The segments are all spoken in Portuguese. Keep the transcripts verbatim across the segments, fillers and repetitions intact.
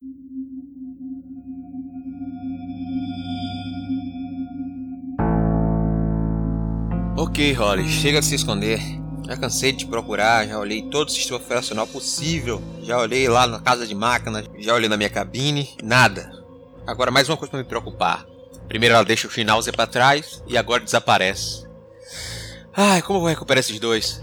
Ok, Holly, chega de se esconder. Já cansei de te procurar, já olhei todo o sistema operacional possível, já olhei lá na casa de máquinas, já olhei na minha cabine, nada. Agora mais uma coisa pra me preocupar. Primeiro ela deixa o Schnauzer pra trás e agora desaparece. Ai, como eu vou recuperar esses dois?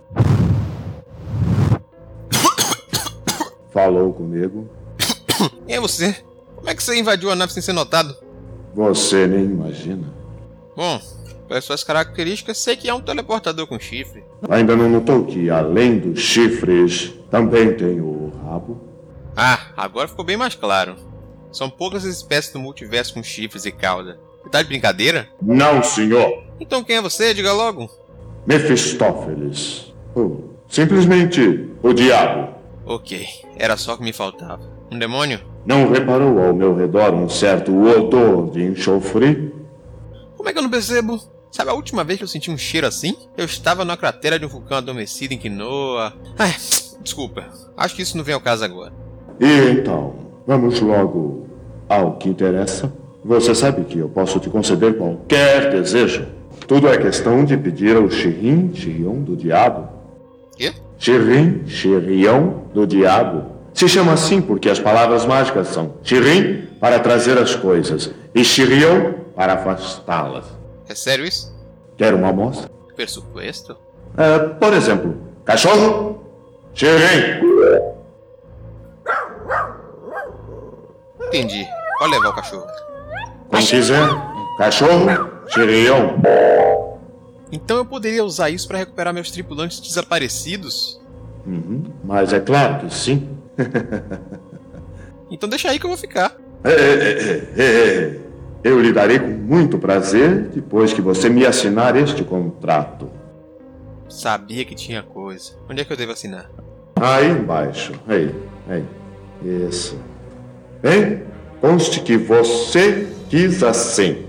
Falou comigo? Quem é você? Como é que você invadiu a nave sem ser notado? Você nem imagina. Bom, pelas suas características, sei que é um teleportador com chifre. Ainda não notou que, além dos chifres, também tem o rabo? Ah, agora ficou bem mais claro. São poucas as espécies do multiverso com chifres e cauda. Você tá de brincadeira? Não, senhor! Então quem é você? Diga logo. Mefistófeles. Oh, simplesmente o diabo. Ok, era só o que me faltava. Um demônio? Não reparou ao meu redor um certo odor de enxofre? Como é que eu não percebo? Sabe a última vez que eu senti um cheiro assim? Eu estava na cratera de um vulcão adormecido em Quinoa. Ai, desculpa. Acho que isso não vem ao caso agora. E então, vamos logo ao que interessa. Você sabe que eu posso te conceder qualquer desejo. Tudo é questão de pedir ao Shirin, Shirion do Diabo. Quê? Shirin, Shirion do Diabo. Se chama assim porque as palavras mágicas são Shirin para trazer as coisas e Shirion para afastá-las. É sério isso? Quer uma amostra? Pressuposto? É, por exemplo, cachorro, Shirin. Entendi. Pode levar o cachorro. Como quiser, cachorro, Shirion. Então eu poderia usar isso para recuperar meus tripulantes desaparecidos? Uhum, mas é claro que sim. Então deixa aí que eu vou ficar. É, é, é, é. Eu lhe darei com muito prazer depois que você me assinar este contrato. Sabia que tinha coisa. Onde é que eu devo assinar? Aí embaixo. Aí, aí. Isso. Bem, conste que você quis assim.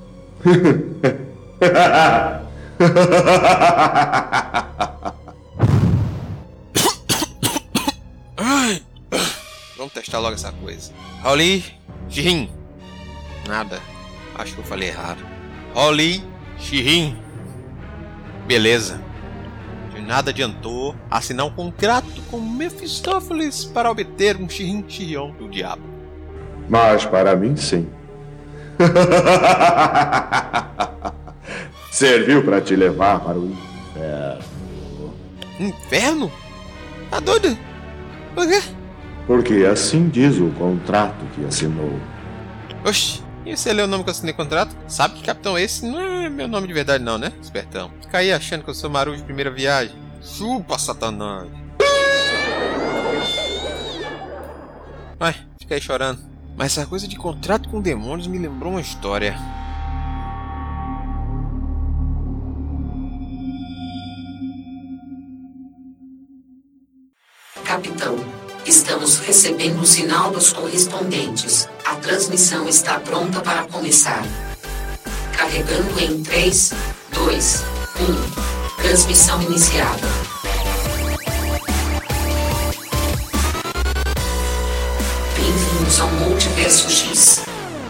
Ai. Vamos testar logo essa coisa. Holly, Shirin. Nada. Acho que eu falei errado. Holly, Shirin. Beleza. De nada adiantou assinar um contrato com Mefistófeles para obter um Shirin Shirion do diabo. Mas para mim, sim. Serviu para te levar para o inferno. Inferno? Tá doido? Por quê? Porque assim diz o contrato que assinou. Oxi, e você leu o nome que eu assinei contrato? Sabe que capitão esse não é meu nome de verdade não, né, espertão? Fica aí achando que eu sou maru de primeira viagem. Chupa, Satanás. Ai, fica aí chorando. Mas essa coisa de contrato com demônios me lembrou uma história. Capitão, estamos recebendo o sinal dos correspondentes. A transmissão está pronta para começar. Carregando em três, dois, um. Transmissão iniciada. Bem-vindos ao Multiverso X.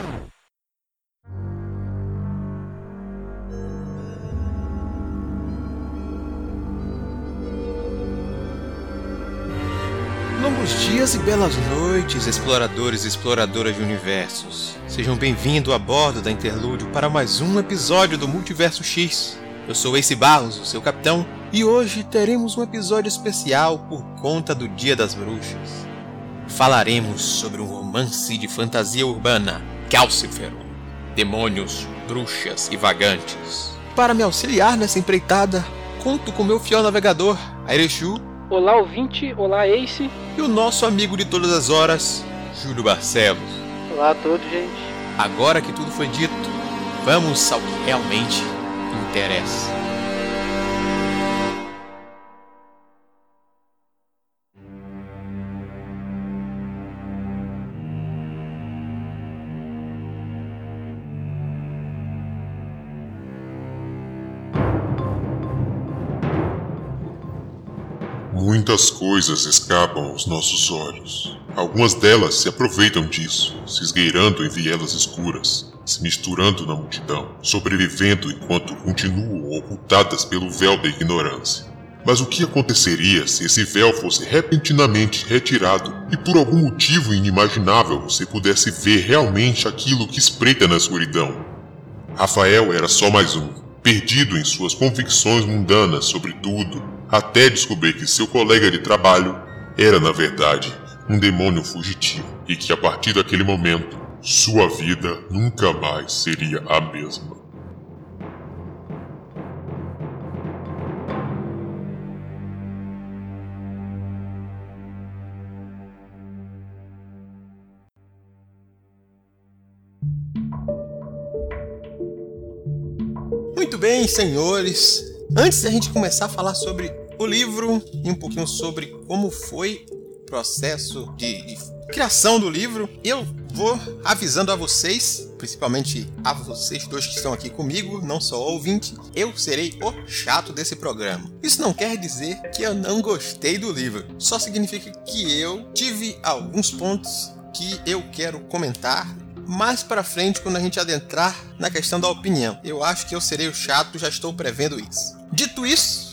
Longos dias e belas noites, exploradores e exploradoras de universos. Sejam bem-vindos a bordo da Interlúdio para mais um episódio do Multiverso X. Eu sou Ace Barros, o seu capitão, e hoje teremos um episódio especial por conta do Dia das Bruxas. Falaremos sobre um romance de fantasia urbana, Calcífero, demônios, bruxas e vagantes. Para me auxiliar nessa empreitada, conto com meu fiel navegador, Airechu. Olá, ouvinte. Olá, Ace. E o nosso amigo de todas as horas, Júlio Barcelos. Olá a todos, gente. Agora que tudo foi dito, vamos ao que realmente interessa. Muitas coisas escapam aos nossos olhos. Algumas delas se aproveitam disso, se esgueirando em vielas escuras, se misturando na multidão, sobrevivendo enquanto continuam ocultadas pelo véu da ignorância. Mas o que aconteceria se esse véu fosse repentinamente retirado e por algum motivo inimaginável você pudesse ver realmente aquilo que espreita na escuridão? Rafael era só mais um, perdido em suas convicções mundanas sobre tudo, até descobrir que seu colega de trabalho era, na verdade, um demônio fugitivo e que a partir daquele momento, sua vida nunca mais seria a mesma. Muito bem, senhores. Antes da gente começar a falar sobre o livro e um pouquinho sobre como foi o processo de, de criação do livro, eu vou avisando a vocês, principalmente a vocês dois que estão aqui comigo, não só o ouvinte, eu serei o chato desse programa. Isso não quer dizer que eu não gostei do livro, só significa que eu tive alguns pontos que eu quero comentar mais pra frente quando a gente adentrar na questão da opinião. Eu acho que eu serei o chato, já estou prevendo isso. Dito isso,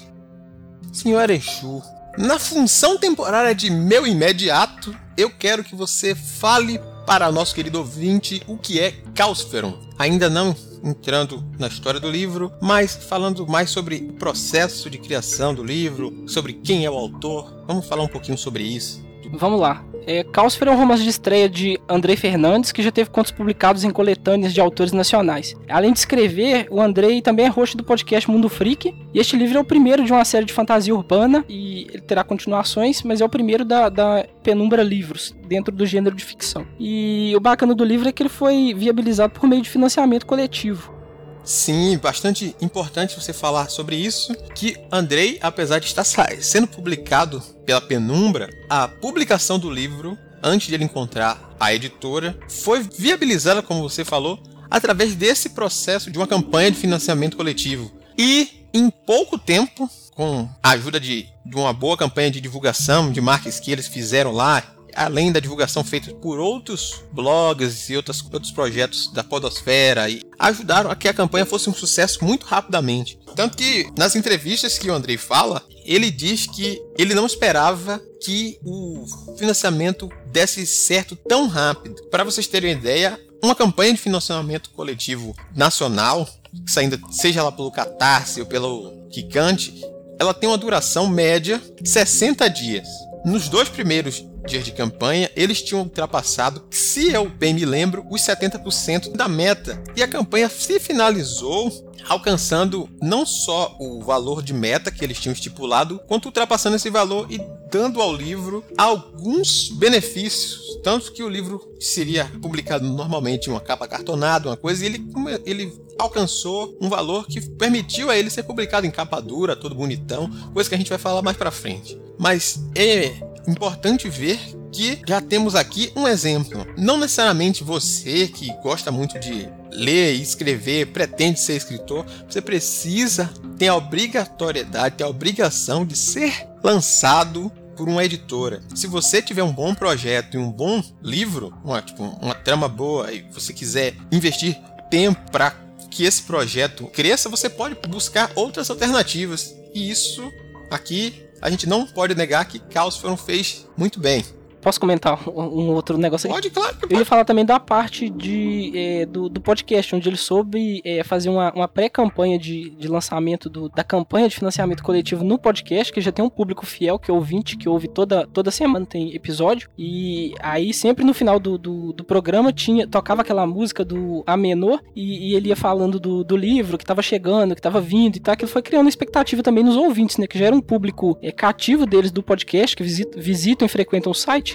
senhor Exu, na função temporária de meu imediato, eu quero que você fale para o nosso querido ouvinte o que é Caosferon. Ainda não entrando na história do livro, mas falando mais sobre o processo de criação do livro, sobre quem é o autor. Vamos falar um pouquinho sobre isso. Vamos lá. É, Caosferon é um romance de estreia de Andrei Fernandes, que já teve contos publicados em coletâneas de autores nacionais. Além de escrever, o Andrei também é host do podcast Mundo Freak, e este livro é o primeiro de uma série de fantasia urbana, e ele terá continuações, mas é o primeiro da, da Penumbra Livros, dentro do gênero de ficção. E o bacana do livro é que ele foi viabilizado por meio de financiamento coletivo. Sim, bastante importante você falar sobre isso, que Andrei, apesar de estar sendo publicado pela Penumbra, a publicação do livro, antes de ele encontrar a editora, foi viabilizada, como você falou, através desse processo de uma campanha de financiamento coletivo. E, em pouco tempo, com a ajuda de, de uma boa campanha de divulgação, de marketing que eles fizeram lá, além da divulgação feita por outros blogs e outros, outros projetos da podosfera, e ajudaram a que a campanha fosse um sucesso muito rapidamente. Tanto que, nas entrevistas que o Andrei fala, ele diz que ele não esperava que o financiamento desse certo tão rápido. Para vocês terem uma ideia, uma campanha de financiamento coletivo nacional, saindo, seja lá pelo Catarse ou pelo Kikante, ela tem uma duração média de sessenta dias. Nos dois primeiros dias de campanha, eles tinham ultrapassado, se eu bem me lembro, os setenta por cento da meta. E a campanha se finalizou alcançando não só o valor de meta que eles tinham estipulado, quanto ultrapassando esse valor e dando ao livro alguns benefícios. Tanto que o livro seria publicado normalmente em uma capa cartonada, uma coisa, e ele, ele alcançou um valor que permitiu a ele ser publicado em capa dura, todo bonitão, coisa que a gente vai falar mais pra frente. Mas é importante ver que já temos aqui um exemplo. Não necessariamente você que gosta muito de ler e escrever, pretende ser escritor, você precisa ter a obrigatoriedade, ter a obrigação de ser lançado por uma editora. Se você tiver um bom projeto e um bom livro, uma, tipo, uma trama boa, e você quiser investir tempo para que esse projeto cresça, você pode buscar outras alternativas. E isso aqui a gente não pode negar que Caosferon fez muito bem. Posso comentar um, um outro negócio aqui? Pode, claro que pode. Eu ia falar também da parte de, é, do, do podcast, onde ele soube é, fazer uma, uma pré-campanha de, de lançamento do, da campanha de financiamento coletivo no podcast, que já tem um público fiel, que é ouvinte, que ouve toda, toda semana, tem episódio. E aí sempre no final do, do, do programa tinha, tocava aquela música do Amenor, e, e ele ia falando do, do livro, que estava chegando, que estava vindo e tal, que ele foi criando expectativa também nos ouvintes, né, que já era um público é, cativo deles do podcast, que visitam, visitam e frequentam o site.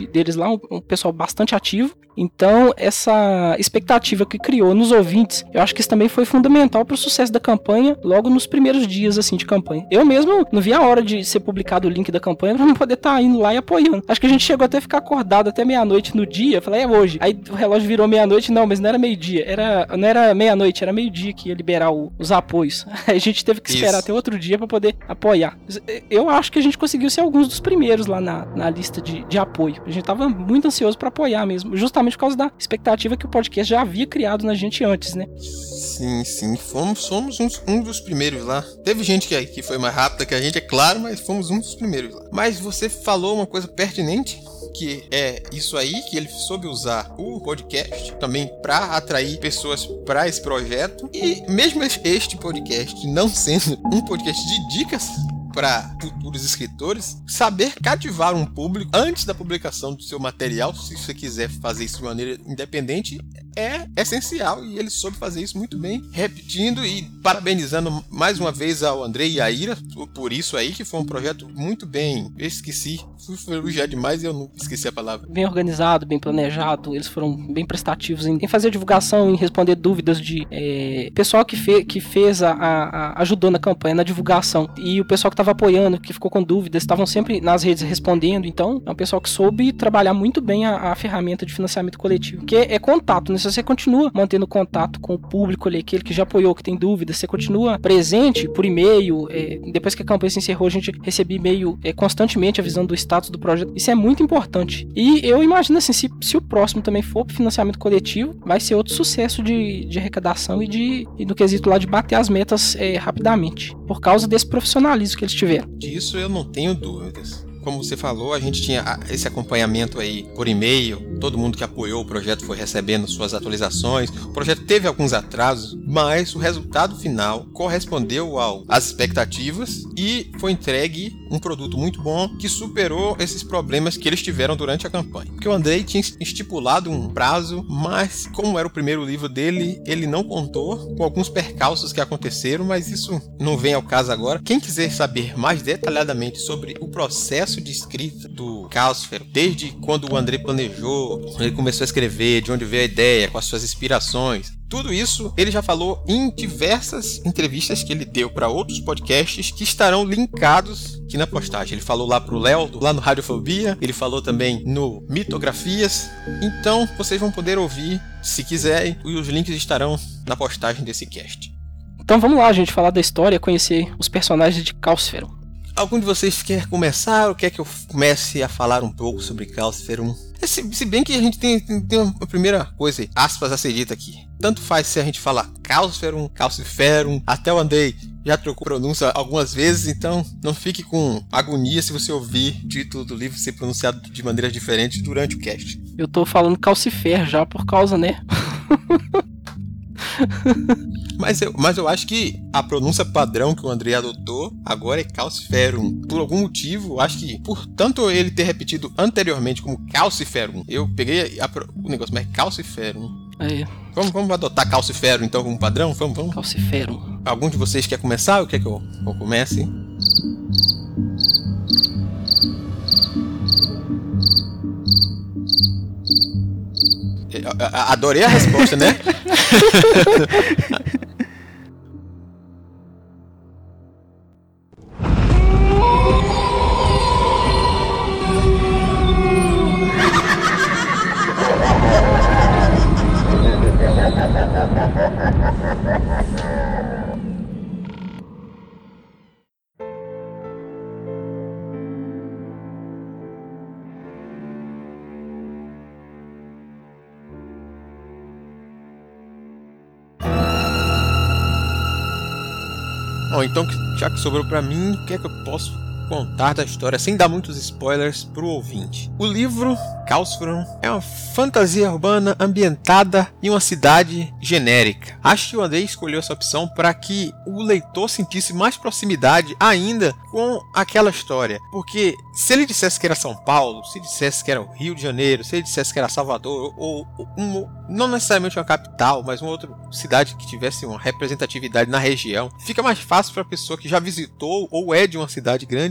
site deles lá, um, um pessoal bastante ativo. Então, essa expectativa que criou nos ouvintes, eu acho que isso também foi fundamental para o sucesso da campanha logo nos primeiros dias assim de campanha. Eu mesmo não vi a hora de ser publicado o link da campanha para não poder estar tá indo lá e apoiando. Acho que a gente chegou até a ficar acordado até meia-noite no dia. Eu falei, é hoje. Aí o relógio virou meia-noite, não, mas não era meio-dia. Era, não era meia-noite, era meio-dia que ia liberar o, os apoios. Aí a gente teve que esperar isso. Até outro dia para poder apoiar. Eu acho que a gente conseguiu ser alguns dos primeiros lá na, na lista de, de apoio. A gente tava muito ansioso para apoiar mesmo, justamente por causa da expectativa que o podcast já havia criado na gente antes, né? Sim, sim, fomos, fomos um, um dos primeiros lá. Teve gente que, que foi mais rápida que a gente, é claro, mas fomos um dos primeiros lá. Mas você falou uma coisa pertinente, que é isso aí, que ele soube usar o podcast também para atrair pessoas para esse projeto. E mesmo este podcast não sendo um podcast de dicas para futuros escritores, saber cativar um público antes da publicação do seu material, se você quiser fazer isso de maneira independente, é essencial, e ele soube fazer isso muito bem, repetindo e parabenizando mais uma vez ao Andrei e a Ira por isso aí, que foi um projeto muito bem, eu esqueci, fui elogiar demais e eu não esqueci a palavra. Bem organizado, bem planejado, eles foram bem prestativos em, em fazer a divulgação, em responder dúvidas de é, pessoal que, fe, que fez a, a, a ajudou na campanha, na divulgação, e o pessoal que estava apoiando, que ficou com dúvidas, estavam sempre nas redes respondendo. Então é um pessoal que soube trabalhar muito bem a, a ferramenta de financiamento coletivo, que é, é contato, né? Se você continua mantendo contato com o público ali, aquele que já apoiou, que tem dúvidas, você continua presente por e-mail, é, depois que a campanha se encerrou, a gente recebia e-mail é, constantemente avisando do status do projeto. Isso é muito importante, e eu imagino assim, se, se o próximo também for para financiamento coletivo, vai ser outro sucesso de, de arrecadação e, de, e no quesito lá de bater as metas é, rapidamente, por causa desse profissionalismo que eles tiveram. Disso eu não tenho dúvidas. Como você falou, a gente tinha esse acompanhamento aí por e-mail, todo mundo que apoiou o projeto foi recebendo suas atualizações, o projeto teve alguns atrasos, mas o resultado final correspondeu ao, às expectativas e foi entregue um produto muito bom que superou esses problemas que eles tiveram durante a campanha. Porque o Andrei tinha estipulado um prazo, mas como era o primeiro livro dele, ele não contou com alguns percalços que aconteceram, mas isso não vem ao caso agora. Quem quiser saber mais detalhadamente sobre o processo de escrita do Caosfero, desde quando o Andrei planejou, quando ele começou a escrever, de onde veio a ideia, com as suas inspirações, tudo isso ele já falou em diversas entrevistas que ele deu para outros podcasts que estarão linkados aqui na postagem. Ele falou lá pro Léo, lá no Radiofobia, ele falou também no Mitografias, então vocês vão poder ouvir se quiserem, e os links estarão na postagem desse cast. Então vamos lá, gente, falar da história, conhecer os personagens de Caosfero. Algum de vocês quer começar ou quer que eu comece a falar um pouco sobre Caosfero? Se, se bem que a gente tem, tem, tem uma primeira coisa, aspas, a ser dita aqui. Tanto faz se a gente falar Caosfero, Calciferum, até o Andrei já trocou pronúncia algumas vezes, então não fique com agonia se você ouvir o título do livro ser pronunciado de maneiras diferentes durante o cast. Eu tô falando Calcifer já por causa, né? Mas eu, mas eu acho que a pronúncia padrão que o Andrei adotou agora é Calciferum. Por algum motivo, acho que por tanto ele ter repetido anteriormente como Calciferum, eu peguei a, o negócio, mas é Calciferum. É. Vamos, vamos adotar Calciferum então como padrão? Vamos, vamos. Calciferum. Algum de vocês quer começar ou quer que eu, eu comece? Adorei a resposta, né? Bom, então, já que sobrou pra mim, o que é que eu posso contar da história sem dar muitos spoilers pro ouvinte? O livro Caosfero é uma fantasia urbana ambientada em uma cidade genérica. Acho que o Andrei escolheu essa opção para que o leitor sentisse mais proximidade ainda com aquela história, porque se ele dissesse que era São Paulo, se dissesse que era o Rio de Janeiro, se ele dissesse que era Salvador, ou, ou um, não necessariamente uma capital, mas uma outra cidade que tivesse uma representatividade na região, fica mais fácil para a pessoa que já visitou ou é de uma cidade grande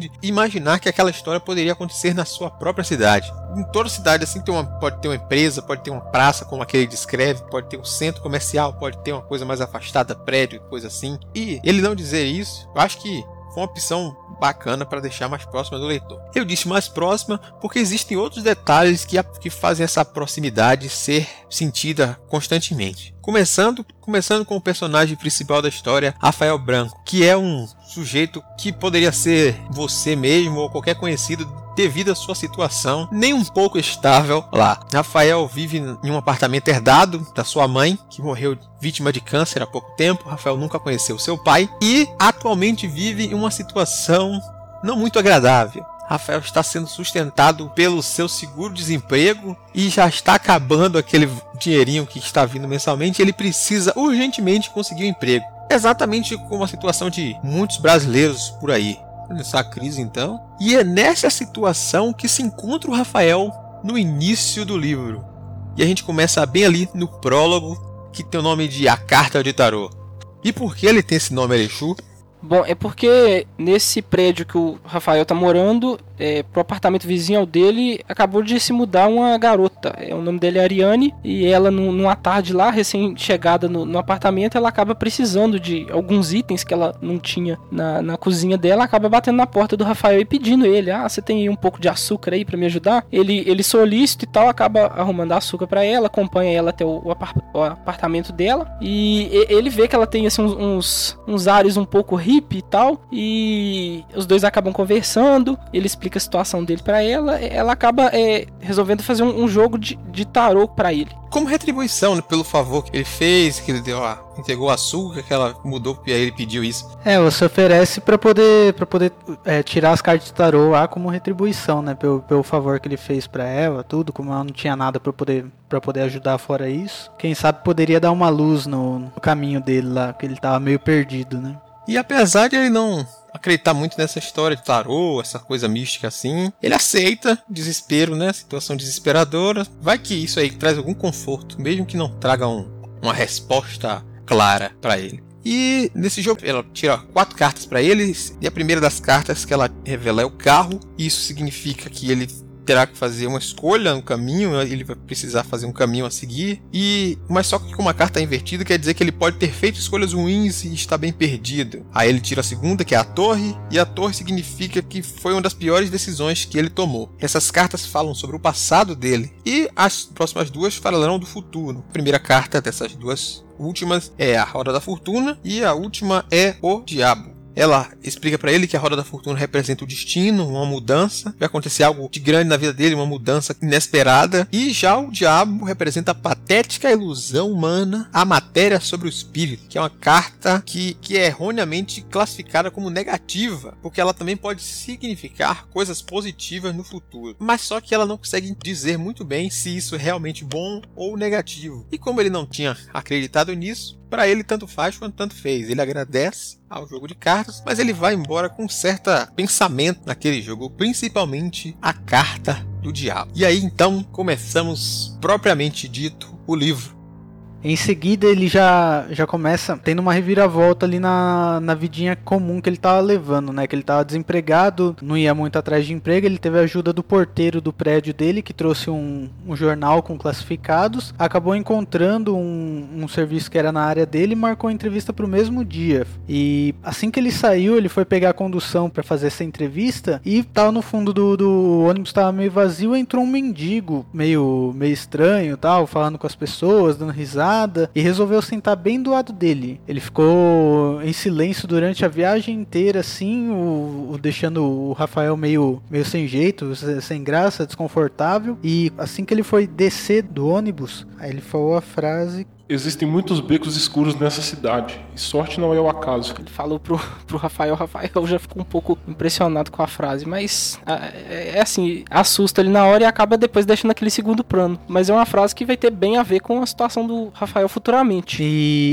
pode imaginar que aquela história poderia acontecer na sua própria cidade. Em toda cidade assim tem uma, pode ter uma empresa, pode ter uma praça como aquele descreve, pode ter um centro comercial, pode ter uma coisa mais afastada, prédio, coisa assim. E ele não dizer isso, eu acho que foi uma opção bacana para deixar mais próxima do leitor. Eu disse mais próxima porque existem outros detalhes que, a, que fazem essa proximidade ser sentida constantemente. Começando, começando com o personagem principal da história, Rafael Branco, que é um sujeito que poderia ser você mesmo ou qualquer conhecido devido à sua situação nem um pouco estável lá. Rafael vive em um apartamento herdado da sua mãe, que morreu vítima de câncer há pouco tempo. Rafael nunca conheceu seu pai e atualmente vive em uma situação não muito agradável. Rafael está sendo sustentado pelo seu seguro-desemprego e já está acabando aquele dinheirinho que está vindo mensalmente. Ele precisa urgentemente conseguir um emprego. Exatamente como a situação de muitos brasileiros por aí. Nessa crise então. E é nessa situação que se encontra o Rafael no início do livro. E a gente começa bem ali no prólogo, que tem o nome de A Carta de Tarô. E por que ele tem esse nome, Alexu? Bom, é porque nesse prédio que o Rafael tá morando, é, pro apartamento vizinho ao dele, acabou de se mudar uma garota. É, o nome dele é Ariane, e ela, num, numa tarde lá, recém-chegada no, no apartamento, ela acaba precisando de alguns itens que ela não tinha na, na cozinha dela, acaba batendo na porta do Rafael e pedindo ele, ah, você tem aí um pouco de açúcar aí pra me ajudar? Ele, ele solicita e tal, acaba arrumando açúcar pra ela, acompanha ela até o, o, apart, o apartamento dela, e ele vê que ela tem assim, uns, uns, uns ares um pouco hippie e tal, e os dois acabam conversando, ele explica a situação dele pra ela, ela acaba é, resolvendo fazer um, um jogo de, de tarô pra ele. Como retribuição, né, pelo favor que ele fez, que ele deu, ó, entregou açúcar, que ela mudou e aí ele pediu isso. É, você oferece pra poder, pra poder é, tirar as cartas de tarô lá como retribuição, né, pelo, pelo favor que ele fez pra ela, tudo, como ela não tinha nada pra poder, pra poder ajudar fora isso. Quem sabe poderia dar uma luz no, no caminho dele lá, que ele tava meio perdido, né. E apesar de ele não acreditar muito nessa história de tarô, essa coisa mística assim, ele aceita, desespero, né? Situação desesperadora. Vai que isso aí traz algum conforto, mesmo que não traga um, uma resposta clara pra ele. E nesse jogo ela tira quatro cartas pra ele, e a primeira das cartas que ela revela é o carro. Isso significa que ele terá que fazer uma escolha no caminho, ele vai precisar fazer um caminho a seguir, e mas só que com uma carta invertida quer dizer que ele pode ter feito escolhas ruins e está bem perdido. Aí ele tira a segunda, que é a torre, e a torre significa que foi uma das piores decisões que ele tomou. Essas cartas falam sobre o passado dele, e as próximas duas falarão do futuro. A primeira carta dessas duas últimas é a Roda da Fortuna, e a última é o Diabo. Ela explica pra ele que a Roda da Fortuna representa o destino, uma mudança, vai acontecer algo de grande na vida dele, uma mudança inesperada. E já o Diabo representa a patética ilusão humana, a matéria sobre o espírito, que é uma carta que, que é erroneamente classificada como negativa, porque ela também pode significar coisas positivas no futuro. Mas só que ela não consegue dizer muito bem se isso é realmente bom ou negativo. E como ele não tinha acreditado nisso, para ele tanto faz quanto tanto fez. Ele agradece ao jogo de cartas, mas ele vai embora com um certo pensamento naquele jogo, principalmente a carta do diabo. E aí então começamos propriamente dito o livro. Em seguida ele já, já começa tendo uma reviravolta ali na, na vidinha comum que ele tava levando, né? Que ele tava desempregado, não ia muito atrás de emprego, ele teve a ajuda do porteiro do prédio dele, que trouxe um, um jornal com classificados, acabou encontrando um, um serviço que era na área dele e marcou a entrevista pro mesmo dia. E assim que ele saiu, ele foi pegar a condução para fazer essa entrevista e tava no fundo do, do ônibus, tava meio vazio, entrou um mendigo meio, meio estranho, tal, falando com as pessoas, dando risada, e resolveu sentar bem do lado dele. Ele ficou em silêncio durante a viagem inteira, assim, o, o, deixando o Rafael meio, meio sem jeito, sem graça, desconfortável. E assim que ele foi descer do ônibus, aí ele falou a frase: existem muitos becos escuros nessa cidade, e sorte não é o acaso. Ele falou pro, pro Rafael, o Rafael já ficou um pouco impressionado com a frase, mas é, é assim, assusta ele na hora e acaba depois deixando aquele segundo plano. Mas é uma frase que vai ter bem a ver com a situação do Rafael futuramente. E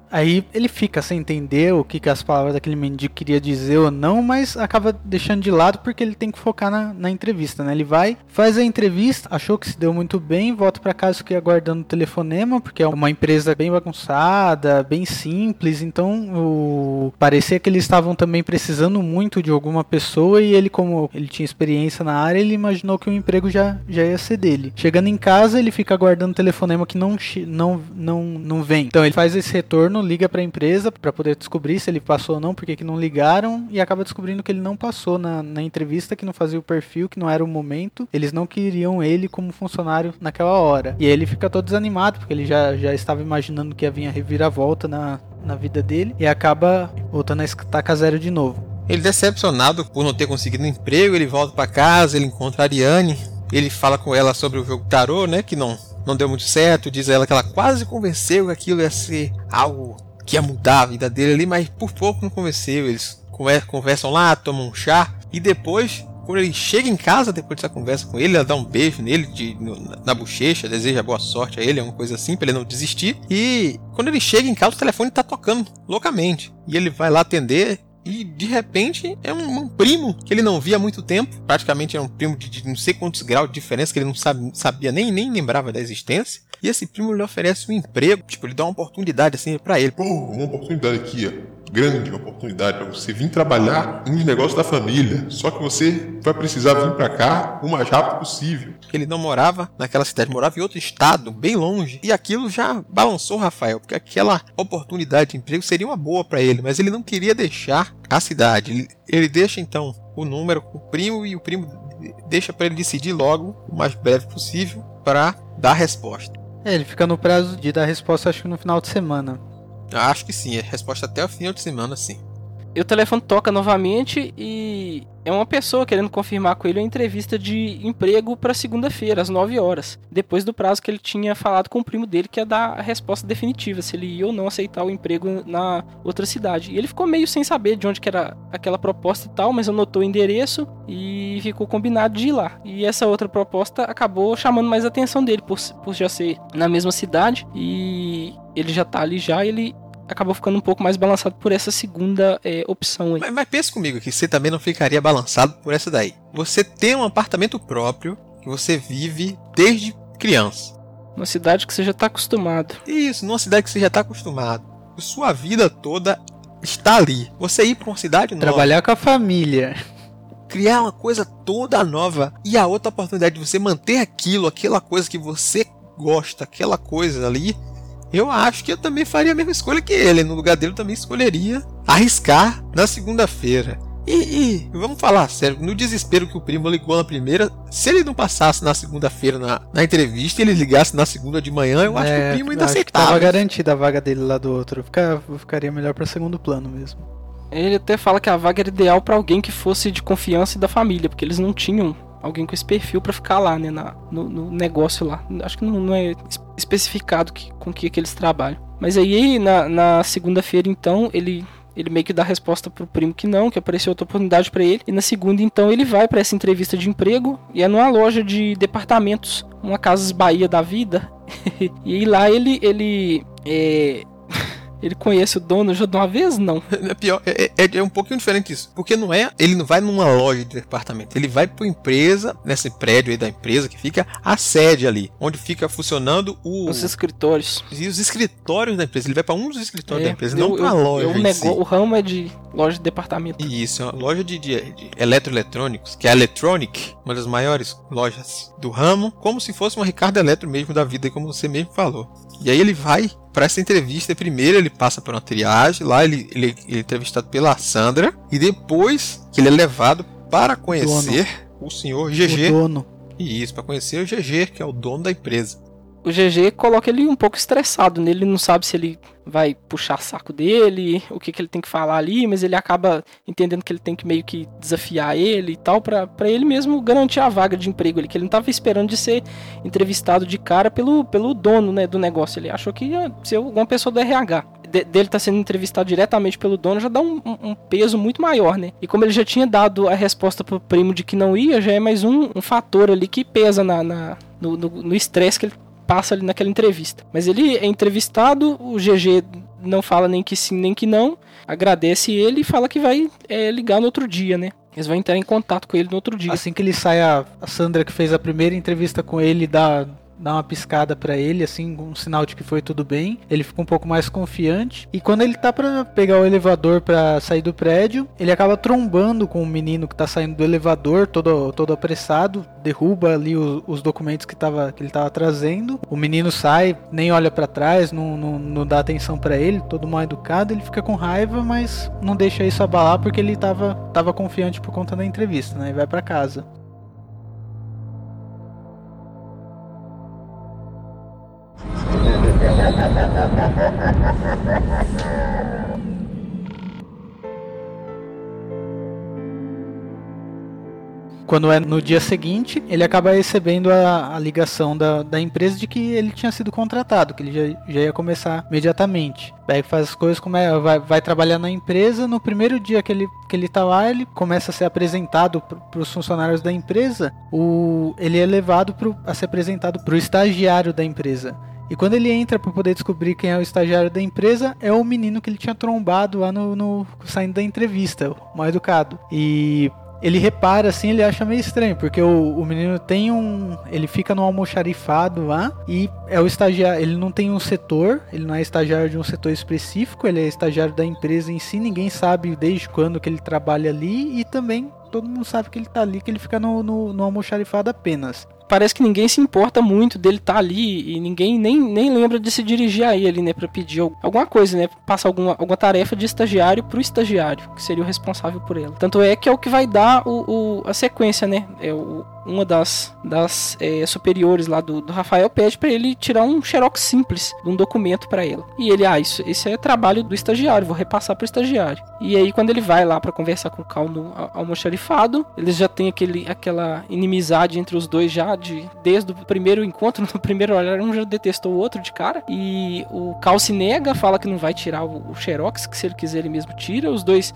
Aí ele fica sem entender o que, que as palavras daquele mendigo queria dizer ou não, mas acaba deixando de lado porque ele tem que focar na, na entrevista, né? Ele vai, faz a entrevista, achou que se deu muito bem, volta pra casa que ia aguardando o telefonema, porque é uma empresa bem bagunçada, bem simples, então o... parecia que eles estavam também precisando muito de alguma pessoa e ele, como ele tinha experiência na área, ele imaginou que o emprego já, já ia ser dele. Chegando em casa, ele fica aguardando o telefonema que não, não, não, não vem. Então ele faz esse retorno, liga para a empresa para poder descobrir se ele passou ou não, porque que não ligaram, e acaba descobrindo que ele não passou na, na entrevista, que não fazia o perfil, que não era o momento, eles não queriam ele como funcionário naquela hora. E aí ele fica todo desanimado, porque ele já, já estava imaginando que ia vir a reviravolta na, na vida dele, e acaba voltando a estaca zero de novo. Ele decepcionado por não ter conseguido um emprego, ele volta para casa, ele encontra a Ariane, ele fala com ela sobre o jogo tarô, né, que não Não deu muito certo, diz a ela que ela quase convenceu que aquilo ia ser algo que ia mudar a vida dele ali, mas por pouco não convenceu. Eles conversam lá, tomam um chá, e depois, quando ele chega em casa, depois dessa conversa com ele, ela dá um beijo nele de, no, na bochecha, deseja boa sorte a ele, é uma coisa assim, pra ele não desistir. E quando ele chega em casa, o telefone tá tocando loucamente, e ele vai lá atender. E de repente é um, um primo que ele não via há muito tempo. Praticamente é um primo de, de não sei quantos graus de diferença, que ele não sabe, sabia nem, nem lembrava da existência. E esse primo lhe oferece um emprego, tipo, ele dá uma oportunidade assim pra ele. Pô, uma oportunidade aqui, ó. Grande oportunidade para você vir trabalhar nos negócios da família. Só que você vai precisar vir para cá o mais rápido possível. Ele não morava naquela cidade, morava em outro estado, bem longe. E aquilo já balançou o Rafael, porque aquela oportunidade de emprego seria uma boa para ele, mas ele não queria deixar a cidade. Ele, ele deixa então o número com o primo, e o primo deixa para ele decidir logo, o mais breve possível, para dar a resposta. É, ele fica no prazo de dar a resposta, acho que no final de semana. Acho que sim, é resposta até o final de semana, sim. E o telefone toca novamente e é uma pessoa querendo confirmar com ele uma entrevista de emprego para segunda-feira, às nove horas. Depois do prazo que ele tinha falado com o primo dele, que ia dar a resposta definitiva, se ele ia ou não aceitar o emprego na outra cidade. E ele ficou meio sem saber de onde que era aquela proposta e tal, mas anotou o endereço e ficou combinado de ir lá. E essa outra proposta acabou chamando mais a atenção dele, por, por já ser na mesma cidade, e ele já tá ali já, ele acabou ficando um pouco mais balançado por essa segunda é, opção aí. Mas, mas pensa comigo que você também não ficaria balançado por essa daí. Você tem um apartamento próprio que você vive desde criança. Uma cidade que você já está acostumado. Isso, numa cidade que você já está acostumado. Sua vida toda está ali. Você ir para uma cidade nova, trabalhar com a família, criar uma coisa toda nova, e a outra oportunidade de você manter aquilo, aquela coisa que você gosta, aquela coisa ali. Eu acho que eu também faria a mesma escolha que ele. No lugar dele eu também escolheria arriscar na segunda-feira. E, e vamos falar sério, no desespero que o primo ligou na primeira, se ele não passasse na segunda-feira na, na entrevista e ele ligasse na segunda de manhã, eu acho é, que o primo ainda acho aceitava. Que tava garantida a vaga dele lá do outro. Fica, ficaria melhor para segundo plano mesmo. Ele até fala que a vaga era ideal para alguém que fosse de confiança e da família, porque eles não tinham alguém com esse perfil para ficar lá, né, na, no, no negócio lá. Acho que não, não é especificado que, com que, que eles trabalham. Mas aí, na, na segunda-feira, então, ele, ele meio que dá a resposta pro primo que não, que apareceu outra oportunidade para ele. E na segunda, então, ele vai para essa entrevista de emprego, e é numa loja de departamentos, uma Casas Bahia da vida. E aí lá ele... ele é... Ele conhece o dono já de uma vez? Não. É pior, é, é, é um pouquinho diferente isso. Porque não é, ele não vai numa loja de departamento. Ele vai para uma empresa, nesse prédio aí da empresa, que fica a sede ali, onde fica funcionando o... os escritórios. E os escritórios da empresa. Ele vai para um dos escritórios é, da empresa, eu, não para a loja. Eu, em nego... si. O ramo é de loja de departamento. Isso, é uma loja de, de, de eletroeletrônicos, que é a Electronic, uma das maiores lojas do ramo, como se fosse uma Ricardo Eletro mesmo da vida, como você mesmo falou. E aí ele vai para essa entrevista. Primeiro ele passa por uma triagem, lá ele, ele, ele é entrevistado pela Sandra, e depois que ele é levado para conhecer dono. o senhor G G. O dono. Isso, para conhecer o G G, que é o dono da empresa. O G G coloca ele um pouco estressado, né? Ele não sabe se ele vai puxar saco dele, o que, que ele tem que falar ali, mas ele acaba entendendo que ele tem que meio que desafiar ele e tal, pra, pra ele mesmo garantir a vaga de emprego ali, que ele não tava esperando de ser entrevistado de cara pelo, pelo dono, né, do negócio. Ele achou que ia ser alguma pessoa do R H. De, dele tá sendo entrevistado diretamente pelo dono já dá um, um, um peso muito maior, né? E como ele já tinha dado a resposta pro primo de que não ia, já é mais um, um fator ali que pesa na, na, no estresse que ele passa ali naquela entrevista. Mas ele é entrevistado, o G G não fala nem que sim, nem que não, agradece ele e fala que vai é, ligar no outro dia, né? Eles vão entrar em contato com ele no outro dia. Assim que ele sai, a, a Sandra, que fez a primeira entrevista com ele, dá, dá uma piscada pra ele, assim, um sinal de que foi tudo bem. Ele fica um pouco mais confiante. E quando ele tá pra pegar o elevador pra sair do prédio, ele acaba trombando com o menino que tá saindo do elevador, todo, todo apressado, derruba ali os, os documentos que, tava, que ele tava trazendo. O menino sai, nem olha pra trás, não, não, não dá atenção pra ele, todo mal educado. Ele fica com raiva, mas não deixa isso abalar porque ele tava, tava confiante por conta da entrevista, né? E vai pra casa. Quando é no dia seguinte, ele acaba recebendo a, a ligação da, da empresa de que ele tinha sido contratado, que ele já, já ia começar imediatamente. Pega, faz as coisas, como é, vai, vai trabalhar na empresa. No primeiro dia que ele, que ele tá lá, ele começa a ser apresentado para os funcionários da empresa. O, ele é levado pro, a ser apresentado para o estagiário da empresa. E quando ele entra para poder descobrir quem é o estagiário da empresa, é o menino que ele tinha trombado lá no, no saindo da entrevista, o mal educado. E ele repara assim, ele acha meio estranho, porque o, o menino tem um... ele fica no almoxarifado lá, e é o estagiário, ele não tem um setor, ele não é estagiário de um setor específico, ele é estagiário da empresa em si, ninguém sabe desde quando que ele trabalha ali, e também todo mundo sabe que ele tá ali, que ele fica no, no, no almoxarifado apenas. Parece que ninguém se importa muito dele estar tá ali e ninguém nem, nem lembra de se dirigir a ele, né, para pedir alguma coisa, né, passar alguma, alguma tarefa de estagiário pro estagiário, que seria o responsável por ela. Tanto é que é o que vai dar o, o, a sequência, né, é o, uma das, das é, superiores lá do, do Rafael pede para ele tirar um xerox simples de um documento para ela. E ele, ah, isso, esse é trabalho do estagiário, vou repassar pro estagiário. E aí quando ele vai lá para conversar com o Cal no almoxarifado, eles já tem aquele, aquela inimizade entre os dois já, De, desde o primeiro encontro, no primeiro olhar, um já detestou o outro de cara. E o Cal se nega, fala que não vai tirar o, o xerox, que se ele quiser ele mesmo tira. Os dois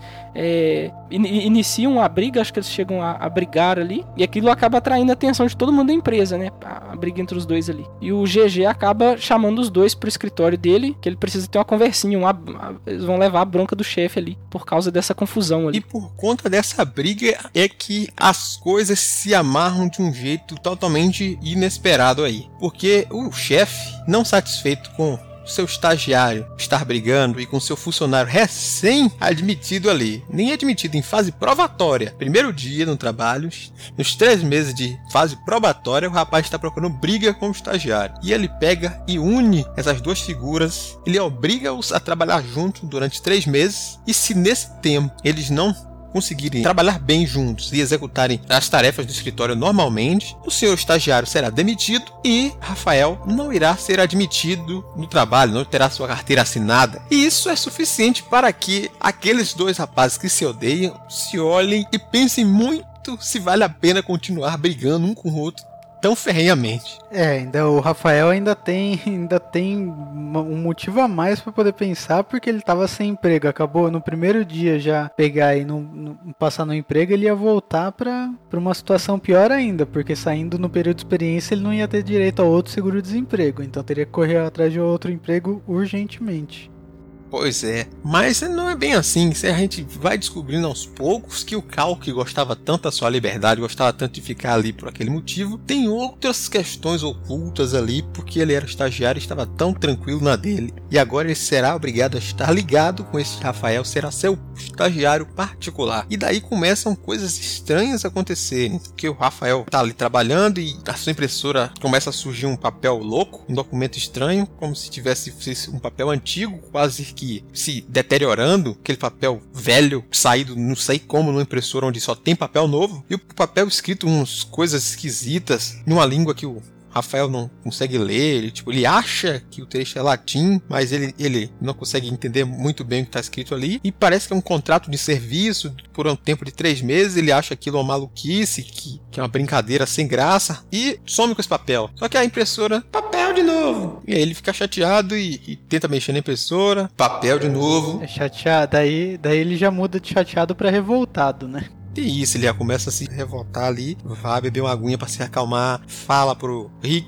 é, in, iniciam a briga, acho que eles chegam a, a brigar ali. E aquilo acaba atraindo a atenção de todo mundo da empresa, né? A, a briga entre os dois ali. E o G G acaba chamando os dois pro escritório dele, que ele precisa ter uma conversinha. Uma, uma, eles vão levar a bronca do chefe ali, por causa dessa confusão ali. E por conta dessa briga é que as coisas se amarram de um jeito totalmente inesperado aí, porque o chefe, não satisfeito com seu estagiário estar brigando e com seu funcionário recém-admitido ali, nem admitido em fase probatória, primeiro dia no trabalho, nos três meses de fase probatória, o rapaz está procurando briga com o estagiário, e ele pega e une essas duas figuras, ele obriga-os a trabalhar juntos durante três meses, e se nesse tempo eles não conseguirem trabalhar bem juntos e executarem as tarefas do escritório normalmente, o senhor estagiário será demitido e Rafael não irá ser admitido no trabalho, não terá sua carteira assinada. E isso é suficiente para que aqueles dois rapazes que se odeiam se olhem e pensem muito se vale a pena continuar brigando um com o outro tão ferrenhamente. É, ainda o Rafael ainda tem, ainda tem um motivo a mais para poder pensar, porque ele tava sem emprego, acabou no primeiro dia já pegar e não, não passar no emprego, ele ia voltar para para uma situação pior ainda, porque saindo no período de experiência ele não ia ter direito a outro seguro-desemprego, então teria que correr atrás de outro emprego urgentemente. Pois é, mas não é bem assim, a gente vai descobrindo aos poucos que o Cal, que gostava tanto da sua liberdade, gostava tanto de ficar ali por aquele motivo, tem outras questões ocultas ali, porque ele era estagiário e estava tão tranquilo na dele, e agora ele será obrigado a estar ligado com esse Rafael, será seu estagiário particular, e daí começam coisas estranhas a acontecerem, porque o Rafael está ali trabalhando e a sua impressora começa a surgir um papel louco, um documento estranho, como se tivesse um papel antigo, quase que que se deteriorando, aquele papel velho, saído não sei como numa impressora onde só tem papel novo, e o papel escrito umas coisas esquisitas, numa língua que o Rafael não consegue ler, ele, tipo, ele acha que o texto é latim, mas ele, ele não consegue entender muito bem o que está escrito ali, e parece que é um contrato de serviço por um tempo de três meses, ele acha aquilo uma maluquice, que, que é uma brincadeira sem graça, e some com esse papel. Só que a impressora, papel de novo! E aí ele fica chateado e, e tenta mexer na impressora, papel de novo. É chateado, daí, daí ele já muda de chateado para revoltado, né? E isso, ele já começa a se revoltar ali, vai beber uma aguinha pra se acalmar, fala pro Rick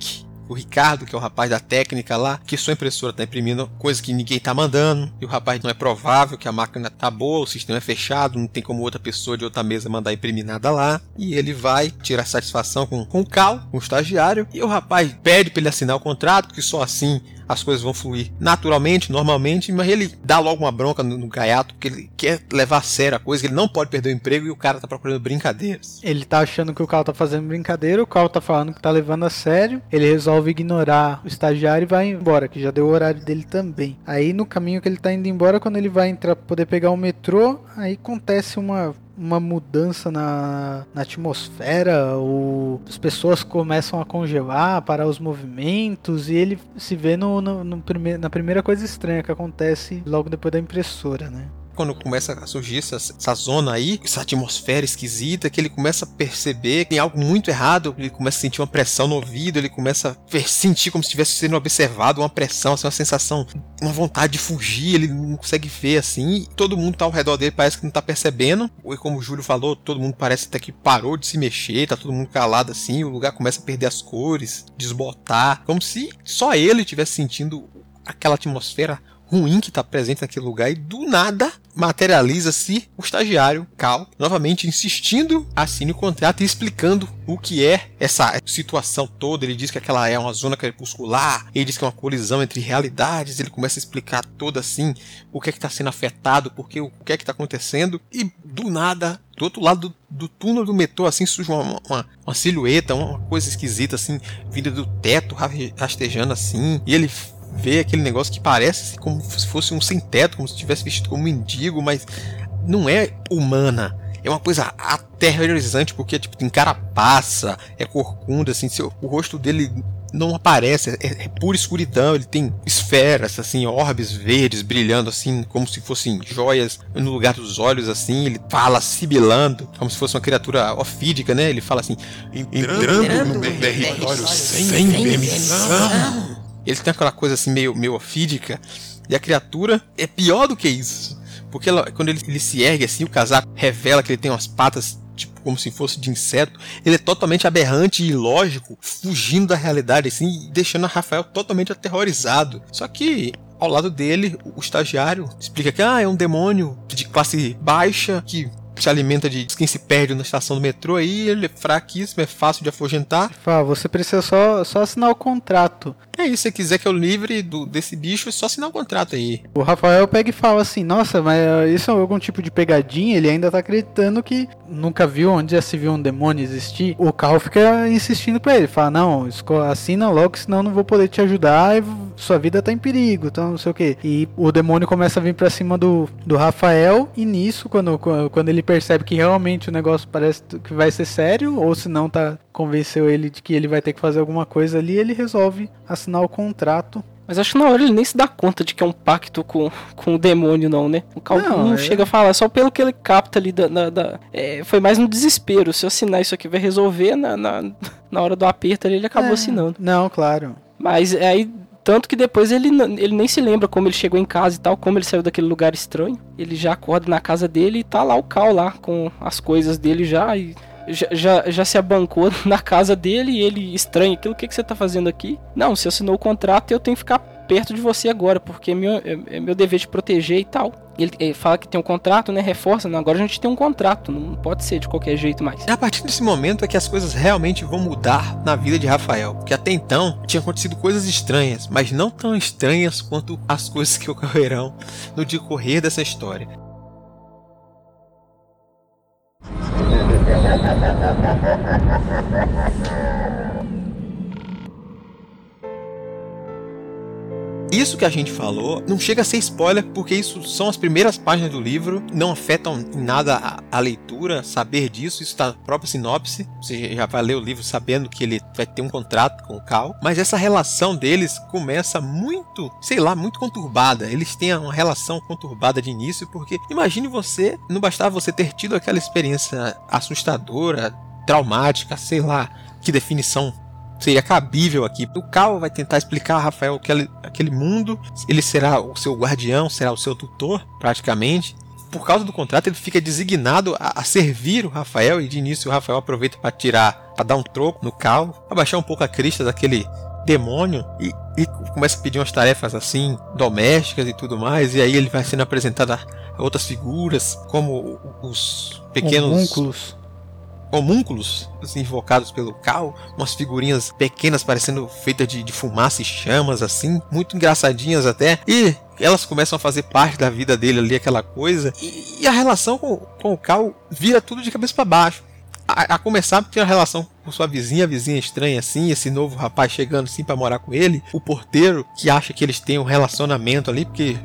o Ricardo, que é o rapaz da técnica lá, que sua impressora tá imprimindo coisa que ninguém tá mandando, e o rapaz não é provável que a máquina tá boa, o sistema é fechado, não tem como outra pessoa de outra mesa mandar imprimir nada lá, e ele vai tirar satisfação com, com o Cal, com o estagiário, e o rapaz pede pra ele assinar o contrato, que só assim as coisas vão fluir naturalmente, normalmente, mas ele dá logo uma bronca no, no gaiato, porque ele quer levar a sério a coisa, que ele não pode perder o emprego e o cara tá procurando brincadeiras. Ele tá achando que o Cal tá fazendo brincadeira, o Cal tá falando que tá levando a sério, ele resolve ignorar o estagiário e vai embora, que já deu o horário dele também. Aí no caminho que ele tá indo embora, quando ele vai entrar pra poder pegar o metrô, aí acontece uma... uma mudança na, na atmosfera, ou as pessoas começam a congelar, parar os movimentos, e ele se vê no, no, no prime- na primeira coisa estranha que acontece logo depois da impressora, né? Quando começa a surgir essa, essa zona aí, essa atmosfera esquisita, que ele começa a perceber que tem algo muito errado, ele começa a sentir uma pressão no ouvido, ele começa a sentir como se estivesse sendo observado, uma pressão, assim, uma sensação, uma vontade de fugir, ele não consegue ver assim, e todo mundo tá ao redor dele, parece que não tá percebendo, e como o Júlio falou, todo mundo parece até que parou de se mexer, tá todo mundo calado assim, o lugar começa a perder as cores, desbotar, como se só ele estivesse sentindo aquela atmosfera ruim que está presente naquele lugar, e do nada materializa-se o estagiário Cal, novamente insistindo, assine o contrato e explicando o que é essa situação toda. Ele diz que aquela é uma zona crepuscular, ele diz que é uma colisão entre realidades, ele começa a explicar todo assim o que é que está sendo afetado, porque, o que é que está acontecendo, e do nada, do outro lado do, do túnel do metrô, assim, surge uma, uma, uma silhueta, uma coisa esquisita assim, vinda do teto, rastejando assim, e ele vê aquele negócio que parece como se fosse um sem-teto, como se tivesse vestido como um mendigo, mas não é humana. É uma coisa aterrorizante, porque tipo, tem carapaça, é corcunda, assim, seu, o rosto dele não aparece, é, é pura escuridão, ele tem esferas, assim, orbes verdes brilhando, assim, como se fossem joias no lugar dos olhos, assim, ele fala sibilando, como se fosse uma criatura ofídica, né? Ele fala assim, entrando, entrando no território sem permissão. Ele tem aquela coisa assim meio, meio ofídica, e a criatura é pior do que isso, porque ela, quando ele, ele se ergue assim, o casaco revela que ele tem umas patas tipo como se fosse de inseto, ele é totalmente aberrante e ilógico, fugindo da realidade assim, deixando a Rafael totalmente aterrorizado. Só que ao lado dele, o estagiário explica que ah, é um demônio de classe baixa, que se alimenta de quem se perde na estação do metrô, aí ele é fraquíssimo, é fácil de afugentar. Fala, você precisa só, só assinar o contrato. É isso, se você quiser que eu livre do, desse bicho, é só assinar o contrato aí. O Rafael pega e fala assim, nossa, mas isso é algum tipo de pegadinha? Ele ainda tá acreditando que nunca viu onde já se viu um demônio existir. O Cal fica insistindo pra ele, fala, não, assina logo, senão eu não vou poder te ajudar e sua vida tá em perigo, então não sei o que. E o demônio começa a vir pra cima do, do Rafael, e nisso, quando, quando ele percebe que realmente o negócio parece que vai ser sério, ou se não tá, convenceu ele de que ele vai ter que fazer alguma coisa ali, ele resolve assinar o contrato. Mas acho que na hora ele nem se dá conta de que é um pacto com, com o demônio, não, né? O Cal não, não é... chega a falar, só pelo que ele capta ali da... da, da é, foi mais no desespero, se eu assinar isso aqui vai resolver, na, na, na hora do aperto ali ele acabou é, assinando. Não, claro. Mas aí... Tanto que depois ele, ele nem se lembra como ele chegou em casa e tal, como ele saiu daquele lugar estranho. Ele já acorda na casa dele e tá lá o Cal lá, com as coisas dele já, e já, já, já se abancou na casa dele, e ele estranha aquilo, o que, que você tá fazendo aqui? Não, você assinou o contrato e eu tenho que ficar perto de você agora, porque é meu, é, é meu dever te proteger e tal. Ele, ele fala que tem um contrato, né, reforça, não, agora a gente tem um contrato, não pode ser de qualquer jeito mais. É a partir desse momento é que as coisas realmente vão mudar na vida de Rafael, porque até então tinha acontecido coisas estranhas, mas não tão estranhas quanto as coisas que ocorrerão no decorrer dessa história. Isso que a gente falou não chega a ser spoiler, porque isso são as primeiras páginas do livro, não afetam em nada a, a leitura, saber disso, isso está na própria sinopse, você já vai ler o livro sabendo que ele vai ter um contrato com o Cal, mas essa relação deles começa muito, sei lá, muito conturbada, eles têm uma relação conturbada de início, porque imagine você, não bastava você ter tido aquela experiência assustadora, traumática, sei lá, que definição seria cabível aqui. O Cal vai tentar explicar a Rafael aquele, aquele mundo, ele será o seu guardião, será o seu tutor, praticamente. Por causa do contrato, ele fica designado a, a servir o Rafael, e de início o Rafael aproveita para tirar, para dar um troco no Cal, para baixar um pouco a crista daquele demônio e, e começa a pedir umas tarefas assim, domésticas e tudo mais, e aí ele vai sendo apresentado a, a outras figuras, como os pequenos homúnculos, homúnculos assim, invocados pelo Cal, umas figurinhas pequenas parecendo feitas de, de fumaça e chamas, assim, muito engraçadinhas até, e elas começam a fazer parte da vida dele ali, aquela coisa, e, e a relação com, com o Cal vira tudo de cabeça para baixo. A, a começar porque a relação com sua vizinha, a vizinha estranha assim, esse novo rapaz chegando assim pra morar com ele, o porteiro que acha que eles têm um relacionamento ali, porque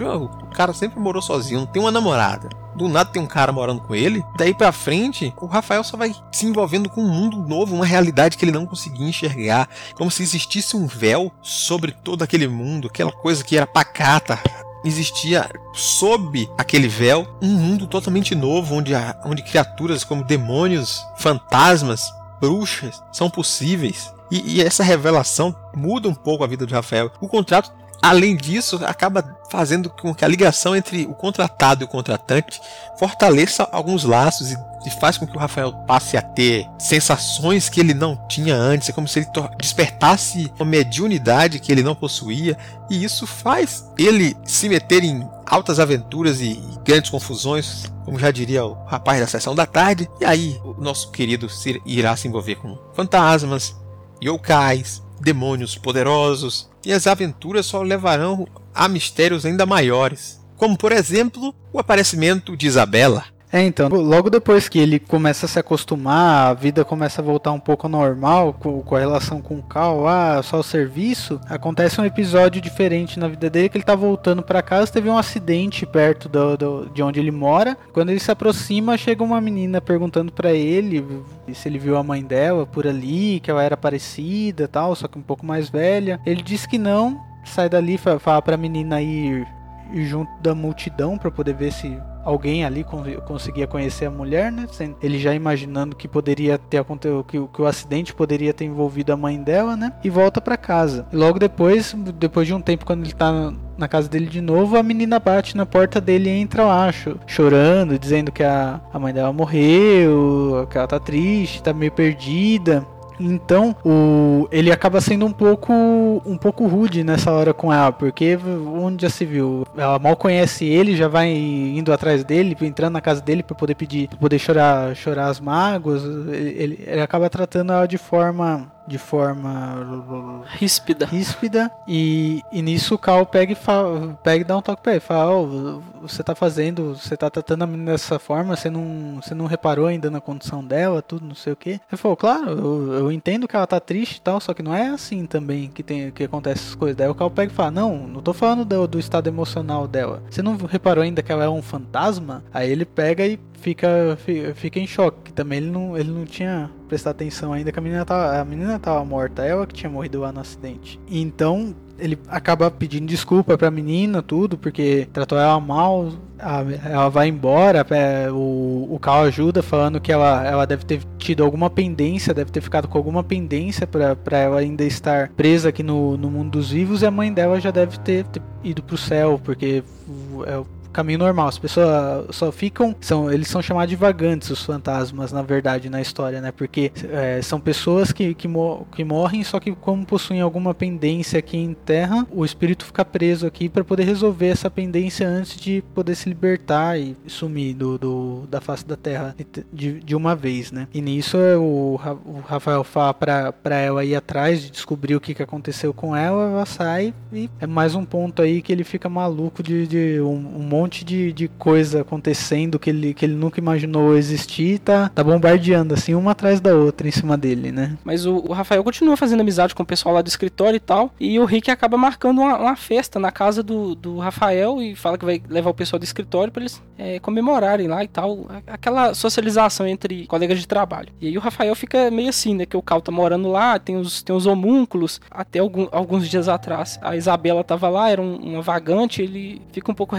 o cara sempre morou sozinho, não tem uma namorada. Do nada tem um cara morando com ele, daí pra frente o Rafael só vai se envolvendo com um mundo novo, uma realidade que ele não conseguia enxergar, como se existisse um véu sobre todo aquele mundo, aquela coisa que era pacata. Existia sob aquele véu um mundo totalmente novo, onde, onde criaturas como demônios, fantasmas, bruxas são possíveis. E, e essa revelação muda um pouco a vida de Rafael. O contrato, além disso, acaba fazendo com que a ligação entre o contratado e o contratante fortaleça alguns laços e, e faz com que o Rafael passe a ter sensações que ele não tinha antes. É como se ele despertasse uma mediunidade que ele não possuía, e isso faz ele se meter em altas aventuras e, e grandes confusões, como já diria o rapaz da sessão da tarde. E aí o nosso querido se, irá se envolver com fantasmas, yokais, demônios poderosos, e as aventuras só levarão a mistérios ainda maiores, como por exemplo o aparecimento de Isabela. É, então, logo depois que ele começa a se acostumar, a vida começa a voltar um pouco ao normal, com, com a relação com o Cal, ah, só o serviço, acontece um episódio diferente na vida dele, que ele tá voltando pra casa, teve um acidente perto do, do, de onde ele mora. Quando ele se aproxima, chega uma menina perguntando pra ele se ele viu a mãe dela por ali, que ela era parecida e tal, só que um pouco mais velha. Ele diz que não, sai dali, fala pra menina ir, ir junto da multidão pra poder ver se alguém ali conseguia conhecer a mulher, né? Ele já imaginando que poderia ter acontecido, que, que o acidente poderia ter envolvido a mãe dela, né? E volta pra casa. E logo depois, depois de um tempo, quando ele tá na casa dele de novo, a menina bate na porta dele e entra lá, chorando, dizendo que a, a mãe dela morreu, que ela tá triste, tá meio perdida. Então, o, ele acaba sendo um pouco um pouco rude nessa hora com ela, porque onde já se viu, ela mal conhece ele, já vai indo atrás dele, entrando na casa dele para poder pedir, pra poder chorar, chorar as mágoas. Ele, ele acaba tratando ela de forma de forma ríspida, ríspida e, e nisso o Cal pega e, fala, pega e dá um toque pra ele, fala, oh, você tá fazendo, você tá tratando a menina dessa forma, você não, você não reparou ainda na condição dela, tudo, não sei o que. Ele falou, claro, eu, eu entendo que ela tá triste e tal, só que não é assim também que, tem, que acontece essas coisas. Daí o Cal pega e fala, não, não tô falando do, do estado emocional dela, você não reparou ainda que ela é um fantasma? Aí ele pega e fica, fica, fica em choque, que também ele não, ele não tinha prestado atenção ainda que a menina tava, a menina tava morta, ela que tinha morrido lá no acidente. Então ele acaba pedindo desculpa pra menina, tudo, porque tratou ela mal, a, ela vai embora, o, o Cal ajuda falando que ela, ela deve ter tido alguma pendência, deve ter ficado com alguma pendência pra, pra ela ainda estar presa aqui no, no mundo dos vivos, e a mãe dela já deve ter, ter ido pro céu, porque é caminho normal, as pessoas só ficam, são, eles são chamados de vagantes, os fantasmas, na verdade, na história, né, porque é, são pessoas que, que, mo- que morrem, só que como possuem alguma pendência aqui em terra, o espírito fica preso aqui para poder resolver essa pendência antes de poder se libertar e sumir do, do, da face da terra de, de uma vez, né, e nisso o, o Rafael fala pra, pra ela ir atrás de descobrir o que, que aconteceu com ela, ela sai, e é mais um ponto aí que ele fica maluco de, de um, um monte de, de coisa acontecendo que ele, que ele nunca imaginou existir, e tá, tá bombardeando assim uma atrás da outra em cima dele, né? Mas o, o Rafael continua fazendo amizade com o pessoal lá do escritório e tal, e o Rick acaba marcando uma, uma festa na casa do, do Rafael e fala que vai levar o pessoal do escritório pra eles é, comemorarem lá e tal, aquela socialização entre colegas de trabalho. E aí o Rafael fica meio assim, né, que o Cal tá morando lá, tem os, tem os homúnculos, até algum, alguns dias atrás a Isabela tava lá, era um, uma vagante, ele fica um pouco receoso de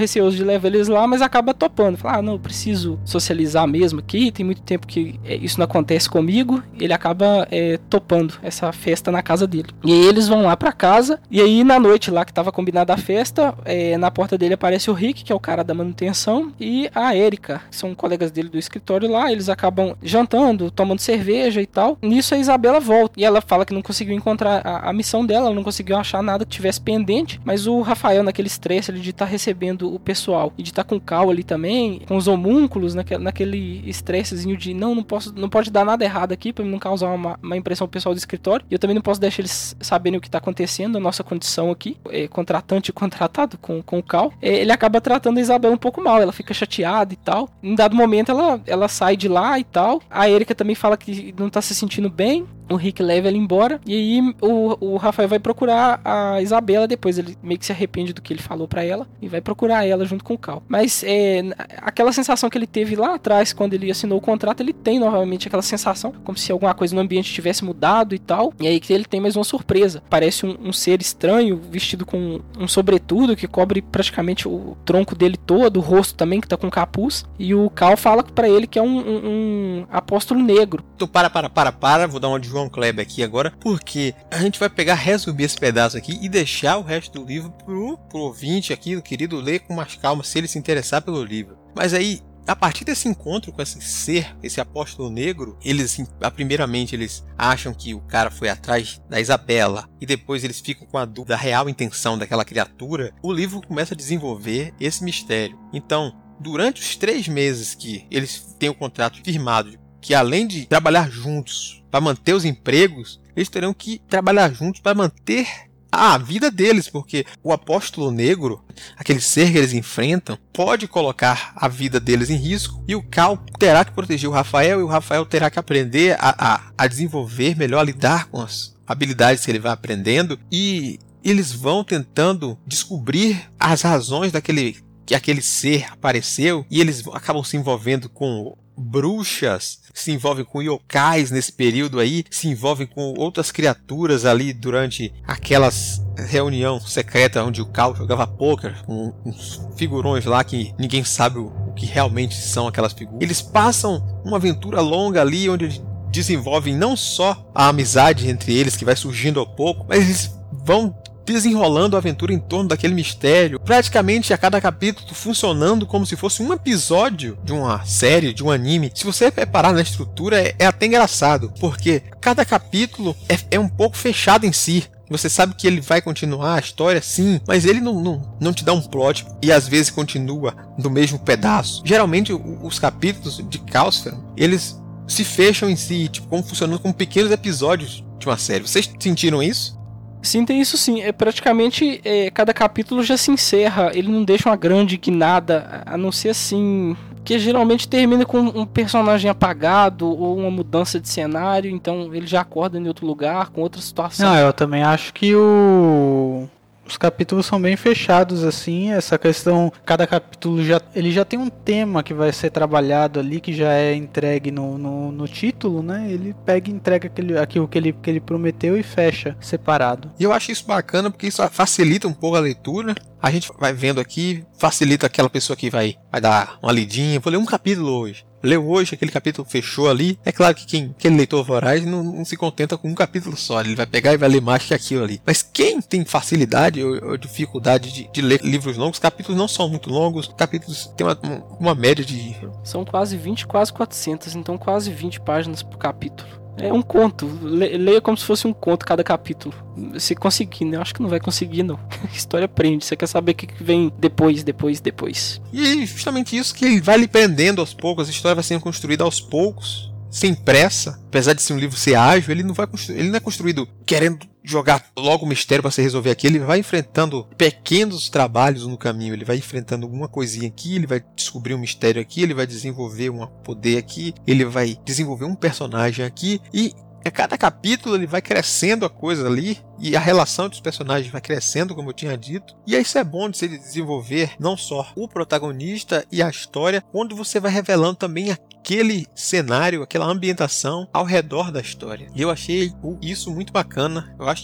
leva eles lá, mas acaba topando. Fala, ah, não, eu preciso socializar mesmo aqui, tem muito tempo que é, isso não acontece comigo. Ele acaba é, topando essa festa na casa dele. E aí eles vão lá pra casa, e aí na noite lá que tava combinada a festa, é, na porta dele aparece o Rick, que é o cara da manutenção, e a Erika, que são colegas dele do escritório lá. Eles acabam jantando, tomando cerveja e tal. Nisso a Isabela volta, e ela fala que não conseguiu encontrar a, a missão dela, ela não conseguiu achar nada que tivesse pendente, mas o Rafael, naquele estresse de estar tá recebendo o pessoal e de estar tá com o Cal ali também, com os homúnculos, naquele, naquele estressezinho de não, não posso, não pode dar nada errado aqui pra não causar uma, uma impressão pessoal do escritório, e eu também não posso deixar eles saberem o que tá acontecendo, a nossa condição aqui, é, contratante e contratado com, com o Cal, é, ele acaba tratando a Isabela um pouco mal, ela fica chateada e tal. Em dado momento ela, ela sai de lá e tal, a Erika também fala que não tá se sentindo bem, o Rick leva ela embora, e aí o, o Rafael vai procurar a Isabela depois, ele meio que se arrepende do que ele falou pra ela, e vai procurar ela junto com o Cal. Mas é, aquela sensação que ele teve lá atrás, quando ele assinou o contrato, ele tem novamente aquela sensação, como se alguma coisa no ambiente tivesse mudado e tal, e aí que ele tem mais uma surpresa. Parece um, um ser estranho, vestido com um sobretudo, que cobre praticamente o tronco dele todo, o rosto também, que tá com capuz, e o Cal fala pra ele que é um, um, um apóstolo negro. Então para, para, para, para, vou dar uma de João Kleber aqui agora, porque a gente vai pegar, resumir esse pedaço aqui e deixar o resto do livro pro, pro ouvinte aqui, o querido, ler com mais calma, se ele se interessar pelo livro. Mas aí, a partir desse encontro com esse ser, esse apóstolo negro, eles, primeiramente, eles acham que o cara foi atrás da Isabela, e depois eles ficam com a dúvida da real intenção daquela criatura. O livro começa a desenvolver esse mistério. Então, durante os três meses que eles têm o contrato firmado, que além de trabalhar juntos para manter os empregos, eles terão que trabalhar juntos para manter a vida deles, porque o apóstolo negro, aquele ser que eles enfrentam, pode colocar a vida deles em risco, e o Cal terá que proteger o Rafael, e o Rafael terá que aprender a, a, a desenvolver melhor, a lidar com as habilidades que ele vai aprendendo, e eles vão tentando descobrir as razões daquele que aquele ser apareceu, e eles acabam se envolvendo com bruxas, se envolvem com yokais nesse período aí, se envolvem com outras criaturas ali durante aquelas reunião secreta onde o Cal jogava poker com uns figurões lá que ninguém sabe o, o que realmente são aquelas figuras. Eles passam uma aventura longa ali onde eles desenvolvem não só a amizade entre eles que vai surgindo ao pouco, mas eles vão desenrolando a aventura em torno daquele mistério, praticamente a cada capítulo funcionando como se fosse um episódio de uma série, de um anime. Se você reparar na estrutura, é, é até engraçado, porque cada capítulo é, é um pouco fechado em si. Você sabe que ele vai continuar a história, sim, mas ele não, não, não te dá um plot e às vezes continua no mesmo pedaço. Geralmente os capítulos de Caosfera, eles se fecham em si, tipo, como funcionando como pequenos episódios de uma série. Vocês sentiram isso? Sim, tem isso sim. É, praticamente é, cada capítulo já se encerra. Ele não deixa uma grande guinada, a não ser assim, que geralmente termina com um personagem apagado ou uma mudança de cenário. Então ele já acorda em outro lugar, com outra situação. Não, eu também acho que o... os capítulos são bem fechados, assim, essa questão, cada capítulo já, ele já tem um tema que vai ser trabalhado ali, que já é entregue no, no, no título, né, ele pega e entrega aquele, aquilo que ele, que ele prometeu e fecha separado. E eu acho isso bacana, porque isso facilita um pouco a leitura. A gente vai vendo aqui, facilita aquela pessoa que vai, vai dar uma lidinha, vou ler um capítulo hoje. Leu hoje, aquele capítulo fechou ali. É claro que quem, aquele leitor voraz não, não se contenta com um capítulo só. Ele vai pegar e vai ler mais que aquilo ali. Mas quem tem facilidade ou, ou dificuldade de, de ler livros longos, capítulos não são muito longos. Capítulos têm uma, uma média de... São quase vinte, quase quatrocentas. Então quase vinte páginas por capítulo. É um conto, leia como se fosse um conto cada capítulo. Se conseguir, né? Eu acho que não vai conseguir, não. A história prende, você quer saber o que vem depois, depois, depois. E justamente isso que ele vai lhe prendendo aos poucos, a história vai sendo construída aos poucos, sem pressa. Apesar de ser um livro ser ágil, ele não, vai constru... ele não é construído querendo jogar logo o mistério para se resolver aqui. Ele vai enfrentando pequenos trabalhos no caminho, ele vai enfrentando alguma coisinha aqui, ele vai descobrir um mistério aqui, ele vai desenvolver um poder aqui, ele vai desenvolver um personagem aqui, e a cada capítulo ele vai crescendo a coisa ali, e a relação entre os personagens vai crescendo, como eu tinha dito. E isso é bom de se desenvolver não só o protagonista e a história, onde você vai revelando também aquele cenário, aquela ambientação ao redor da história. E eu achei isso muito bacana. Eu acho que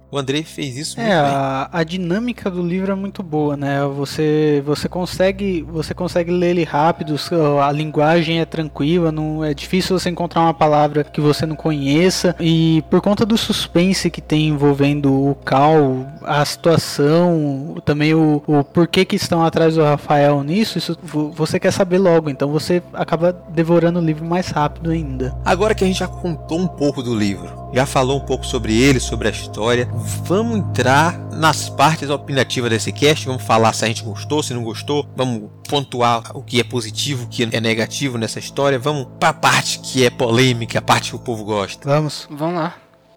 O Andrei fez isso muito É, bem. a, a dinâmica do livro é muito boa, né? Você, você, consegue, você consegue ler ele rápido, a linguagem é tranquila, não é difícil você encontrar uma palavra que você não conheça. E por conta do suspense que tem envolvendo o Cal, a situação, também o, o porquê que estão atrás do Rafael nisso, isso você quer saber logo. Então você acaba devorando o livro mais rápido ainda. Agora que a gente já contou um pouco do livro, já falou um pouco sobre ele, sobre a história, vamos entrar nas partes opinativas desse cast, vamos falar se a gente gostou, se não gostou, vamos pontuar o que é positivo, o que é negativo nessa história, vamos pra parte que é polêmica, a parte que o povo gosta. Vamos. Vamos lá.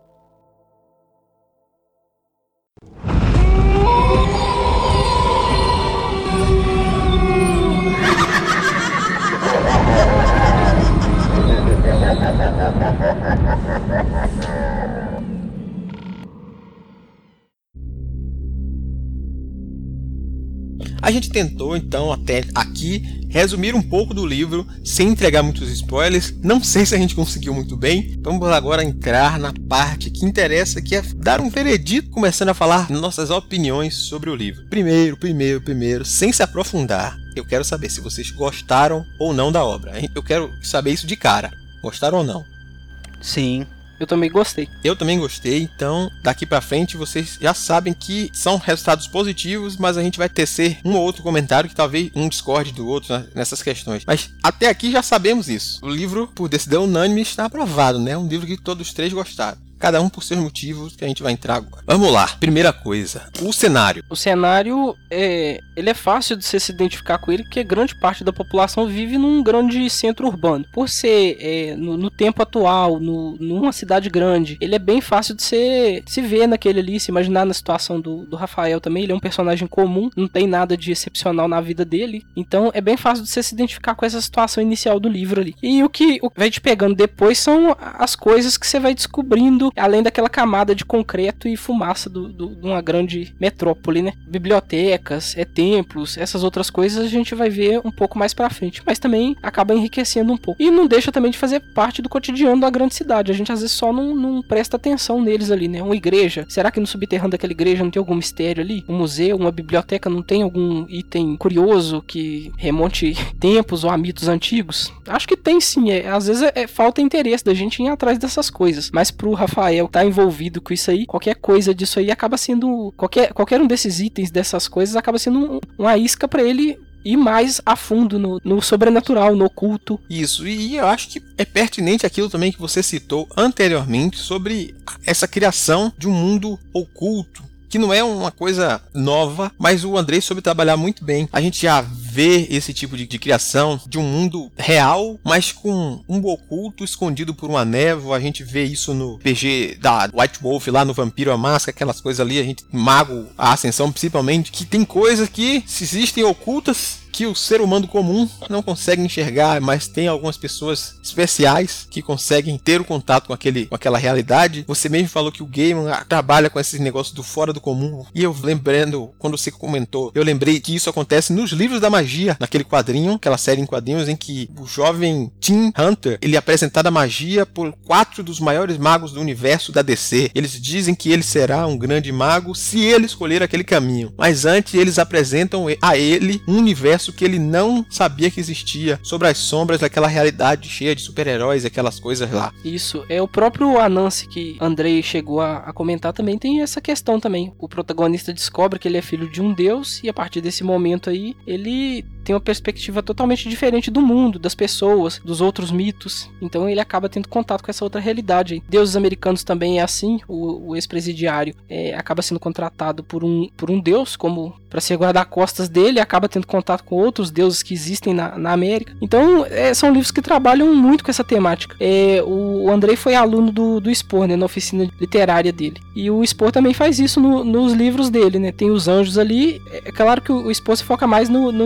A gente tentou então até aqui resumir um pouco do livro sem entregar muitos spoilers. Não sei se a gente conseguiu muito bem. Vamos agora entrar na parte que interessa, que é dar um veredito, começando a falar nossas opiniões sobre o livro. Primeiro, primeiro, primeiro, sem se aprofundar, eu quero saber se vocês gostaram ou não da obra. Eu quero saber isso de cara. Gostaram ou não? Sim. Eu também gostei. Eu também gostei, então daqui pra frente vocês já sabem que são resultados positivos, mas a gente vai tecer um ou outro comentário que talvez um discorde do outro nessas questões. Mas até aqui já sabemos isso. O livro, por decisão unânime, está aprovado, né? Um livro que todos os três gostaram. Cada um por seus motivos, que a gente vai entrar agora. Vamos lá. Primeira coisa, o cenário. O cenário, é, ele é fácil de você se identificar com ele, porque grande parte da população vive num grande centro urbano. Por ser é, no, no tempo atual, no, numa cidade grande, ele é bem fácil de você se ver naquele ali, se imaginar na situação do, do Rafael também. Ele é um personagem comum, não tem nada de excepcional na vida dele. Então é bem fácil de você se identificar com essa situação inicial do livro ali. E o que, o que vai te pegando depois são as coisas que você vai descobrindo, além daquela camada de concreto e fumaça do, do, de uma grande metrópole, né? Bibliotecas, é, templos, essas outras coisas a gente vai ver um pouco mais pra frente, mas também acaba enriquecendo um pouco. E não deixa também de fazer parte do cotidiano da grande cidade. A gente às vezes só não, não presta atenção neles ali, né? Uma igreja, será que no subterrâneo daquela igreja não tem algum mistério ali? Um museu, uma biblioteca, não tem algum item curioso que remonte tempos ou a mitos antigos? Acho que tem sim, é, às vezes é, é falta interesse da gente ir atrás dessas coisas, mas pro Rafael tá envolvido com isso aí, qualquer coisa disso aí acaba sendo, qualquer, qualquer um desses itens, dessas coisas, acaba sendo um, uma isca pra ele ir mais a fundo no, no sobrenatural, no oculto. Isso, e eu acho que é pertinente aquilo também que você citou anteriormente sobre essa criação de um mundo oculto, que não é uma coisa nova, mas o Andrei soube trabalhar muito bem. A gente já vê esse tipo de, de criação de um mundo real, mas com um oculto escondido por uma névoa. A gente vê isso no P G da White Wolf, lá no Vampiro a Máscara, aquelas coisas ali, a gente, Mago, a Ascensão principalmente, que tem coisas que se existem ocultas que o ser humano comum não consegue enxergar, mas tem algumas pessoas especiais que conseguem ter o contato com, aquele, com aquela realidade. Você mesmo falou que o Gaiman trabalha com esses negócios do fora do comum, e eu lembrando, quando você comentou, eu lembrei que isso acontece nos livros da magia, naquele quadrinho, aquela série em quadrinhos em que o jovem Tim Hunter, ele é apresentado a magia por quatro dos maiores magos do universo da D C. Eles dizem que ele será um grande mago se ele escolher aquele caminho, mas antes eles apresentam a ele um universo que ele não sabia que existia, sobre as sombras daquela realidade cheia de super-heróis, aquelas coisas lá. Isso, é o próprio Anansi que Andrei chegou a, a comentar também, tem essa questão também. O protagonista descobre que ele é filho de um deus, e a partir desse momento aí, ele tem uma perspectiva totalmente diferente do mundo, das pessoas, dos outros mitos. Então ele acaba tendo contato com essa outra realidade aí. Deuses americanos também é assim, o, o ex-presidiário é, acaba sendo contratado por um, por um deus, como para ser guarda-costas dele, acaba tendo contato com outros deuses que existem na, na América. Então é, são livros que trabalham muito com essa temática. É, o, o Andrei foi aluno do, do Spohr, né, na oficina literária dele. E o Spohr também faz isso no, nos livros dele, né? Tem os anjos ali. É claro que o, o Spohr se foca mais no, no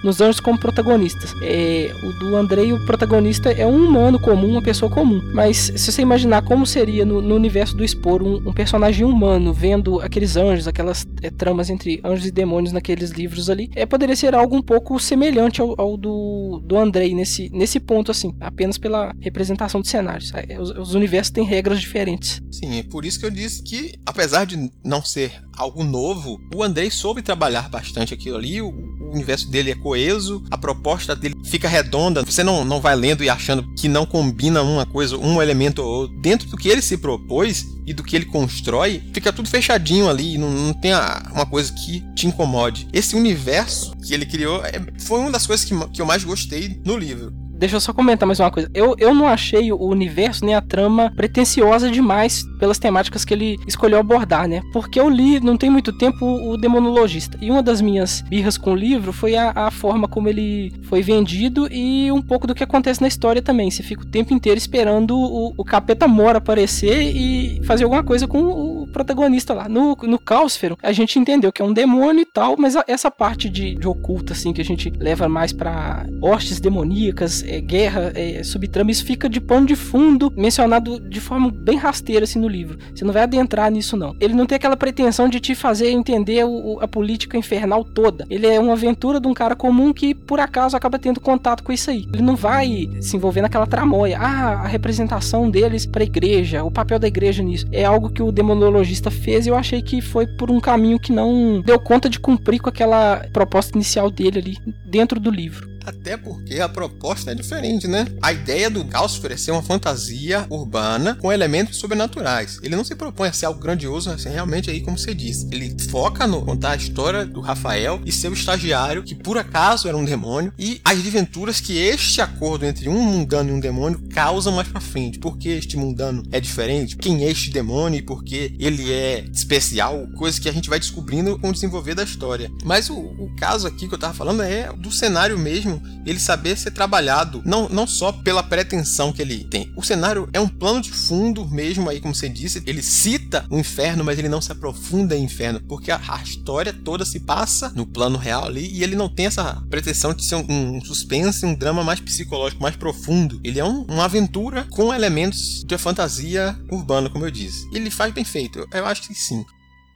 nos anjos como protagonistas. É, o do Andrei, o protagonista é um humano comum, uma pessoa comum. Mas se você imaginar como seria no, no universo do Spor um, um personagem humano vendo aqueles anjos, aquelas é, tramas entre anjos e demônios naqueles livros ali, é, poderia ser algo um pouco semelhante ao, ao do, do Andrei nesse, nesse ponto, assim, apenas pela representação de cenários. É, os, os universos têm regras diferentes. Sim, é por isso que eu disse que, apesar de não ser algo novo, o Andrei soube trabalhar bastante aquilo ali, o, o universo dele é coeso, a proposta dele fica redonda, você não, não vai lendo e achando que não combina uma coisa, um elemento ou outro. Dentro do que ele se propôs e do que ele constrói, fica tudo fechadinho ali, não, não tem a, uma coisa que te incomode. Esse universo que ele criou é, foi uma das coisas que, que eu mais gostei no livro. Deixa eu só comentar mais uma coisa. Eu, eu não achei o universo nem a trama pretensiosa demais pelas temáticas que ele escolheu abordar, né? Porque eu li, não tem muito tempo, o Demonologista. E uma das minhas birras com o livro foi a, a forma como ele foi vendido e um pouco do que acontece na história também. Você fica o tempo inteiro esperando o, o Capeta Mor aparecer e fazer alguma coisa com o protagonista lá. No, no Cáusfero, a gente entendeu que é um demônio e tal, mas a, essa parte de, de oculta, assim, que a gente leva mais pra hostes demoníacas, É, guerra, é, subtrama, isso fica de pano de fundo, mencionado de forma bem rasteira assim no livro. Você não vai adentrar nisso, não. Ele não tem aquela pretensão de te fazer entender o, a política infernal toda. Ele é uma aventura de um cara comum que, por acaso, acaba tendo contato com isso aí. Ele não vai se envolver naquela tramóia. Ah, a representação deles pra igreja, o papel da igreja nisso. É algo que o Demonologista fez e eu achei que foi por um caminho que não deu conta de cumprir com aquela proposta inicial dele ali dentro do livro. Até porque a proposta é diferente, né? A ideia do Cáusfero é ser uma fantasia urbana com elementos sobrenaturais. Ele não se propõe a ser algo grandioso, assim, realmente aí como você disse. Ele foca no contar a história do Rafael e seu estagiário, que por acaso era um demônio, e as desventuras que este acordo entre um mundano e um demônio causam mais pra frente. Por que este mundano é diferente? Quem é este demônio e por que ele é especial? Coisa que a gente vai descobrindo com o desenvolver da história. Mas o, o caso aqui que eu tava falando é do cenário mesmo, ele saber ser trabalhado, não, não só pela pretensão que ele tem. O cenário é um plano de fundo mesmo, aí como você disse, ele cita o inferno, mas ele não se aprofunda em inferno, porque a, a história toda se passa no plano real ali, e ele não tem essa pretensão de ser um, um suspense, um drama mais psicológico, mais profundo. Ele é um, uma aventura com elementos de fantasia urbana, como eu disse. Ele faz bem feito, eu, eu acho que sim.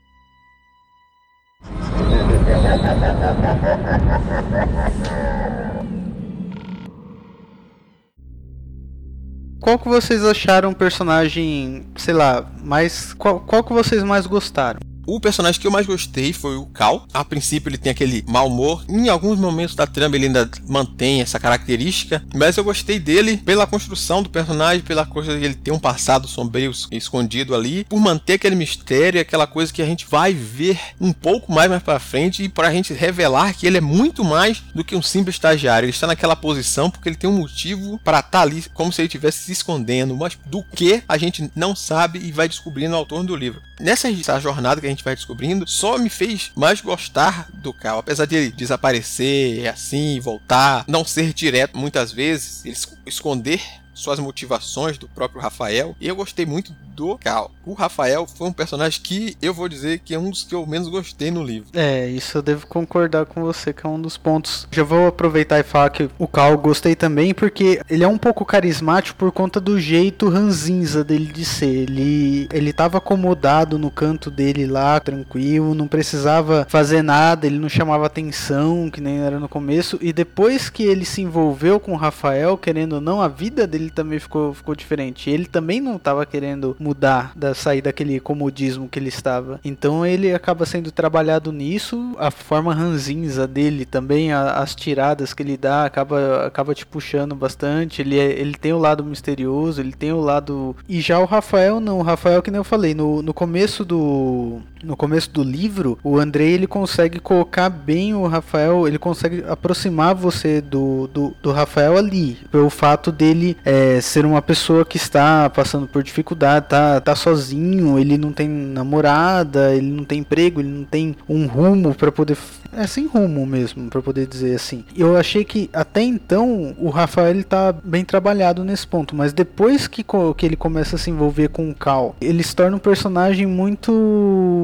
Qual que vocês acharam o personagem, sei lá, mais qual, qual que vocês mais gostaram? O personagem que eu mais gostei foi o Cal. A princípio ele tem aquele mau humor. Em alguns momentos da trama ele ainda mantém essa característica. Mas eu gostei dele pela construção do personagem, pela coisa de ele ter um passado sombrio escondido ali, por manter aquele mistério, aquela coisa que a gente vai ver um pouco mais mais pra frente, e pra gente revelar que ele é muito mais do que um simples estagiário. Ele está naquela posição porque ele tem um motivo para estar ali, como se ele estivesse se escondendo, mas do que a gente não sabe e vai descobrindo ao torno do livro. Nessa jornada que a gente vai descobrindo, só me fez mais gostar do Cal, apesar de ele desaparecer assim, voltar, não ser direto muitas vezes, ele esconder suas motivações do próprio Rafael, e eu gostei muito do Cal. O Rafael foi um personagem que eu vou dizer que é um dos que eu menos gostei no livro. É, isso eu devo concordar com você, que é um dos pontos. Já vou aproveitar e falar que o Cal eu gostei também, porque ele é um pouco carismático por conta do jeito ranzinza dele de ser. Ele, ele tava acomodado no canto dele lá, tranquilo, não precisava fazer nada, ele não chamava atenção, que nem era no começo, e depois que ele se envolveu com o Rafael, querendo ou não, a vida dele também ficou, ficou diferente. Ele também não estava querendo mudar, da, sair daquele comodismo que ele estava. Então ele acaba sendo trabalhado nisso. A forma ranzinza dele também, a, as tiradas que ele dá, acaba, acaba te puxando bastante. Ele, é, ele tem o lado misterioso, ele tem o lado... E já o Rafael não. O Rafael, que nem eu falei, no, no começo do... No começo do livro, o Andrei ele consegue colocar bem o Rafael, ele consegue aproximar você do, do, do Rafael ali, pelo fato dele é, ser uma pessoa que está passando por dificuldade, tá, tá sozinho, ele não tem namorada, ele não tem emprego, ele não tem um rumo para poder... É sem rumo mesmo, para poder dizer assim. Eu achei que até então o Rafael ele tá bem trabalhado nesse ponto, mas depois que, que ele começa a se envolver com o Cal, ele se torna um personagem muito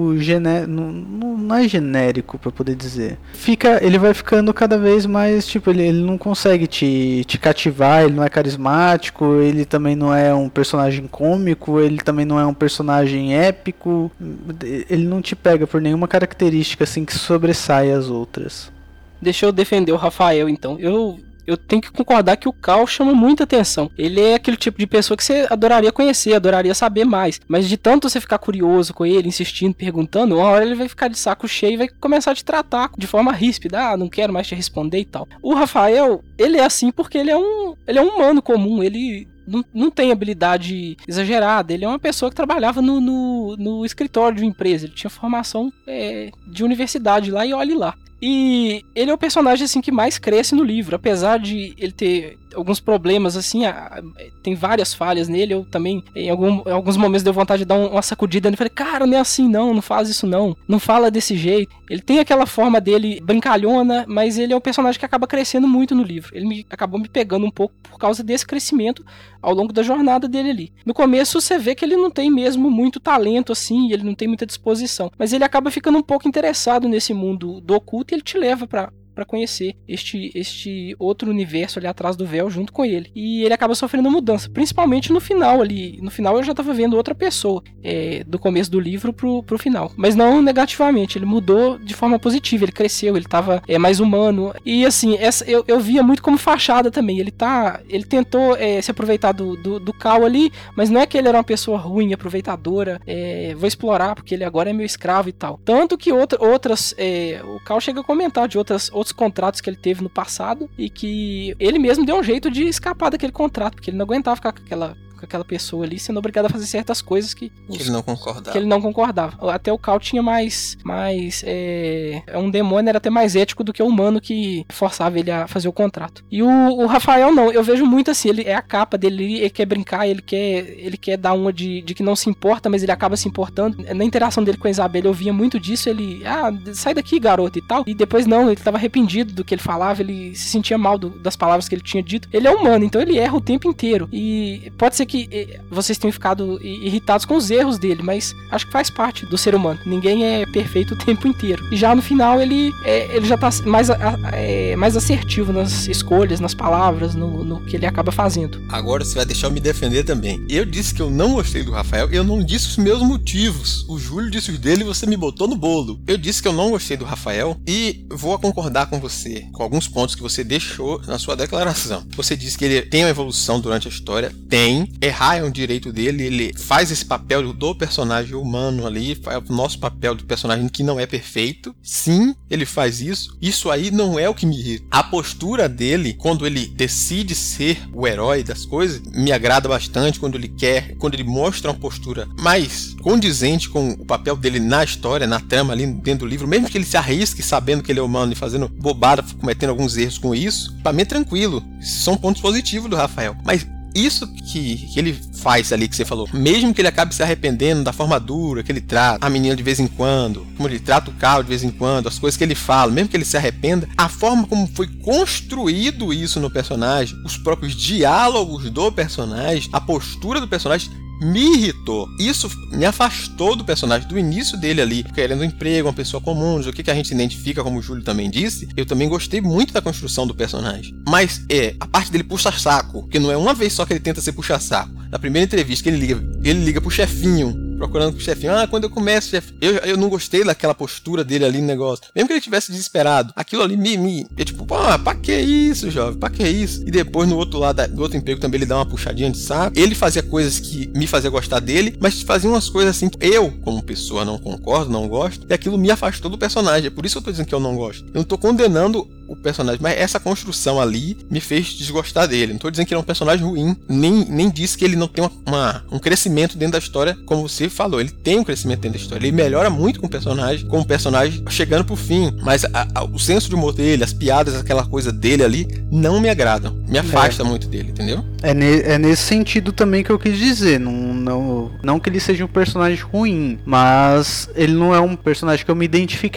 muito genérico, não, não é genérico pra poder dizer. Fica, ele vai ficando cada vez mais, tipo, ele, ele não consegue te, te cativar, ele não é carismático, ele também não é um personagem cômico, ele também não é um personagem épico, ele não te pega por nenhuma característica assim que sobressai as outras. Deixa eu defender o Rafael, então. Eu, eu tenho que concordar que o Cal chama muita atenção. Ele é aquele tipo de pessoa que você adoraria conhecer, adoraria saber mais. Mas de tanto você ficar curioso com ele, insistindo, perguntando, uma hora ele vai ficar de saco cheio e vai começar a te tratar de forma ríspida. Ah, não quero mais te responder e tal. O Rafael, ele é assim porque ele é um, ele é um humano comum, ele... Não, não tem habilidade exagerada. Ele é uma pessoa que trabalhava no, no, no escritório de uma empresa. Ele tinha formação é, de universidade lá e olhe lá. E ele é o personagem assim que mais cresce no livro. Apesar de ele ter alguns problemas assim, a, tem várias falhas nele. Eu também, em, algum, em alguns momentos, deu vontade de dar um, uma sacudida nele. Falei, cara, não é assim não, não faz isso não. Não fala desse jeito. Ele tem aquela forma dele brincalhona, mas ele é um personagem que acaba crescendo muito no livro. Ele me, acabou me pegando um pouco por causa desse crescimento ao longo da jornada dele ali. No começo você vê que ele não tem mesmo muito talento assim, ele não tem muita disposição, mas ele acaba ficando um pouco interessado nesse mundo do oculto e ele te leva pra para conhecer este, este outro universo ali atrás do véu junto com ele. E ele acaba sofrendo mudança, principalmente no final ali. No final eu já tava vendo outra pessoa, é, do começo do livro pro, pro final. Mas não negativamente, ele mudou de forma positiva, ele cresceu, ele tava é, mais humano. E assim, essa, eu, eu via muito como fachada também. Ele tá. Ele tentou é, se aproveitar do, do, do Cal ali, mas não é que ele era uma pessoa ruim, aproveitadora, é, vou explorar porque ele agora é meu escravo e tal. Tanto que outra, outras. É, o Cal chega a comentar de outras. outros contratos que ele teve no passado e que ele mesmo deu um jeito de escapar daquele contrato, porque ele não aguentava ficar com aquela, com aquela pessoa ali sendo obrigado a fazer certas coisas que, que ele não concordava. Que ele não concordava. Até o Cal tinha mais, mais é, um demônio, era até mais ético do que o humano que forçava ele a fazer o contrato. E o, o Rafael não, eu vejo muito assim, ele é a capa dele, ele quer brincar, ele quer, ele quer dar uma de, de que não se importa, mas ele acaba se importando. Na interação dele com a Isabela eu via muito disso, ele, ah, sai daqui garoto e tal, e depois não, ele tava arrependido do que ele falava, ele se sentia mal do, das palavras que ele tinha dito. Ele é humano, então ele erra o tempo inteiro, e pode ser que vocês tenham ficado irritados com os erros dele, mas acho que faz parte do ser humano, ninguém é perfeito o tempo inteiro. E já no final ele, é, ele já tá mais, é, mais assertivo nas escolhas, nas palavras, no, no que ele acaba fazendo. Agora você vai deixar eu me defender também. Eu disse que eu não gostei do Rafael, eu não disse os meus motivos. O Júlio disse os dele e você me botou no bolo. Eu disse que eu não gostei do Rafael e vou concordar com você com alguns pontos que você deixou na sua declaração. Você disse que ele tem uma evolução durante a história, tem, errar é um direito dele, ele faz esse papel do personagem humano ali, faz o nosso papel do personagem que não é perfeito. Sim, ele faz isso. Isso aí não é o que me irrita. A postura dele, quando ele decide ser o herói das coisas, me agrada bastante, quando ele quer, quando ele mostra uma postura mais condizente com o papel dele na história, na trama ali dentro do livro, mesmo que ele se arrisque sabendo que ele é humano e fazendo bobada, cometendo alguns erros com isso, pra mim é tranquilo. Esses são pontos positivos do Rafael. Mas isso que, que ele faz ali, que você falou, mesmo que ele acabe se arrependendo da forma dura que ele trata a menina de vez em quando, como ele trata o Cal de vez em quando, as coisas que ele fala, mesmo que ele se arrependa, a forma como foi construído isso no personagem, os próprios diálogos do personagem, a postura do personagem, me irritou. Isso me afastou do personagem, do início dele ali, querendo um emprego, uma pessoa comum, o que, que a gente identifica, como o Júlio também disse. Eu também gostei muito da construção do personagem. Mas é, a parte dele puxa-saco, que não é uma vez só que ele tenta ser puxa-saco. Na primeira entrevista que ele liga, ele liga pro chefinho, procurando pro chefinho. Ah, quando eu começo, chefe, eu, eu não gostei daquela postura dele ali no negócio. Mesmo que ele tivesse desesperado, aquilo ali me, me eu tipo, pô, pra que isso, jovem? Pra que isso? E depois no outro lado, do outro emprego também ele dá uma puxadinha de saco. Ele fazia coisas que me faziam gostar dele, mas fazia umas coisas assim que eu, como pessoa, não concordo, não gosto, e aquilo me afastou do personagem. É por isso que eu tô dizendo que eu não gosto. Eu não tô condenando o personagem, mas essa construção ali me fez desgostar dele. Não tô dizendo que ele é um personagem ruim, nem, nem disse que ele não tem uma, uma, um crescimento dentro da história, como você falou. Ele tem um crescimento dentro da história, ele melhora muito com o personagem, com o personagem chegando pro fim, mas a, a, o senso de humor dele, as piadas, aquela coisa dele ali, não me agradam, me afasta é. muito dele, entendeu? É, ne, é nesse sentido também que eu quis dizer, não, não, não que ele seja um personagem ruim, mas ele não é um personagem que eu me identifiquei.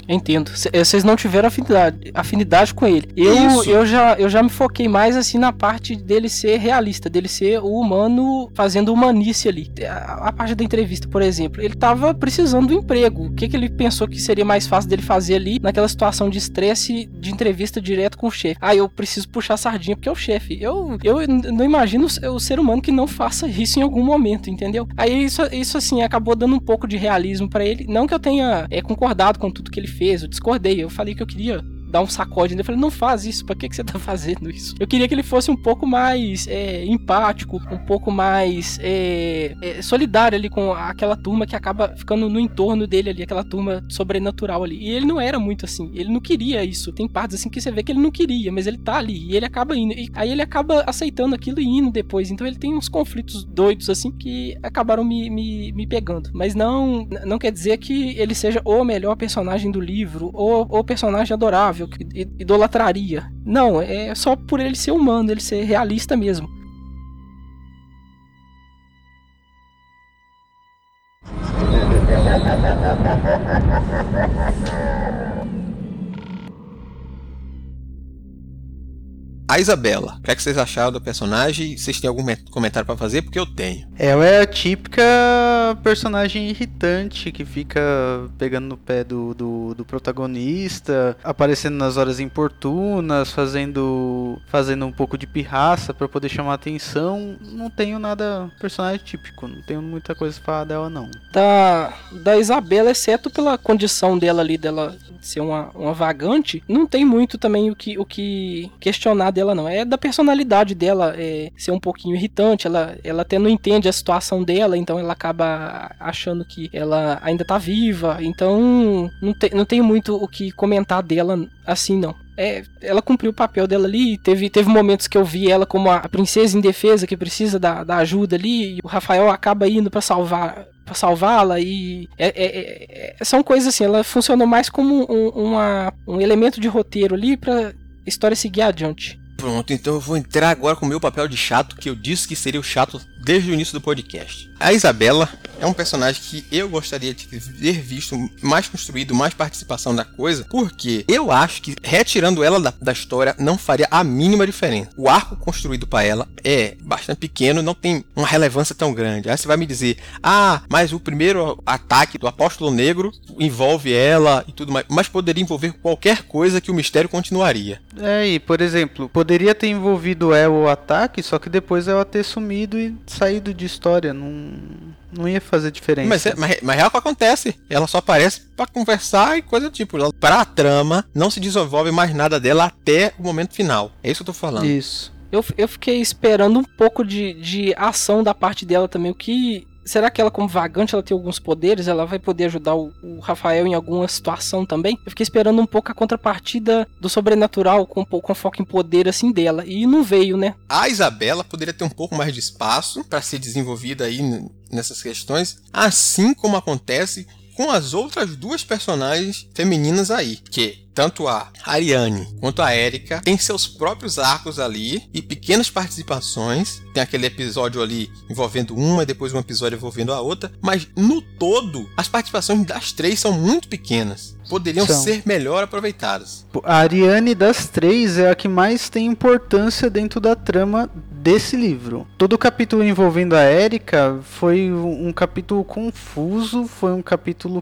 Entendo. Vocês não tiveram afinidade, afinidade com ele. Eu, eu, já, eu já me foquei mais assim na parte dele ser realista, dele ser o humano fazendo humanice ali. A, a parte da entrevista, por exemplo, ele tava precisando do emprego. O que, que ele pensou que seria mais fácil dele fazer ali naquela situação de estresse de entrevista direto com o chefe? Ah, eu preciso puxar a sardinha porque é o chefe. Eu, eu não imagino o ser humano que não faça isso em algum momento, entendeu? Aí isso, isso assim, acabou dando um pouco de realismo pra ele. Não que eu tenha é, concordado com tudo que ele fez, eu discordei, eu falei que eu queria dar um sacode nele, eu falei, não faz isso, pra que, que você tá fazendo isso? Eu queria que ele fosse um pouco mais é, empático, um pouco mais é, é, solidário ali com aquela turma que acaba ficando no entorno dele ali, aquela turma sobrenatural ali, e ele não era muito assim, ele não queria isso, tem partes assim que você vê que ele não queria, mas ele tá ali, e ele acaba indo, e aí ele acaba aceitando aquilo e indo depois, então ele tem uns conflitos doidos assim, que acabaram me, me, me pegando, mas não, não quer dizer que ele seja o melhor personagem do livro, ou o personagem adorável, que idolatraria. Não, é só por ele ser humano, ele ser realista mesmo. A Isabela, o que é que vocês acharam do personagem? Vocês têm algum comentário pra fazer? Porque eu tenho. Ela é a típica personagem irritante que fica pegando no pé do, do, do protagonista, aparecendo nas horas importunas, fazendo, fazendo um pouco de pirraça pra poder chamar a atenção. Não tenho nada personagem típico, não tenho muita coisa pra falar dela não. Da, da Isabela, exceto pela condição dela ali, dela ser uma, uma vagante, não tem muito também o que, o que questionar dela não, é da personalidade dela é, ser um pouquinho irritante, ela, ela até não entende a situação dela, então ela acaba achando que ela ainda tá viva, então não, te, não tem muito o que comentar dela assim não. É, ela cumpriu o papel dela ali, teve, teve momentos que eu vi ela como a princesa indefesa que precisa da, da ajuda ali, e o Rafael acaba indo pra salvar pra salvá-la, e é, é, é, são coisas assim, ela funcionou mais como um, uma, um elemento de roteiro ali pra história seguir adiante. Pronto, então eu vou entrar agora com o meu papel de chato, que eu disse que seria o chato desde o início do podcast. A Isabela é um personagem que eu gostaria de ter visto mais construído, mais participação da coisa, porque eu acho que retirando ela da, da história não faria a mínima diferença. O arco construído para ela é bastante pequeno, não tem uma relevância tão grande. Aí você vai me dizer, ah, mas o primeiro ataque do Apóstolo Negro envolve ela e tudo mais, mas poderia envolver qualquer coisa que o mistério continuaria. É, e por exemplo, poderia ter envolvido ela o ataque, só que depois ela ter sumido e saído de história, não, não ia fazer diferença. Mas, mas, mas é o que acontece, ela só aparece pra conversar e coisa do tipo. Pra trama, não se desenvolve mais nada dela até o momento final. É isso que eu tô falando. Isso. Eu, eu fiquei esperando um pouco de, de ação da parte dela também, o que... Será que ela, como vagante, ela tem alguns poderes? Ela vai poder ajudar o, o Rafael em alguma situação também? Eu fiquei esperando um pouco a contrapartida do sobrenatural, com, com foco em poder, assim, dela. E não veio, né? A Isabela poderia ter um pouco mais de espaço para ser desenvolvida aí nessas questões, assim como acontece com as outras duas personagens femininas aí, que tanto a Ariane quanto a Erika têm seus próprios arcos ali e pequenas participações. Tem aquele episódio ali envolvendo uma e depois um episódio envolvendo a outra, mas no todo as participações das três são muito pequenas. Poderiam são. ser melhor aproveitadas. A Ariane das três é a que mais tem importância dentro da trama desse livro. Todo o capítulo envolvendo a Erika foi um capítulo confuso, foi um capítulo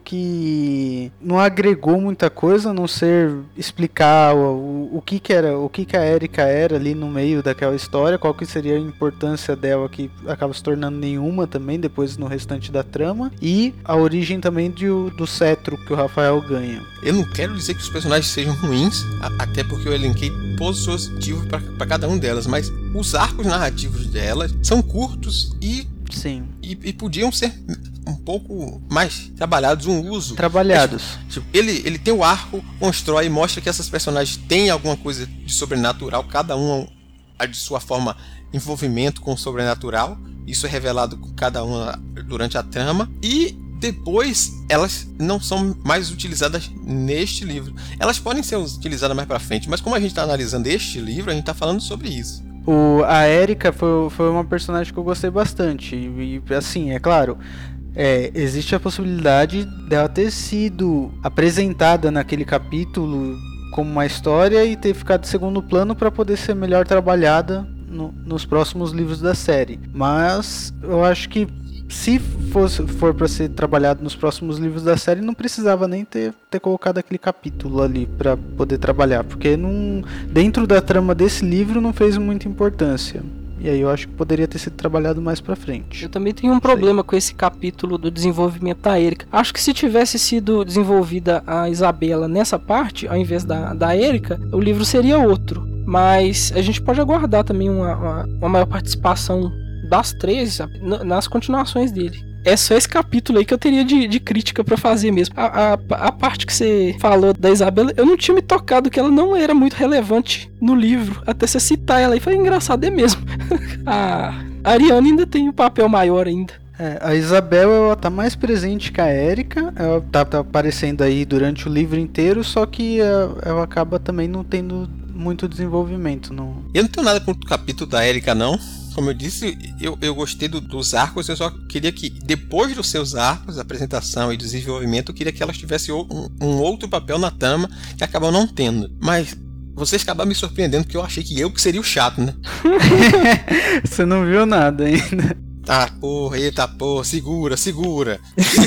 que não agregou muita coisa, a não ser explicar o, o, que, que era, o que, que a Erika era ali no meio daquela história, qual que seria a importância dela, que acaba se tornando nenhuma também depois no restante da trama, e a origem também de, do cetro que o Rafael ganha. Eu não quero dizer que os personagens sejam ruins, até porque eu elenquei positivo para cada um delas, mas os arcos narrativos delas são curtos e, Sim. e, e podiam ser um pouco mais trabalhados, um uso. Trabalhados. É, tipo, ele, ele tem o arco, constrói e mostra que essas personagens têm alguma coisa de sobrenatural, cada uma de sua forma, envolvimento com o sobrenatural. Isso é revelado com cada uma durante a trama. E depois elas não são mais utilizadas neste livro. Elas podem ser utilizadas mais pra frente, mas como a gente está analisando este livro, a gente está falando sobre isso. O, a Erika foi, foi uma personagem que eu gostei bastante. E, e assim, é claro, É, existe a possibilidade dela ter sido apresentada naquele capítulo como uma história e ter ficado em segundo plano para poder ser melhor trabalhada no, nos próximos livros da série. Mas eu acho que se fosse, for para ser trabalhado nos próximos livros da série, não precisava nem ter, ter colocado aquele capítulo ali para poder trabalhar, porque não, dentro da trama desse livro não fez muita importância. E aí eu acho que poderia ter sido trabalhado mais pra frente. Eu também tenho um problema com esse capítulo do desenvolvimento da Erika. Acho que se tivesse sido desenvolvida a Isabela nessa parte, ao invés da, da Erika, o livro seria outro. Mas a gente pode aguardar também uma, uma, uma maior participação das três nas continuações dele. É só esse capítulo aí que eu teria de, de crítica pra fazer mesmo. A, a, a parte que você falou da Isabela, eu não tinha me tocado que ela não era muito relevante no livro, até você citar ela aí, foi engraçado, é mesmo. A Ariane ainda tem um papel maior ainda. É, a Isabel, ela tá mais presente que a Erika, ela tá, tá aparecendo aí durante o livro inteiro, só que ela, ela acaba também não tendo muito desenvolvimento. Não. Eu não tenho nada contra o capítulo da Erika, não. Como eu disse, eu, eu gostei do, dos arcos, eu só queria que, depois dos seus arcos, apresentação e desenvolvimento, eu queria que elas tivessem um, um outro papel na trama, que acabam não tendo. Mas vocês acabaram me surpreendendo, porque eu achei que eu que seria o chato, né? Você não viu nada ainda. Ah, porra, eita porra, segura, segura.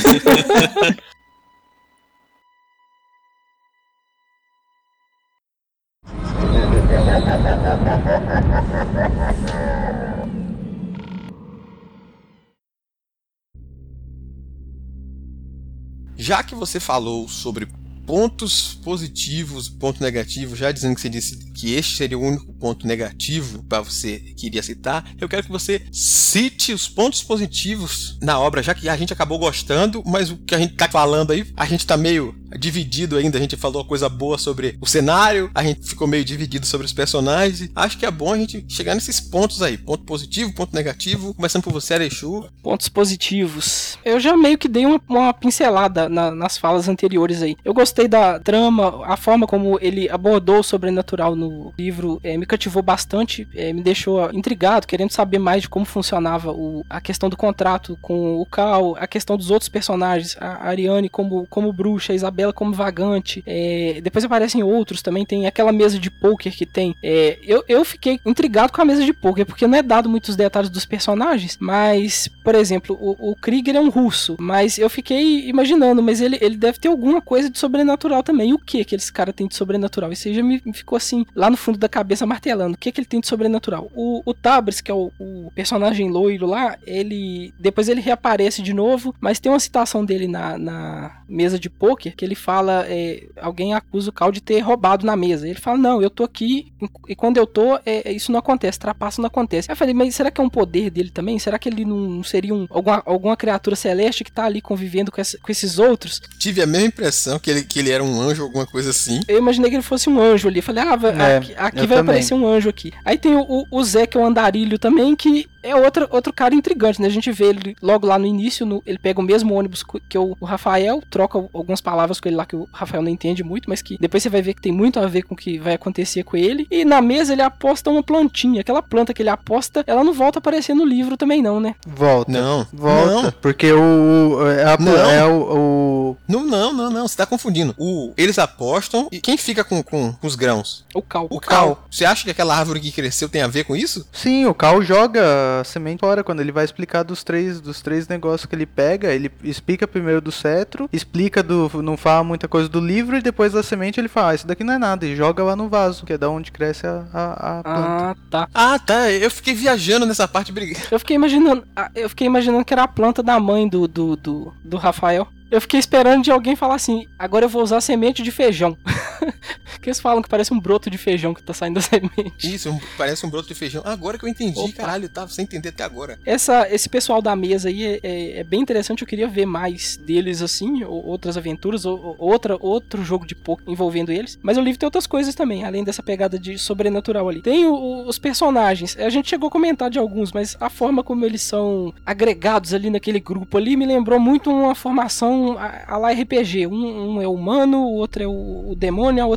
Já que você falou sobre pontos positivos, ponto negativo, já dizendo que você disse que este seria o único ponto negativo para você que iria citar, eu quero que você cite os pontos positivos na obra, já que a gente acabou gostando, mas o que a gente tá falando aí, a gente tá meio dividido ainda, a gente falou coisa boa sobre o cenário, a gente ficou meio dividido sobre os personagens. Acho que é bom a gente chegar nesses pontos aí, ponto positivo, ponto negativo, começando por você, Alexu. Pontos positivos. Eu já meio que dei uma, uma pincelada na, nas falas anteriores aí. Eu gostei da trama, a forma como ele abordou o sobrenatural no livro é, me cativou bastante, é, me deixou intrigado, querendo saber mais de como funcionava o, a questão do contrato com o Cal, a questão dos outros personagens, a Ariane como, como bruxa, a Isabela como vagante, é, depois aparecem outros também, tem aquela mesa de pôquer que tem, é, eu, eu fiquei intrigado com a mesa de pôquer, porque não é dado muitos detalhes dos personagens, mas, por exemplo, o, o Krieger é um russo, mas eu fiquei imaginando, mas ele, ele deve ter alguma coisa de sobrenatural também, e o que que esse cara tem de sobrenatural? Isso aí já me, me ficou assim, lá no fundo da cabeça martelando, o que que ele tem de sobrenatural? O, o Tabris, que é o, o personagem loiro lá, ele, depois ele reaparece de novo, mas tem uma citação dele na, na mesa de pôquer, que ele fala, é, alguém acusa o Cal de ter roubado na mesa. Ele fala, não, eu tô aqui, e quando eu tô, é, isso não acontece, trapaço não acontece. Aí eu falei, mas será que é um poder dele também? Será que ele não seria um, alguma, alguma criatura celeste que tá ali convivendo com, essa, com esses outros? Tive a mesma impressão que ele, que ele era um anjo, alguma coisa assim. Eu imaginei que ele fosse um anjo ali. Falei, ah, é, aqui, aqui vai também. aparecer um anjo aqui. Aí tem o, o, o Zé, que é o andarilho também, que é outro, outro cara intrigante, né? A gente vê ele logo lá no início, no, ele pega o mesmo ônibus que o, o Rafael, troca algumas palavras com ele lá que o Rafael não entende muito, mas que depois você vai ver que tem muito a ver com o que vai acontecer com ele. E na mesa ele aposta uma plantinha. Aquela planta que ele aposta, ela não volta a aparecer no livro também não, né? Volta. Não. Volta. Não. Porque o... É, a, Não. é o, o... Não, não, não, não, você tá confundindo. O, eles apostam, e quem fica com, com, com os grãos? O Cal. O Cal. Você acha que aquela árvore que cresceu tem a ver com isso? Sim, o Cal joga a semente fora quando ele vai explicar dos três, dos três negócios que ele pega. Ele explica primeiro do cetro, explica do... não fala muita coisa do livro, e depois da semente ele fala, ah, isso daqui não é nada, e joga lá no vaso, que é da onde cresce a, a, a planta. Ah, tá. Ah, tá, eu fiquei viajando nessa parte. Eu fiquei imaginando, eu fiquei imaginando que era a planta da mãe do, do, do, do Rafael. Eu fiquei esperando de alguém falar assim, agora eu vou usar semente de feijão. Que eles falam que parece um broto de feijão que tá saindo da semente. Isso, um, parece um broto de feijão. Agora que eu entendi, Opa. Caralho, eu tava sem entender até agora. Essa, esse pessoal da mesa aí é, é, é bem interessante, eu queria ver mais deles assim, ou, outras aventuras, ou, ou outra, outro jogo de poker envolvendo eles. Mas o livro tem outras coisas também, além dessa pegada de sobrenatural ali. Tem o, o, os personagens, a gente chegou a comentar de alguns, mas a forma como eles são agregados ali naquele grupo ali me lembrou muito uma formação a, a lá R P G. Um, um é o humano, o outro é o, o demônio, a outra é a bruxa,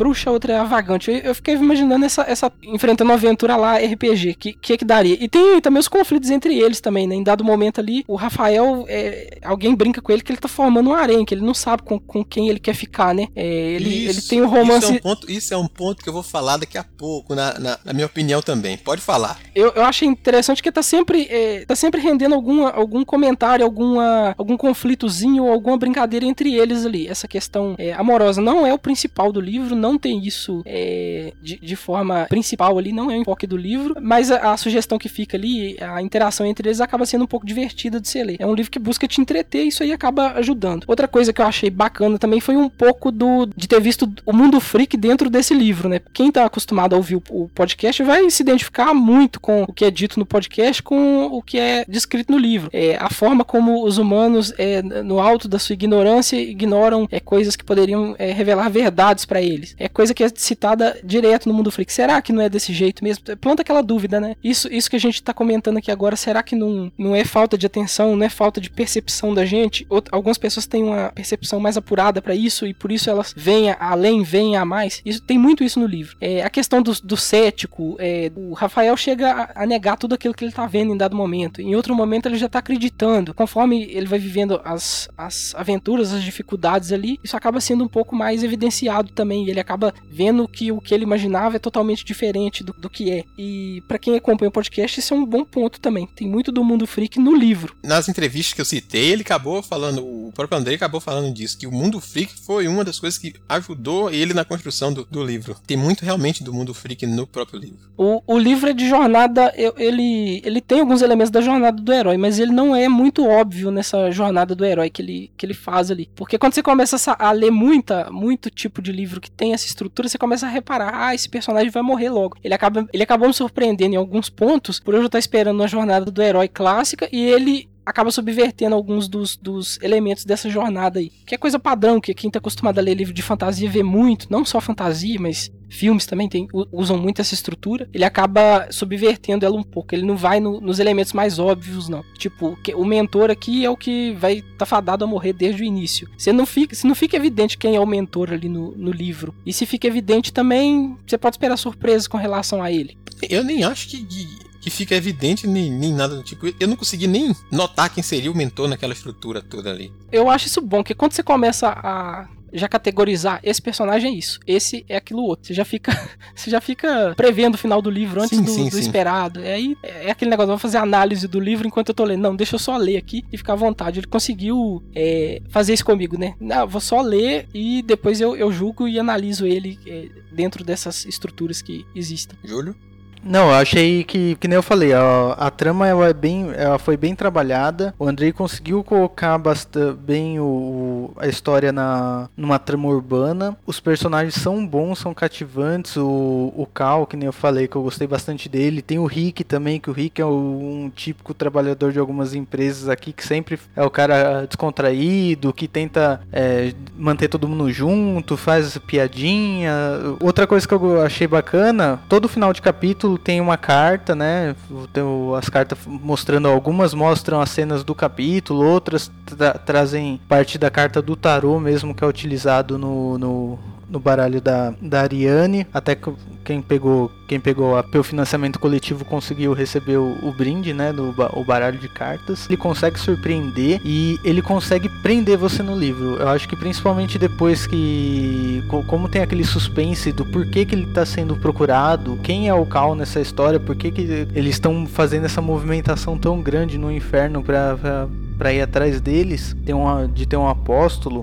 bruxa, a outra é a vagante. Eu, eu fiquei imaginando essa, essa enfrentando uma aventura lá, R P G, que que, que daria? E tem também os conflitos entre eles também, né? Em dado momento ali, o Rafael, é, alguém brinca com ele que ele tá formando um harém, que ele não sabe com, com quem ele quer ficar, né? É, ele, isso, ele tem um romance... Isso é um, ponto, isso é um ponto que eu vou falar daqui a pouco, na, na, na minha opinião também. Pode falar. Eu, eu achei interessante que tá sempre, é, tá sempre rendendo alguma, algum comentário, alguma, algum conflitozinho, alguma brincadeira entre eles ali. Essa questão é, amorosa não é o principal do livro, não tem isso é, de, de forma principal ali, não é o enfoque do livro, mas a, a sugestão que fica ali, a interação entre eles acaba sendo um pouco divertida de se ler. É um livro que busca te entreter e isso aí acaba ajudando. Outra coisa que eu achei bacana também foi um pouco do, de ter visto o mundo freak dentro desse livro, né? Quem tá acostumado a ouvir o, o podcast vai se identificar muito com o que é dito no podcast, com o que é descrito no livro. É, a forma como os humanos, é, no alto da sua ignorância, ignoram é, coisas que poderiam é, revelar verdades pra eles. É coisa que é citada direto no mundo freak. Será que não é desse jeito mesmo? Planta aquela dúvida, né? Isso, isso que a gente tá comentando aqui agora, será que não, não é falta de atenção, não é falta de percepção da gente? Out- algumas pessoas têm uma percepção mais apurada pra isso e por isso elas veem além, veem a mais. Isso, tem muito isso no livro. É, a questão do, do cético, é, o Rafael chega a, a negar tudo aquilo que ele tá vendo em dado momento. Em outro momento ele já tá acreditando. Conforme ele vai vivendo as, as aventuras, as dificuldades ali, isso acaba sendo um pouco mais evidenciado também. Ele acaba vendo que o que ele imaginava é totalmente diferente do, do que é. E pra quem acompanha o podcast, isso é um bom ponto também. Tem muito do mundo freak no livro. Nas entrevistas que eu citei, ele acabou falando, o próprio Andrei acabou falando disso, que o mundo freak foi uma das coisas que ajudou ele na construção do, do livro. Tem muito realmente do mundo freak no próprio livro. O, o livro é de jornada, ele, ele tem alguns elementos da jornada do herói, mas ele não é muito óbvio nessa jornada do herói que ele, que ele faz ali. Porque quando você começa a, a ler muita, muito tipo de livro que tem essa estrutura, você começa a reparar, ah, esse personagem vai morrer logo. Ele, acaba, ele acabou me surpreendendo em alguns pontos, por eu já estar esperando uma jornada do herói clássica, e ele acaba subvertendo alguns dos, dos elementos dessa jornada aí. Que é coisa padrão, que quem tá acostumado a ler livro de fantasia vê muito, não só fantasia, mas filmes também tem, usam muito essa estrutura. Ele acaba subvertendo ela um pouco, ele não vai no, nos elementos mais óbvios, não. Tipo, que, o mentor aqui é o que vai tá fadado a morrer desde o início. Se não fica, se não fica evidente quem é o mentor ali no, no livro, e se fica evidente também, você pode esperar surpresas com relação a ele. Eu nem acho que... que... que fica evidente nem, nem nada do tipo. Eu não consegui nem notar quem seria o mentor naquela estrutura toda ali. Eu acho isso bom, porque quando você começa a já categorizar, esse personagem é isso, esse é aquilo outro, você já fica você já fica prevendo o final do livro antes sim, do, sim, do sim. esperado. É, aí, é aquele negócio, vou fazer análise do livro enquanto eu tô lendo. Não, deixa eu só ler aqui e ficar à vontade. Ele conseguiu é, fazer isso comigo, né? Não, vou só ler e depois eu, eu julgo e analiso ele é, dentro dessas estruturas que existem. Júlio? Não, eu achei que, que nem eu falei, a, a trama ela é bem, ela foi bem trabalhada. O Andrei conseguiu colocar bastante bem o, a história na, numa trama urbana. Os personagens são bons, são cativantes. O, o Cal, que nem eu falei, que eu gostei bastante dele. Tem o Rick também, que o Rick é um típico trabalhador de algumas empresas aqui, que sempre é o cara descontraído, que tenta é, manter todo mundo junto, faz piadinha. Outra coisa que eu achei bacana, todo final de capítulo tem uma carta, né? Tem as cartas mostrando, algumas mostram as cenas do capítulo, outras tra- trazem parte da carta do tarô mesmo, que é utilizado no, no, no baralho da, da Ariane. Até que quem pegou, quem pegou a, pelo financiamento coletivo conseguiu receber o, o brinde, né? Do, o baralho de cartas. Ele consegue surpreender e ele consegue prender você no livro. Eu acho que principalmente depois que... Como tem aquele suspense do porquê que ele está sendo procurado, quem é o Cal nessa história, porquê que eles estão fazendo essa movimentação tão grande no inferno para para ir atrás deles, tem uma, de ter um apóstolo,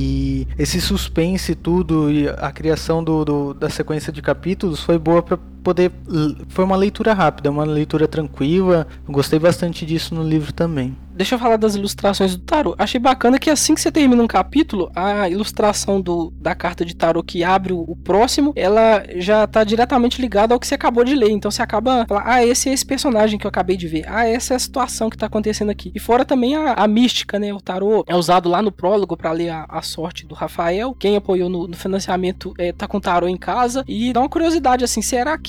e esse suspense tudo, e a criação do, do, da sequência de capítulos foi boa para poder, foi uma leitura rápida, uma leitura tranquila. Eu gostei bastante disso no livro também. Deixa eu falar das ilustrações do tarô. Achei bacana que assim que você termina um capítulo, a ilustração do, da carta de tarô que abre o, o próximo, ela já tá diretamente ligada ao que você acabou de ler. Então você acaba falando, ah, esse é esse personagem que eu acabei de ver. Ah, essa é a situação que tá acontecendo aqui. E fora também a, a mística, né? O tarô é usado lá no prólogo para ler a, a sorte do Rafael. Quem apoiou no, no financiamento é, tá com o tarô em casa. E dá uma curiosidade assim, será que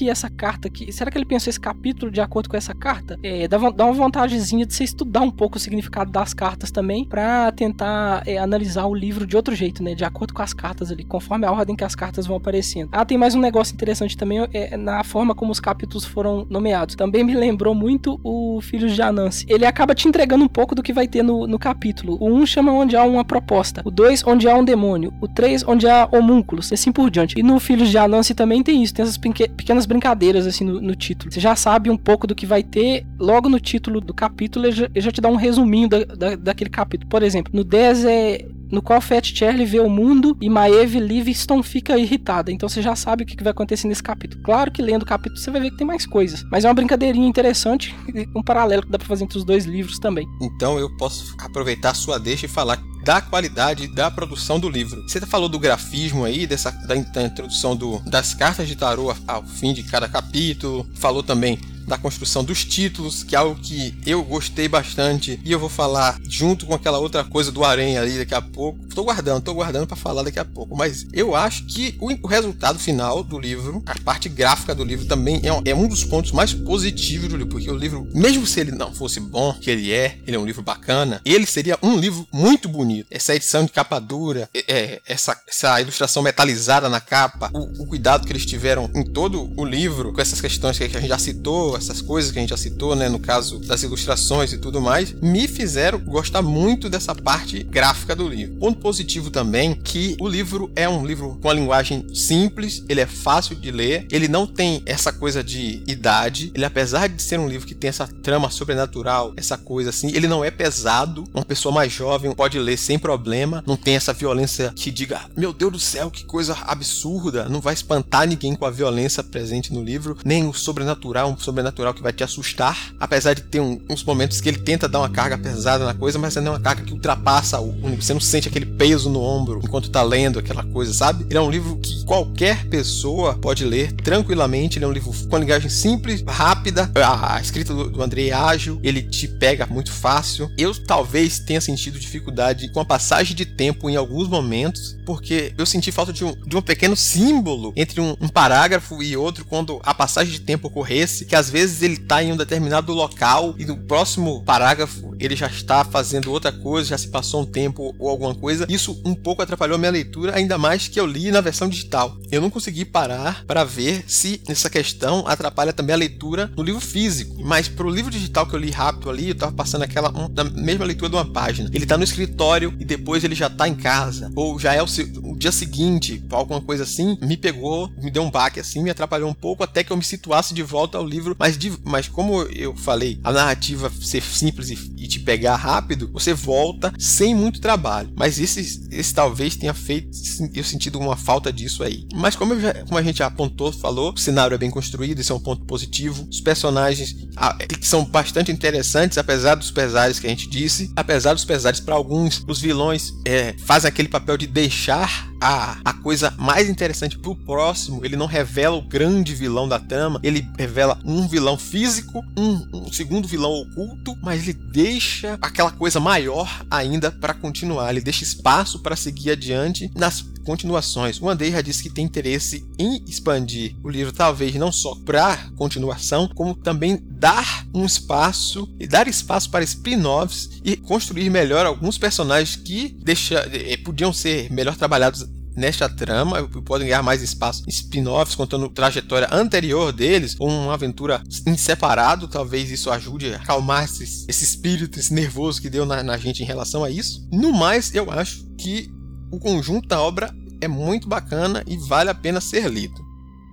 que essa carta aqui, será que ele pensou esse capítulo de acordo com essa carta? É, dá, dá uma vontadezinha de você estudar um pouco o significado das cartas também, pra tentar é, analisar o livro de outro jeito, né? De acordo com as cartas ali, conforme a ordem que as cartas vão aparecendo. Ah, tem mais um negócio interessante também, é, na forma como os capítulos foram nomeados. Também me lembrou muito o Filhos de Anansi. Ele acaba te entregando um pouco do que vai ter no, no capítulo. O um chama onde há uma proposta, o dois onde há um demônio, o três onde há homúnculos, e assim por diante. E no Filhos de Anansi também tem isso, tem essas pequenas brincadeiras assim no, no título. Você já sabe um pouco do que vai ter logo no título do capítulo, ele já, ele já te dá um resuminho da, da, daquele capítulo. Por exemplo, no dez é... no qual Fat Charlie vê o mundo e Maeve Livingston fica irritada. Então você já sabe o que vai acontecer nesse capítulo. Claro que lendo o capítulo você vai ver que tem mais coisas, mas é uma brincadeirinha interessante, um paralelo que dá pra fazer entre os dois livros também. Então eu posso aproveitar a sua deixa e falar da qualidade da produção do livro. Você falou do grafismo aí, dessa, da, da introdução do, das cartas de tarô ao fim de cada capítulo, falou também da construção dos títulos, que é algo que eu gostei bastante, e eu vou falar junto com aquela outra coisa do Aranha ali daqui a pouco. Tô guardando, tô guardando pra falar daqui a pouco, mas eu acho que o, o resultado final do livro, a parte gráfica do livro também é um, é um dos pontos mais positivos do livro, porque o livro, mesmo se ele não fosse bom, que ele é, ele é um livro bacana, ele seria um livro muito bonito. Essa edição de capa dura, é, essa, essa ilustração metalizada na capa, o, o cuidado que eles tiveram em todo o livro, com essas questões que a gente já citou, essas coisas que a gente já citou, né, no caso das ilustrações e tudo mais, me fizeram gostar muito dessa parte gráfica do livro. Ponto positivo também, que o livro é um livro com a linguagem simples, ele é fácil de ler, ele não tem essa coisa de idade, ele apesar de ser um livro que tem essa trama sobrenatural, essa coisa assim, ele não é pesado, uma pessoa mais jovem pode ler sem problema, não tem essa violência que diga, meu Deus do céu, que coisa absurda, não vai espantar ninguém com a violência presente no livro, nem o sobrenatural, um sobrenatural que vai te assustar, apesar de ter um, uns momentos que ele tenta dar uma carga pesada na coisa, mas não é uma carga que ultrapassa o, você não sente aquele peso no ombro enquanto tá lendo aquela coisa, sabe? Ele é um livro que qualquer pessoa pode ler tranquilamente, ele é um livro com linguagem simples, rápida, a, a escrita do, do Andrei é ágil, ele te pega muito fácil. Eu talvez tenha sentido dificuldade com a passagem de tempo em alguns momentos, porque eu senti falta de um, de um pequeno símbolo entre um, um parágrafo e outro quando a passagem de tempo ocorresse, que às vezes ele está em um determinado local e no próximo parágrafo ele já está fazendo outra coisa, já se passou um tempo ou alguma coisa. Isso um pouco atrapalhou a minha leitura, ainda mais que eu li na versão digital. Eu não consegui parar para ver se essa questão atrapalha também a leitura no livro físico, mas para o livro digital que eu li rápido ali, eu estava passando aquela um, da mesma leitura de uma página. Ele está no escritório e depois ele já está em casa, ou já é o, o dia seguinte, alguma coisa assim, me pegou, me deu um baque assim, me atrapalhou um pouco até que eu me situasse de volta ao livro. Mas, de, mas como eu falei, a narrativa ser simples e, e te pegar rápido, você volta sem muito trabalho. Mas esse, esse talvez tenha feito eu sentido uma falta disso aí. Mas como, eu já, como a gente já apontou, falou, o cenário é bem construído, isso é um ponto positivo. Os personagens ah, são bastante interessantes, apesar dos pesares que a gente disse. Apesar dos pesares para alguns, os vilões é, fazem aquele papel de deixar a, a coisa mais interessante pro próximo. Ele não revela o grande vilão da trama, ele revela um vilão físico, um, um segundo vilão oculto, mas ele deixa aquela coisa maior ainda para continuar, ele deixa espaço para seguir adiante nas continuações. O Andrei já disse que tem interesse em expandir o livro, talvez não só para continuação, como também dar um espaço e dar espaço para spin-offs e construir melhor alguns personagens que deixa, eh, podiam ser melhor trabalhados nesta trama, podem ganhar mais espaço em spin-offs contando a trajetória anterior deles, ou uma aventura em separado. Talvez isso ajude a acalmar esse, esse espírito, esse nervoso que deu na, na gente em relação a isso. No mais, eu acho que o conjunto da obra é muito bacana e vale a pena ser lido.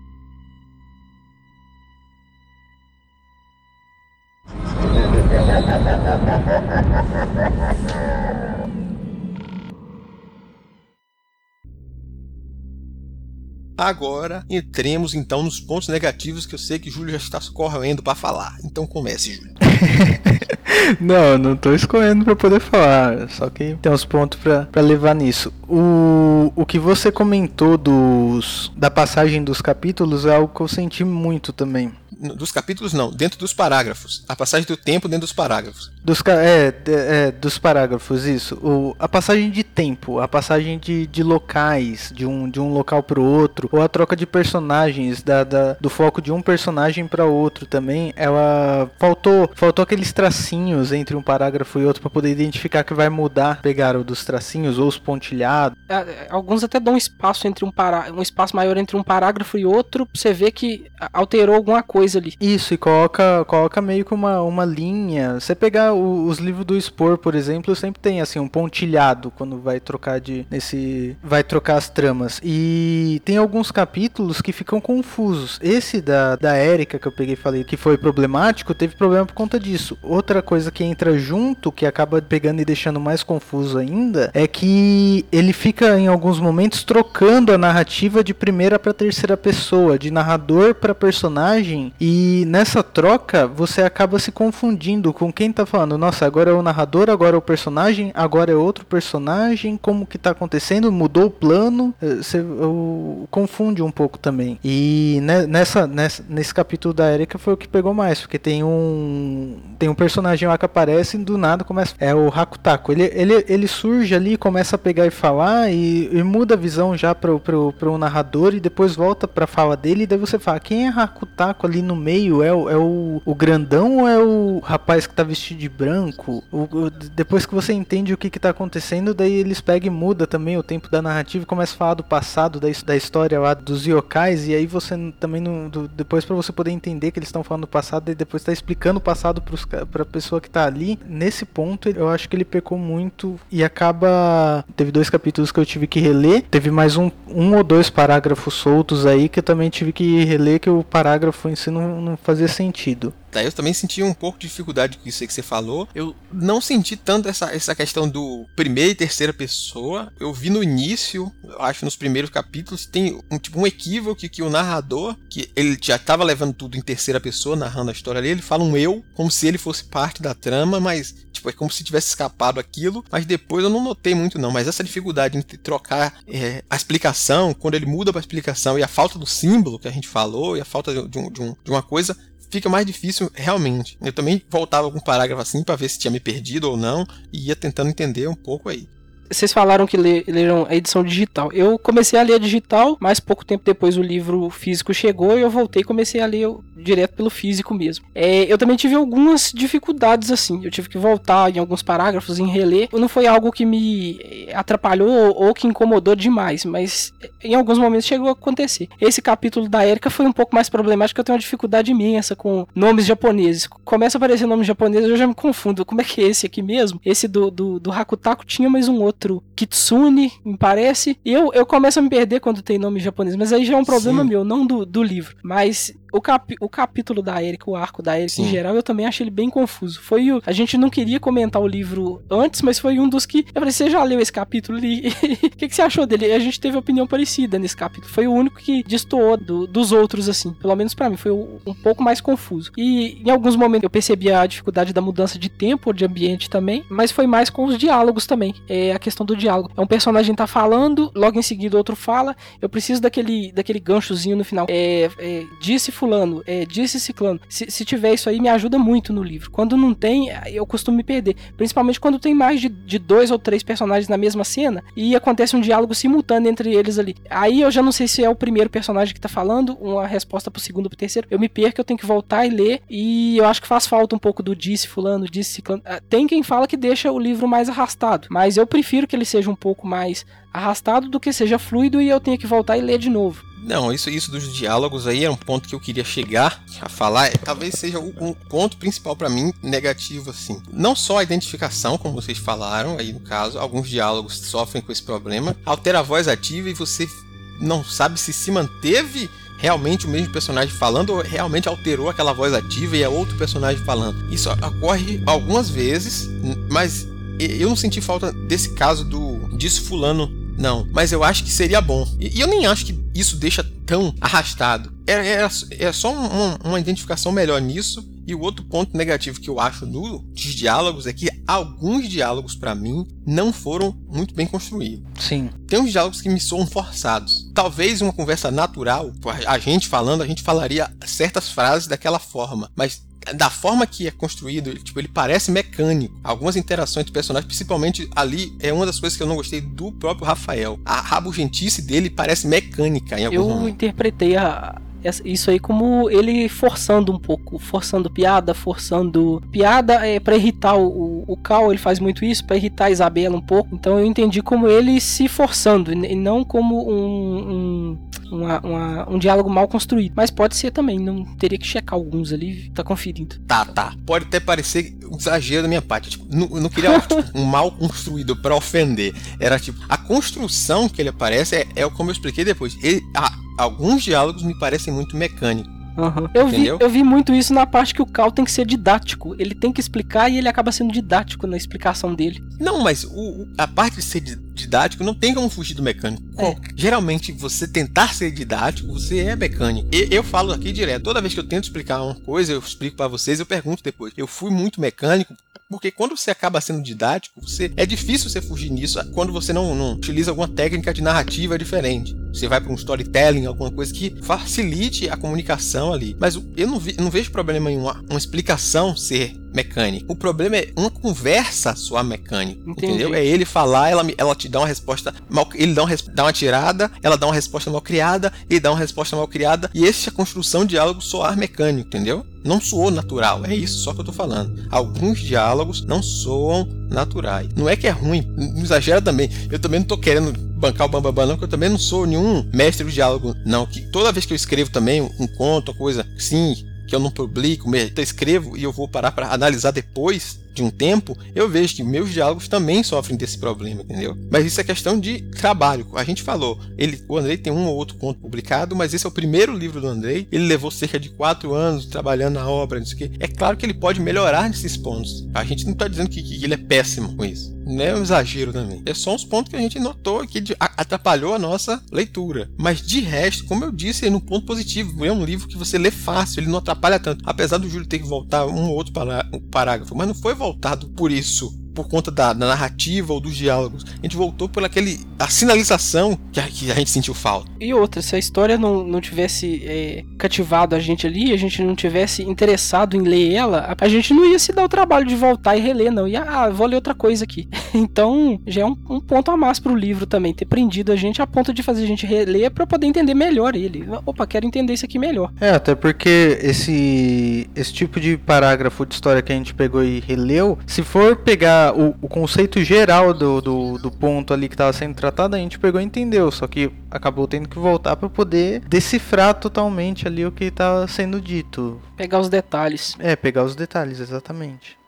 Agora, entremos então nos pontos negativos que eu sei que Júlio já está correndo para falar. Então comece, Júlio. Não, não tô escorrendo para poder falar, só que tem uns pontos para levar nisso. O, o que você comentou dos, da passagem dos capítulos é algo que eu senti muito também. Dos capítulos não, dentro dos parágrafos. A passagem do tempo dentro dos parágrafos. Dos, é, é, dos parágrafos, isso. O, a passagem de tempo, a passagem de, de locais, de um, de um local para o outro, ou a troca de personagens, da, da, do foco de um personagem para outro também, ela faltou, faltou aqueles tracinhos entre um parágrafo e outro para poder identificar que vai mudar. Pegaram dos tracinhos ou os pontilhados. Alguns até dão um espaço entre um, pará, um espaço maior entre um parágrafo e outro, pra você ver que alterou alguma coisa ali. Isso, e coloca, coloca meio que uma, uma linha. Você pegar o, os livros do Spor, por exemplo, sempre tem assim um pontilhado quando vai trocar de nesse vai trocar as tramas. E tem alguns capítulos que ficam confusos. Esse da da Erika que eu peguei e falei que foi problemático, teve problema por conta disso. Outra coisa que entra junto, que acaba pegando e deixando mais confuso ainda, é que ele fica em alguns momentos trocando a narrativa de primeira para terceira pessoa, de narrador para personagem. E nessa troca, você acaba se confundindo com quem tá falando. Nossa, agora é o narrador, agora é o personagem, agora é outro personagem. Como que tá acontecendo? Mudou o plano? Você eu, confunde um pouco também. E nessa, nessa, nesse capítulo da Erika foi o que pegou mais. Porque tem um tem um personagem lá que aparece e do nada começa... É o Hakutako. Ele, ele, ele surge ali, começa a pegar e falar e, e muda a visão já pro, pro, pro narrador e depois volta pra fala dele. E daí você fala, quem é Hakutako ali no meio? É, o, é o, o grandão ou é o rapaz que tá vestido de branco? O, o, depois que você entende o que que tá acontecendo, daí eles pegam e muda também o tempo da narrativa e começa a falar do passado, da, da história lá dos yokais, e aí você também, não, do, depois pra você poder entender que eles estão falando do passado, e depois tá explicando o passado pros, pra pessoa que tá ali. Nesse ponto, eu acho que ele pecou muito e acaba... Teve dois capítulos que eu tive que reler, teve mais um, um ou dois parágrafos soltos aí que eu também tive que reler, que o parágrafo em si não, não fazia sentido. Tá, eu também senti um pouco de dificuldade com isso aí que você falou. Eu não senti tanto essa, essa questão do primeira e terceira pessoa. Eu vi no início, eu acho nos primeiros capítulos, tem um, tipo, um equívoco que, que o narrador, que ele já estava levando tudo em terceira pessoa, narrando a história ali, ele fala um eu, como se ele fosse parte da trama, mas tipo, é como se tivesse escapado aquilo. Mas depois eu não notei muito não, mas essa dificuldade em trocar é, a explicação, quando ele muda para a explicação, e a falta do símbolo que a gente falou, e a falta de, um, de, um, de uma coisa... fica mais difícil realmente. Eu também voltava com um parágrafo assim pra ver se tinha me perdido ou não, e ia tentando entender um pouco aí. Vocês falaram que leram a edição digital. Eu comecei a ler a digital, mas pouco tempo depois o livro físico chegou e eu voltei e comecei a ler direto pelo físico mesmo. É, eu também tive algumas dificuldades assim. Eu tive que voltar em alguns parágrafos, em reler. Não foi algo que me atrapalhou ou que incomodou demais, mas em alguns momentos chegou a acontecer. Esse capítulo da Erika foi um pouco mais problemático, porque eu tenho uma dificuldade imensa com nomes japoneses. Começa a aparecer nomes japoneses, eu já me confundo. Como é que é esse aqui mesmo? Esse do, do, do Hakutako tinha mais um outro. Kitsune, me parece. E eu, eu começo a me perder quando tem nome japonês, mas aí já é um problema Sim. meu, não do, do livro. Mas o, cap, o capítulo da Erika, o arco da Erika Sim. em geral, eu também achei ele bem confuso. Foi o, a gente não queria comentar o livro antes, mas foi um dos que... Eu falei, você já leu esse capítulo? E o que, que você achou dele? A gente teve opinião parecida nesse capítulo. Foi o único que destoou do, dos outros, assim. Pelo menos pra mim, foi um, um pouco mais confuso. E em alguns momentos eu percebi a dificuldade da mudança de tempo, de ambiente também, mas foi mais com os diálogos também. É a questão do diálogo. É um personagem tá falando, logo em seguida outro fala, eu preciso daquele, daquele ganchozinho no final. É, é, disse fulano, é, disse ciclano. Se, se tiver isso aí, me ajuda muito no livro. Quando não tem, eu costumo me perder. Principalmente quando tem mais de, de dois ou três personagens na mesma cena e acontece um diálogo simultâneo entre eles ali. Aí eu já não sei se é o primeiro personagem que tá falando, uma resposta pro segundo, pro terceiro. Eu me perco, eu tenho que voltar e ler, e eu acho que faz falta um pouco do disse fulano, disse ciclano. Tem quem fala que deixa o livro mais arrastado, mas eu prefiro que ele seja um pouco mais arrastado do que seja fluido e eu tenha que voltar e ler de novo. Não, isso, isso dos diálogos aí é um ponto que eu queria chegar a falar. Talvez seja um ponto principal pra mim negativo, assim. Não só a identificação, como vocês falaram, aí no caso, alguns diálogos sofrem com esse problema. Altera a voz ativa e você não sabe se se manteve realmente o mesmo personagem falando ou realmente alterou aquela voz ativa e é outro personagem falando. Isso ocorre algumas vezes, mas eu não senti falta desse caso do disso fulano, não. Mas eu acho que seria bom. E eu nem acho que isso deixa tão arrastado. É, é, é só uma, uma identificação melhor nisso. E o outro ponto negativo que eu acho nos diálogos é que alguns diálogos, pra mim, não foram muito bem construídos. Sim. Tem uns diálogos que me soam forçados. Talvez uma conversa natural, a gente falando, a gente falaria certas frases daquela forma, mas da forma que é construído, ele, tipo, ele parece mecânico. Algumas interações de personagens, principalmente ali, é uma das coisas que eu não gostei do próprio Rafael. A rabugentice dele parece mecânica em alguns Eu momentos. interpretei a, isso aí como ele forçando um pouco, forçando piada, forçando piada é para irritar o, o Cal, ele faz muito isso, para irritar a Isabela um pouco. Então eu entendi como ele se forçando e não como um, um, uma, uma, um diálogo mal construído. Mas pode ser também, não teria que checar alguns ali, tá conferindo. Tá, tá. Pode até parecer um exagero da minha parte. Tipo, não, não queria tipo, um mal construído pra ofender. Era tipo, a construção que ele aparece é, é como eu expliquei depois. Ele, a, alguns diálogos me parecem muito mecânicos. Uhum. Eu, vi, eu vi muito isso na parte que o Cal tem que ser didático. Ele tem que explicar e ele acaba sendo didático na explicação dele. Não, mas o, a parte de ser didático não tem como fugir do mecânico. É. Geralmente, você tentar ser didático, você é mecânico. E eu falo aqui direto. Toda vez que eu tento explicar uma coisa, eu explico pra vocês, eu pergunto depois. Eu fui muito mecânico, porque quando você acaba sendo didático, você, é difícil você fugir nisso quando você não, não utiliza alguma técnica de narrativa diferente. Você vai para um storytelling, alguma coisa que facilite a comunicação ali. Mas eu não, vi, eu não vejo problema em uma, uma explicação ser mecânica. O problema é uma conversa soar mecânica. Entendi. Entendeu? É ele falar, ela, ela te dá uma resposta mal, ele dá uma, dá uma tirada, ela dá uma resposta mal criada, ele dá uma resposta mal criada, e essa é a construção de diálogo soar mecânico, entendeu? Não soou natural, é isso só que eu tô falando. Alguns diálogos não soam naturais. Não é que é ruim, não exagera também. Eu também não tô querendo bancar o bambambam, não, porque eu também não sou nenhum mestre do diálogo, não. Que toda vez que eu escrevo também um conto, uma coisa assim, que eu não publico, eu escrevo e eu vou parar para analisar depois de um tempo, eu vejo que meus diálogos também sofrem desse problema, entendeu? Mas isso é questão de trabalho. A gente falou, ele, o Andrei tem um ou outro conto publicado, mas esse é o primeiro livro do Andrei. Ele levou cerca de quatro anos trabalhando na obra, não sei o quê. É claro que ele pode melhorar nesses pontos. A gente não está dizendo que, que ele é péssimo com isso. Não é um exagero também. É só uns pontos que a gente notou que atrapalhou a nossa leitura. Mas de resto, como eu disse, é no ponto positivo. É um livro que você lê fácil, ele não atrapalha tanto. Apesar do Júlio ter que voltar um ou outro parágrafo, mas não foi voltado por isso, por conta da, da narrativa ou dos diálogos. A gente voltou por aquele, a sinalização que a, que a gente sentiu falta. E outra, se a história não, não tivesse é, cativado a gente ali, a gente não tivesse interessado em ler ela, a gente não ia se dar o trabalho de voltar e reler, não. Ia, ah, vou ler outra coisa aqui. Então, já é um, um ponto a mais pro livro também, ter prendido a gente a ponto de fazer a gente reler pra poder entender melhor ele. Opa, quero entender isso aqui melhor. É, até porque esse, esse tipo de parágrafo de história que a gente pegou e releu, se for pegar O, o conceito geral do, do, do ponto ali que estava sendo tratado, a gente pegou e entendeu, só que acabou tendo que voltar para poder decifrar totalmente ali o que estava sendo dito. Pegar os detalhes. É, pegar os detalhes, exatamente.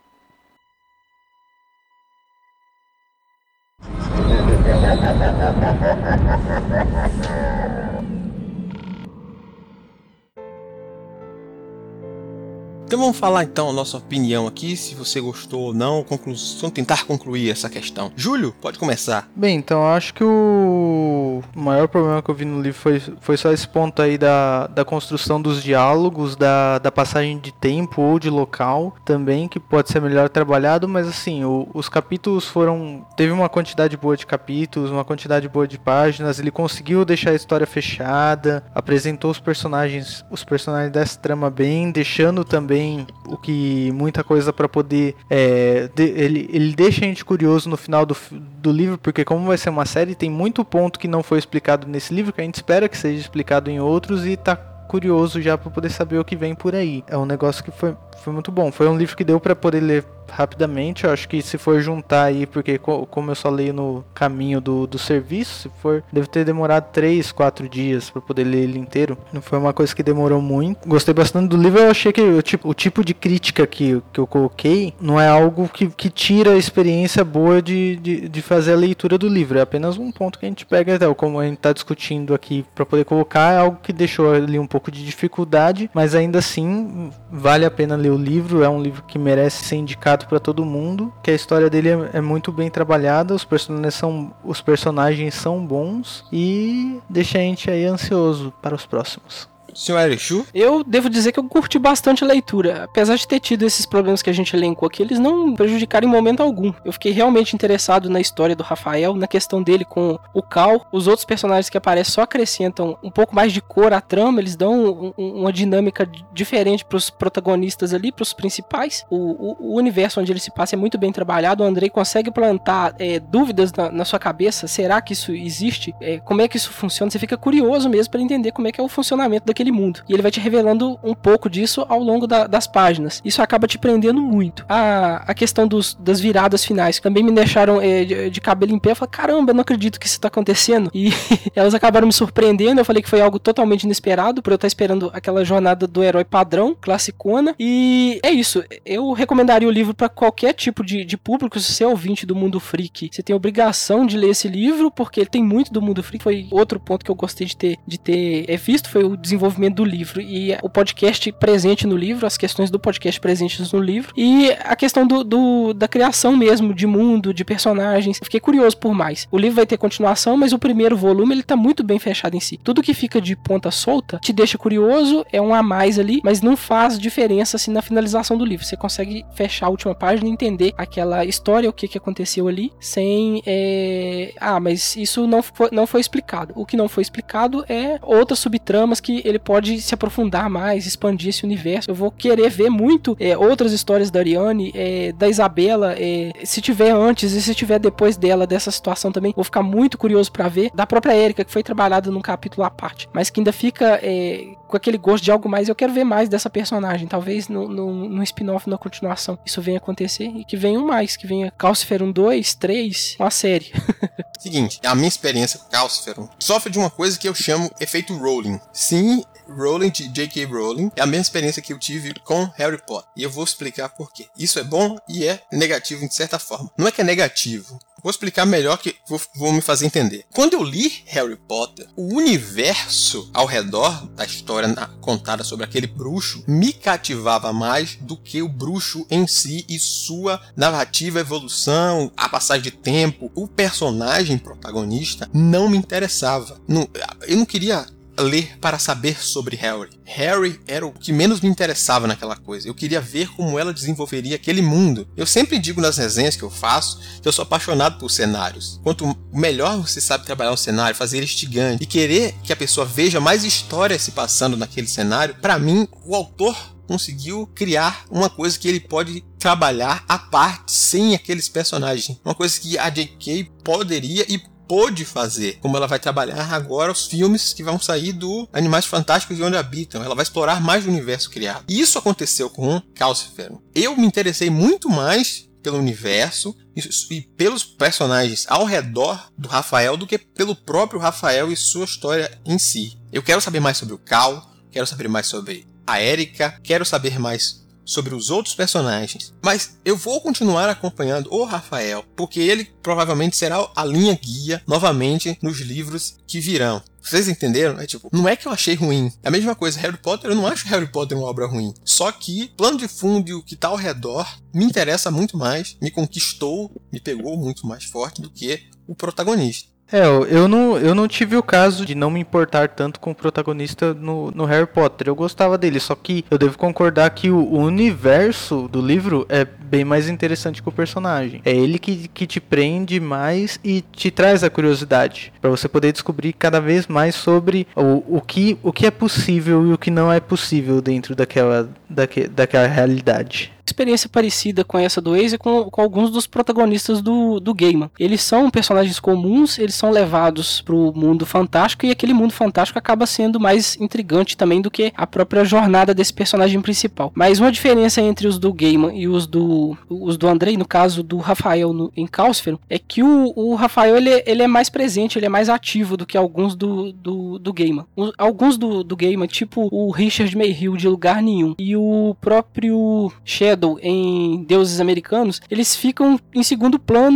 Então vamos falar então a nossa opinião aqui, se você gostou ou não, conclusão, tentar concluir essa questão. Júlio, pode começar. Bem, então eu acho que o maior problema que eu vi no livro foi, foi só esse ponto aí da, da construção dos diálogos, da, da passagem de tempo ou de local também, que pode ser melhor trabalhado, mas assim, o, os capítulos foram... Teve uma quantidade boa de capítulos, uma quantidade boa de páginas, ele conseguiu deixar a história fechada, apresentou os personagens, os personagens dessa trama bem, deixando também o que muita coisa para poder é, de, ele, ele deixa a gente curioso no final do, do livro, porque como vai ser uma série, tem muito ponto que não foi explicado nesse livro, que a gente espera que seja explicado em outros, e tá curioso já para poder saber o que vem por aí. É um negócio que foi, foi muito bom, foi um livro que deu para poder ler rapidamente. Eu acho que se for juntar aí, porque como eu só leio no caminho do, do serviço, se for, deve ter demorado três, quatro dias para poder ler ele inteiro. Não foi uma coisa que demorou muito. Gostei bastante do livro. Eu achei que o tipo, o tipo de crítica que, que eu coloquei não é algo que, que tira a experiência boa de, de, de fazer a leitura do livro. É apenas um ponto que a gente pega, até como a gente está discutindo aqui para poder colocar, é algo que deixou ali um pouco de dificuldade, mas ainda assim vale a pena ler o livro. É um livro que merece ser indicado para todo mundo, que a história dele é, é muito bem trabalhada, os personagens são os personagens são bons e deixa a gente aí ansioso para os próximos. senhor Erichu? Eu devo dizer que eu curti bastante a leitura. Apesar de ter tido esses problemas que a gente elencou aqui, eles não prejudicaram em momento algum. Eu fiquei realmente interessado na história do Rafael, na questão dele com o Cal. Os outros personagens que aparecem só acrescentam um pouco mais de cor à trama, eles dão um, um, uma dinâmica diferente pros protagonistas ali, pros principais. O, o, o universo onde ele se passa é muito bem trabalhado. O Andrei consegue plantar é, dúvidas na, na sua cabeça. Será que isso existe? É, como é que isso funciona? Você fica curioso mesmo para entender como é que é o funcionamento daquele mundo. E ele vai te revelando um pouco disso ao longo da, das páginas. Isso acaba te prendendo muito. A, a questão dos, das viradas finais também me deixaram é, de, de cabelo em pé. Eu falei, caramba, eu não acredito que isso tá acontecendo. E elas acabaram me surpreendendo. Eu falei que foi algo totalmente inesperado, por eu estar esperando aquela jornada do herói padrão, classicona. E é isso. Eu recomendaria o livro para qualquer tipo de, de público. Se você é ouvinte do Mundo Freak, você tem a obrigação de ler esse livro, porque ele tem muito do Mundo Freak. Foi outro ponto que eu gostei de ter, de ter é, visto, foi o desenvolvimento do livro e o podcast presente no livro, as questões do podcast presentes no livro e a questão do, do, da criação mesmo de mundo, de personagens. Eu fiquei curioso por mais. O livro vai ter continuação, mas o primeiro volume ele tá muito bem fechado em si. Tudo que fica de ponta solta te deixa curioso, é um a mais ali, mas não faz diferença assim na finalização do livro. Você consegue fechar a última página e entender aquela história, o que, que aconteceu ali, sem é... ah, mas isso não foi, não foi explicado. O que não foi explicado é outras subtramas que ele pode se aprofundar mais, expandir esse universo. Eu vou querer ver muito é, outras histórias da Ariane, é, da Isabela, é, se tiver antes e se tiver depois dela, dessa situação também, vou ficar muito curioso pra ver. Da própria Erika, que foi trabalhada num capítulo à parte, mas que ainda fica é, com aquele gosto de algo mais. Eu quero ver mais dessa personagem, talvez no, no, no spin-off, na continuação, isso venha acontecer e que venham mais, que venha Calciferum dois, três, uma série. Seguinte, a minha experiência com Calciferum sofre de uma coisa que eu chamo efeito Rowling. Sim, Rowling de J K. Rowling é a mesma experiência que eu tive com Harry Potter. E eu vou explicar por quê. Isso é bom e é negativo de certa forma. Não é que é negativo. Vou explicar melhor que vou, vou me fazer entender. Quando eu li Harry Potter, o universo ao redor da história contada sobre aquele bruxo me cativava mais do que o bruxo em si e sua narrativa, evolução, a passagem de tempo. O personagem protagonista não me interessava. Não, eu não queria ler para saber sobre Harry. Harry era o que menos me interessava naquela coisa. Eu queria ver como ela desenvolveria aquele mundo. Eu sempre digo nas resenhas que eu faço que eu sou apaixonado por cenários. Quanto melhor você sabe trabalhar um cenário, fazer ele instigante e querer que a pessoa veja mais histórias se passando naquele cenário, para mim, o autor conseguiu criar uma coisa que ele pode trabalhar à parte, sem aqueles personagens. Uma coisa que a J K poderia e pôde fazer, como ela vai trabalhar agora os filmes que vão sair do Animais Fantásticos e Onde Habitam. Ela vai explorar mais o universo criado. E isso aconteceu com Calciferum. Eu me interessei muito mais pelo universo e pelos personagens ao redor do Rafael do que pelo próprio Rafael e sua história em si. Eu quero saber mais sobre o Cal, quero saber mais sobre a Erika, quero saber mais sobre os outros personagens, mas eu vou continuar acompanhando o Rafael, porque ele provavelmente será a linha guia novamente nos livros que virão. Vocês entenderam? É tipo, não é que eu achei ruim. É a mesma coisa, Harry Potter, eu não acho Harry Potter uma obra ruim. Só que plano de fundo e o que tá ao redor me interessa muito mais, me conquistou, me pegou muito mais forte do que o protagonista. É, eu não, eu não tive o caso de não me importar tanto com o protagonista no, no Harry Potter. Eu gostava dele, só que eu devo concordar que o, o universo do livro é bem mais interessante que o personagem. É ele que, que te prende mais e te traz a curiosidade, para você poder descobrir cada vez mais sobre o, o, que, o que é possível e o que não é possível dentro daquela, daque, daquela realidade. Experiência parecida com essa do Ace com, com alguns dos protagonistas do, do Gaiman. Eles são personagens comuns, eles são levados pro mundo fantástico e aquele mundo fantástico acaba sendo mais intrigante também do que a própria jornada desse personagem principal. Mas uma diferença entre os do Gaiman e os do, os do Andrei, no caso do Rafael no, em Calciferum, é que o, o Rafael ele, ele é mais presente, ele é mais ativo do que alguns do, do, do Gaiman. Os, alguns do, do Gaiman, tipo o Richard Mayhew de Lugar Nenhum e o próprio Shadow em Deuses Americanos, eles ficam em segundo plano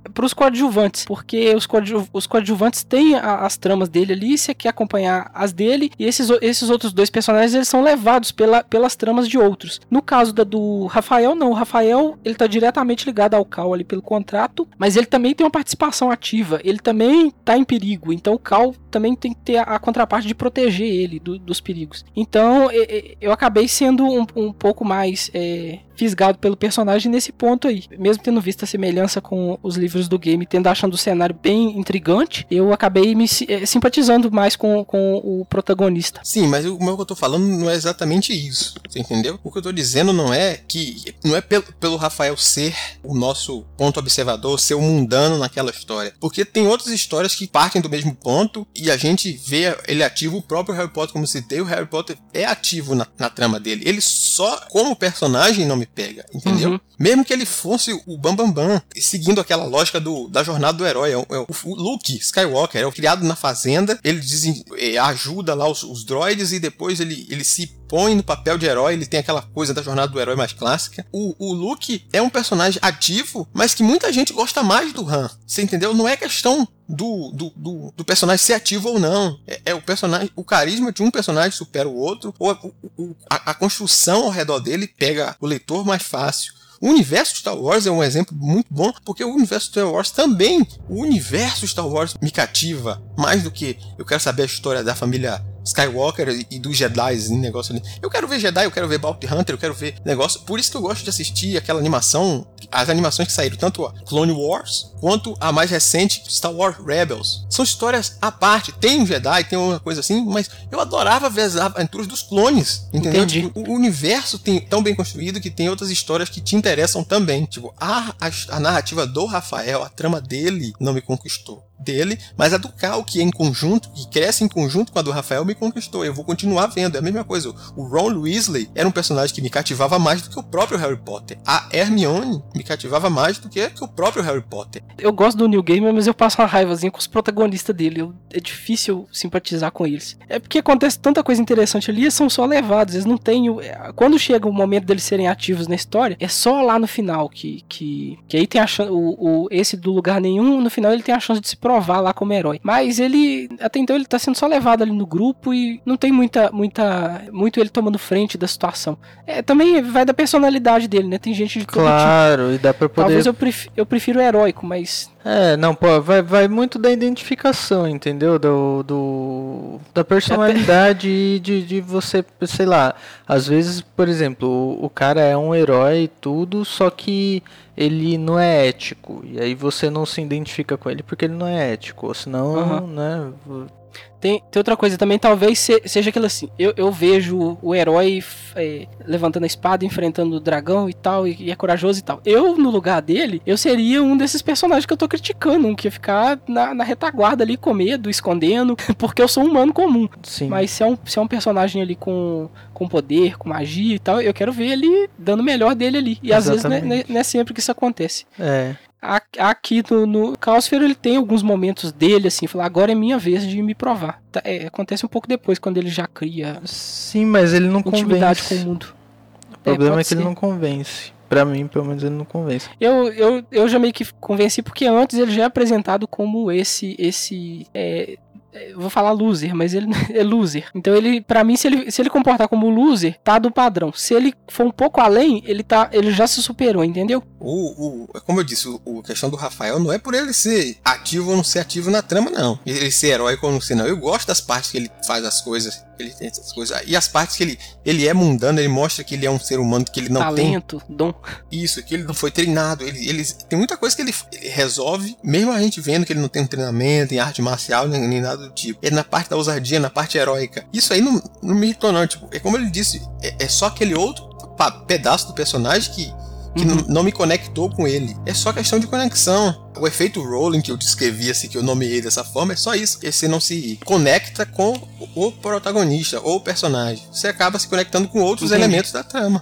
pros coadjuvantes, porque os, coadju, os coadjuvantes têm a, as tramas dele ali, você quer acompanhar as dele, e esses, esses outros dois personagens, eles são levados pela, pelas tramas de outros. No caso da do Rafael, não, o Rafael, ele tá diretamente ligado ao Cal ali pelo contrato, mas ele também tem uma participação ativa, ele também tá em perigo, então o Cal também tem que ter a, a contraparte de proteger ele do, dos perigos. Então, eu, eu acabei sendo um, um pouco mais é, fisgado pelo personagem nesse ponto aí. Mesmo tendo visto a semelhança com os livros do game, tendo achando o cenário bem intrigante, eu acabei me é, simpatizando mais com, com o protagonista. Sim, mas o que eu tô falando não é exatamente isso, você entendeu? O que eu tô dizendo não é que, não é pelo, pelo Rafael ser o nosso ponto observador, ser o mundano naquela história, porque tem outras histórias que partem do mesmo ponto e a gente vê ele ativo. O próprio Harry Potter, como citei, o Harry Potter é ativo na, na trama dele, ele só como personagem não me pega, entendeu? Uhum. Mesmo que ele fosse o Bambambam, Bam Bam, seguindo aquela lógica do, da jornada do herói, é o, é o, o Luke Skywalker, é o criado na fazenda, ele desen, é, ajuda lá os, os droids e depois ele, ele se põe no papel de herói, ele tem aquela coisa da jornada do herói mais clássica. O, o Luke é um personagem ativo, mas que muita gente gosta mais do Han, você entendeu? Não é questão Do, do, do, do personagem ser ativo ou não. É, é o personagem, o carisma de um personagem supera o outro, ou a, o, a, a construção ao redor dele pega o leitor mais fácil. O universo Star Wars é um exemplo muito bom, porque o universo Star Wars também, o universo Star Wars me cativa mais do que eu quero saber a história da família Skywalker e, e dos Jedi em negócio ali. Eu quero ver Jedi, eu quero ver Bounty Hunter, eu quero ver negócio. Por isso que eu gosto de assistir aquela animação, as animações que saíram, tanto a Clone Wars quanto a mais recente Star Wars Rebels. São histórias à parte. Tem um Jedi, tem uma coisa assim, mas eu adorava ver as aventuras dos clones, entendeu? Tipo, o universo tem tão bem construído que tem outras histórias que te interessam também. Tipo, a, a, a narrativa do Rafael, a trama dele não me conquistou. Dele, mas a do Cal, que é em conjunto, que cresce em conjunto com a do Rafael, me conquistou. Eu vou continuar vendo, é a mesma coisa. O Ron Weasley era um personagem que me cativava mais do que o próprio Harry Potter. A Hermione me cativava mais do que, que o próprio Harry Potter. Eu gosto do Neil Gaiman, mas eu passo uma raivazinha com os protagonistas dele. Eu, é difícil simpatizar com eles. É porque acontece tanta coisa interessante ali, eles são só levados, eles não têm... Quando chega o momento deles serem ativos na história, é só lá no final que... Que, que aí tem a chance... O, o, esse do Lugar Nenhum, no final ele tem a chance de se provar lá como herói. Mas ele, até então, ele tá sendo só levado ali no grupo e não tem muita, muita, muito ele tomando frente da situação. É, também vai da personalidade dele, né? Tem gente de todo Claro, tipo. E dá pra poder... Talvez eu prefiro, eu prefiro o heróico, mas... É, não, pô, vai, vai muito da identificação, entendeu? Do, do, da personalidade e de, de você, sei lá, às vezes, por exemplo, o, o cara é um herói e tudo, só que ele não é ético, e aí você não se identifica com ele porque ele não é ético, ou senão, uhum. né... Tem, tem outra coisa também, talvez se, seja aquilo assim, eu, eu vejo o herói é, levantando a espada, enfrentando o dragão e tal, e, e é corajoso e tal. Eu, no lugar dele, eu seria um desses personagens que eu tô criticando, um que ia ficar na, na retaguarda ali, com medo, escondendo, porque eu sou um humano comum. Sim. Mas se é, um, se é um personagem ali com, com poder, com magia e tal, eu quero ver ele dando o melhor dele ali. E Exatamente. Às vezes não é, não é sempre que isso acontece. É. Aqui no, no Caosfera ele tem alguns momentos dele assim, falar agora é minha vez de me provar. É, acontece um pouco depois, quando ele já cria Sim, mas ele não intimidade convence. com o mundo. O problema é, é que ser. ele não convence. Pra mim, pelo menos, ele não convence. Eu, eu, eu já meio que convenci, porque antes ele já é apresentado como esse... esse é, eu vou falar loser, mas ele é loser. Então ele, pra mim, se ele, se ele comportar como loser, tá do padrão. Se ele for um pouco além, ele, tá, ele já se superou, entendeu? O, o, como eu disse, o, a questão do Rafael não é por ele ser ativo ou não ser ativo na trama, não. Ele ser heróico ou não ser, não. Eu gosto das partes que ele faz as coisas, ele tem essas coisas. E as partes que ele, ele é mundano, ele mostra que ele é um ser humano, que ele não Talento, tem... Talento, dom. Isso, que ele não foi treinado. Ele, ele, tem muita coisa que ele, ele resolve, mesmo a gente vendo que ele não tem um treinamento em arte marcial, nem, nem nada do tipo. Ele na parte da ousadia, na parte heróica. Isso aí não, não me irritou, não. Tipo, é como ele disse, é, é só aquele outro pá, pedaço do personagem que... que uhum. não me conectou com ele. É só questão de conexão. O efeito Rowling que eu descrevi, assim, que eu nomeei dessa forma, é só isso. Você não se conecta com o protagonista ou o personagem. Você acaba se conectando com outros Entendi. elementos da trama.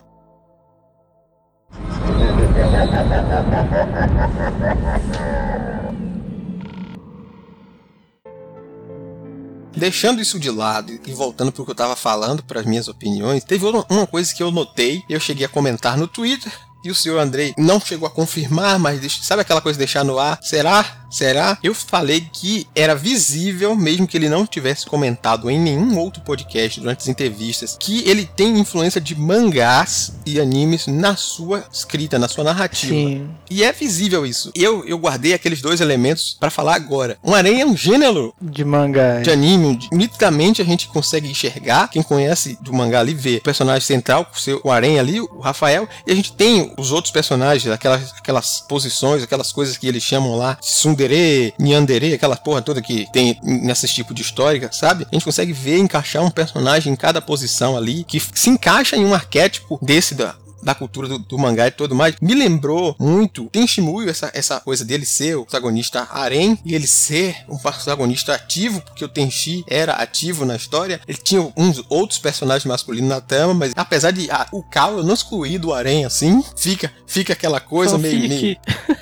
Deixando isso de lado e voltando para o que eu estava falando, para as minhas opiniões, teve uma coisa que eu notei, eu cheguei a comentar no Twitter, e o senhor Andrei não chegou a confirmar, mas deixa, sabe aquela coisa de deixar no ar? Será? Será? Eu falei que era visível, mesmo que ele não tivesse comentado em nenhum outro podcast durante as entrevistas, que ele tem influência de mangás e animes na sua escrita, na sua narrativa. Sim. E é visível isso. Eu, eu guardei aqueles dois elementos pra falar agora. Um harém é um gênero de mangá, de anime, onde nitidamente a gente consegue enxergar. Quem conhece do mangá ali vê o personagem central, o, seu, o harém ali, o Rafael, e a gente tem os outros personagens, aquelas, aquelas posições, aquelas coisas que eles chamam lá, tsundere, nyandere, aquela porra toda que tem nesse tipo de história, sabe? A gente consegue ver, encaixar um personagem em cada posição ali, que se encaixa em um arquétipo desse da da cultura do, do mangá e tudo mais. Me lembrou muito Tenshimuyo, essa, essa coisa dele ser o protagonista harém e ele ser um protagonista ativo, porque o Tenchi era ativo na história. Ele tinha uns outros personagens masculinos na trama, mas apesar de ah, o Kao não excluir do harém assim, fica, fica aquela coisa meio, meio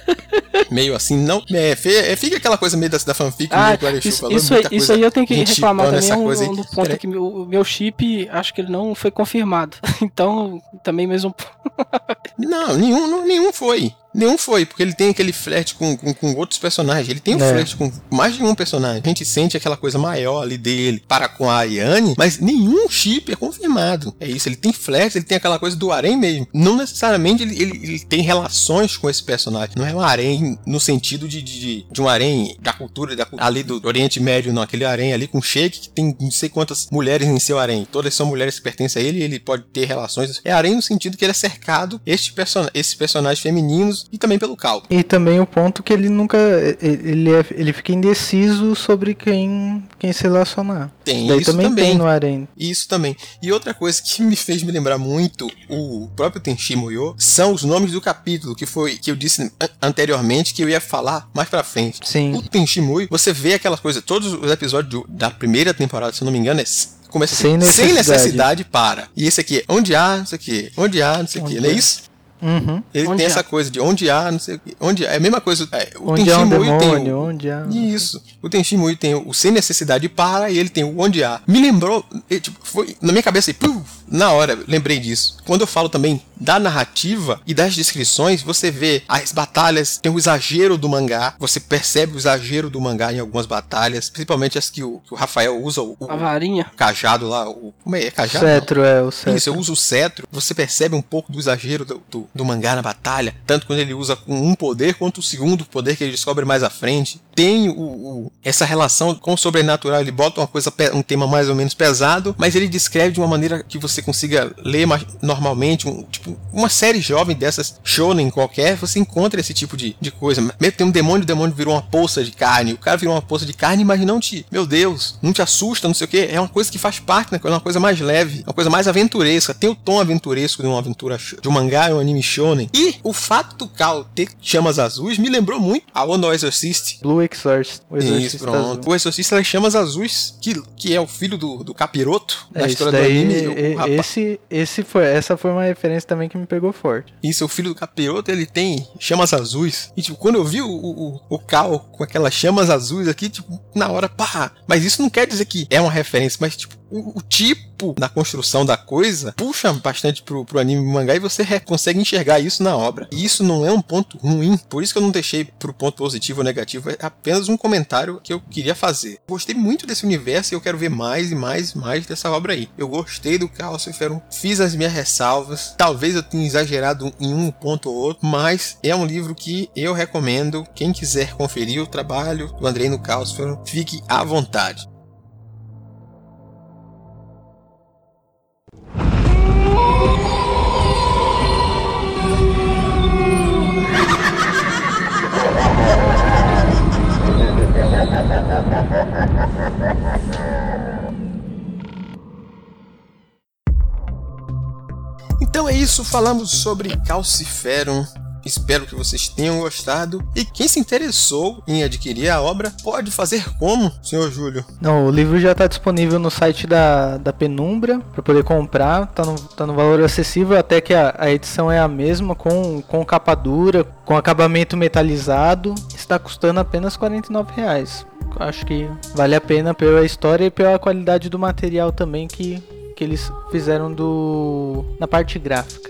meio assim, não é, é, fica aquela coisa meio da, da fanfic, ah, meio que o Arechu isso, falou, isso, aí, isso aí eu tenho que reclamar também, é um, coisa um ponto aí. que o meu chip, acho que ele não foi confirmado, então também mesmo. Não, nenhum, nenhum foi. Nenhum foi, porque ele tem aquele flerte com, com, com outros personagens. Ele tem um é. flerte com mais de um personagem. A gente sente aquela coisa maior ali dele para com a Ayane, mas nenhum chip é confirmado. É isso, ele tem flerte, ele tem aquela coisa do harém mesmo. Não necessariamente ele, ele, ele tem relações com esse personagem. Não é um harém no sentido de, de, de um harém da cultura da, ali do Oriente Médio, não. Aquele harém ali com Sheik que tem não sei quantas mulheres em seu harém. Todas são mulheres que pertencem a ele e ele pode ter relações. É harém no sentido que ele é cercado este person- esses personagens femininos e também pelo Kao. E também o ponto que ele nunca ele, é, ele fica indeciso sobre quem, quem se relacionar. Tem Daí isso também, também. Tem no harém. Isso também. E outra coisa que me fez me lembrar muito o próprio Tenshimuyo são os nomes do capítulo, que foi que eu disse anteriormente que eu ia falar mais pra frente. Sim. O Tenshimuyo, você vê aquelas coisas, todos os episódios do, da primeira temporada, se eu não me engano, é começa assim, sem necessidade. sem necessidade para. E esse aqui é onde há, não sei o que, onde há, não sei o que, não é isso? Uhum. Ele onde tem há? essa coisa de onde há, não sei o que. Onde há, é a mesma coisa. É, o onde há um Tenshimuyo demônio, tem o, onde há... Isso. O Tenshimuyo tem o, o sem necessidade para e ele tem o onde há. Me lembrou, ele, tipo, foi na minha cabeça e puf, na hora, lembrei disso. Quando eu falo também da narrativa e das descrições, você vê as batalhas, tem o exagero do mangá, você percebe o exagero do mangá em algumas batalhas, principalmente as que o, que o Rafael usa o, o a varinha, o cajado lá, o, como é? É cajado? Cetro, não? é o cetro. Isso, eu uso o cetro, você percebe um pouco do exagero do, do, do mangá na batalha, tanto quando ele usa com um poder, quanto o segundo poder que ele descobre mais à frente. Tem o, o, essa relação com o sobrenatural, ele bota uma coisa, um tema mais ou menos pesado, mas ele descreve de uma maneira que você consiga ler mais, normalmente, um, tipo, uma série jovem dessas, shonen qualquer, você encontra esse tipo de, de coisa. Mesmo tem um demônio, o demônio virou uma poça de carne, o cara virou uma poça de carne, mas não te, meu Deus, não te assusta, não sei o que, é uma coisa que faz parte, né? É uma coisa mais leve, uma coisa mais aventuresca, tem o tom aventuresco de uma aventura, de um mangá, um anime shonen. E o fato do Kao ter chamas azuis me lembrou muito a Ono Exorcist. Blue Exorcist. O Isso, pronto. Azul. O Exorcista tem chamas azuis, que, que é o filho do, do Capiroto, é, na história daí, do anime. E, o esse, esse foi, essa foi uma referência também que me pegou forte. Isso, o filho do Capiroto, ele tem chamas azuis. E tipo, quando eu vi o, o, o Kao com aquelas chamas azuis aqui, tipo, na hora, pá. Mas isso não quer dizer que é uma referência, mas tipo, o, o tipo na construção da coisa puxa bastante pro, pro anime e mangá e você re, consegue enxergar isso na obra. E isso não é um ponto ruim, por isso que eu não deixei pro ponto positivo ou negativo, é apenas um comentário que eu queria fazer. Gostei muito desse universo e eu quero ver mais e mais e mais dessa obra aí. Eu gostei do Calciferum, fiz as minhas ressalvas, talvez eu tenha exagerado em um ponto ou outro, mas é um livro que eu recomendo. Quem quiser conferir o trabalho do Andrei no Calciferum, fique à vontade. Então é isso, falamos sobre Calciferum. Espero que vocês tenham gostado. E quem se interessou em adquirir a obra, pode fazer como, senhor Júlio? Não, o livro já está disponível no site da, da Penumbra para poder comprar. Está no, tá no valor acessível, até que a, a edição é a mesma, com, com capa dura, com acabamento metalizado. Está custando apenas quarenta e nove reais. Acho que vale a pena pela história e pela qualidade do material também que, que eles fizeram do, na parte gráfica.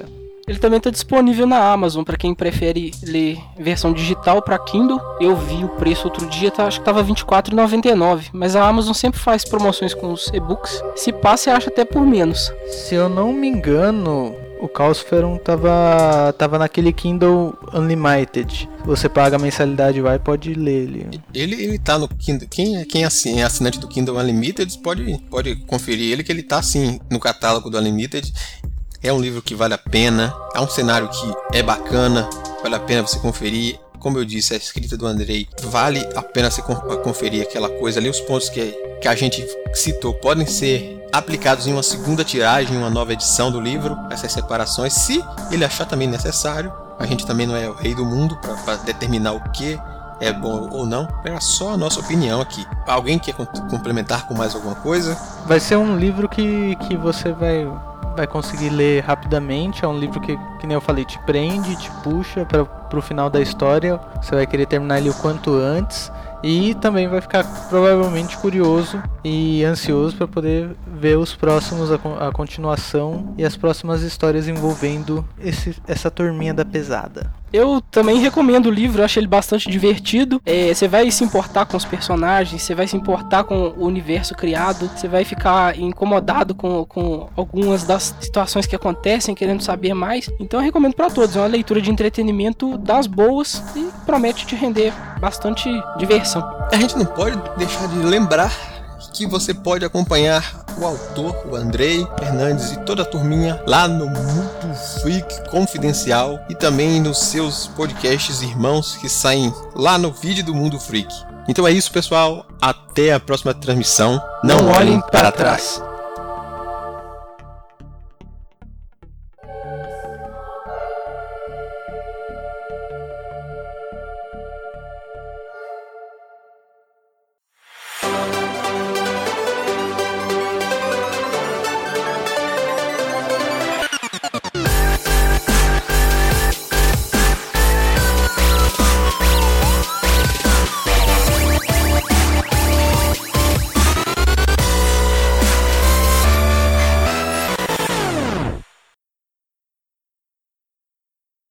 Ele também está disponível na Amazon para quem prefere ler versão digital para Kindle. Eu vi o preço outro dia, tá, acho que estava vinte e quatro reais e noventa e nove centavos, mas a Amazon sempre faz promoções com os e-books. Se passa, você acha até por menos. Se eu não me engano, o Caosferum tava, tava naquele Kindle Unlimited. Você paga a mensalidade lá e pode ler ele. Ele, ele tá no Kindle. Quem, quem é assinante do Kindle Unlimited pode, pode conferir ele, que ele tá assim no catálogo do Unlimited. É um livro que vale a pena. É um cenário que é bacana. Vale a pena você conferir. Como eu disse, a escrita do Andrei vale a pena você conferir aquela coisa ali. Os pontos que, que a gente citou podem ser aplicados em uma segunda tiragem, em uma nova edição do livro. Essas separações, se ele achar também necessário. A gente também não é o rei do mundo para determinar o que é bom ou não. É só a nossa opinião aqui. Alguém quer complementar com mais alguma coisa? Vai ser um livro que, que você vai... vai conseguir ler rapidamente. É um livro que, que nem eu falei, te prende, te puxa para pro final da história. Você vai querer terminar ele o quanto antes e também vai ficar provavelmente curioso e ansioso para poder ver os próximos, a, a continuação e as próximas histórias envolvendo esse, essa turminha da pesada. Eu também recomendo o livro, eu acho ele bastante divertido. É, você vai se importar com os personagens, você vai se importar com o universo criado, você vai ficar incomodado com, com algumas das situações que acontecem, querendo saber mais. Então eu recomendo para todos, é uma leitura de entretenimento das boas e promete te render bastante diversão. A gente não pode deixar de lembrar que você pode acompanhar o autor, o Andrei Fernandes e toda a turminha lá no Mundo Freak Confidencial e também nos seus podcasts irmãos que saem lá no vídeo do Mundo Freak. Então é isso, pessoal. Até a próxima transmissão. Não, Não olhem para trás. trás.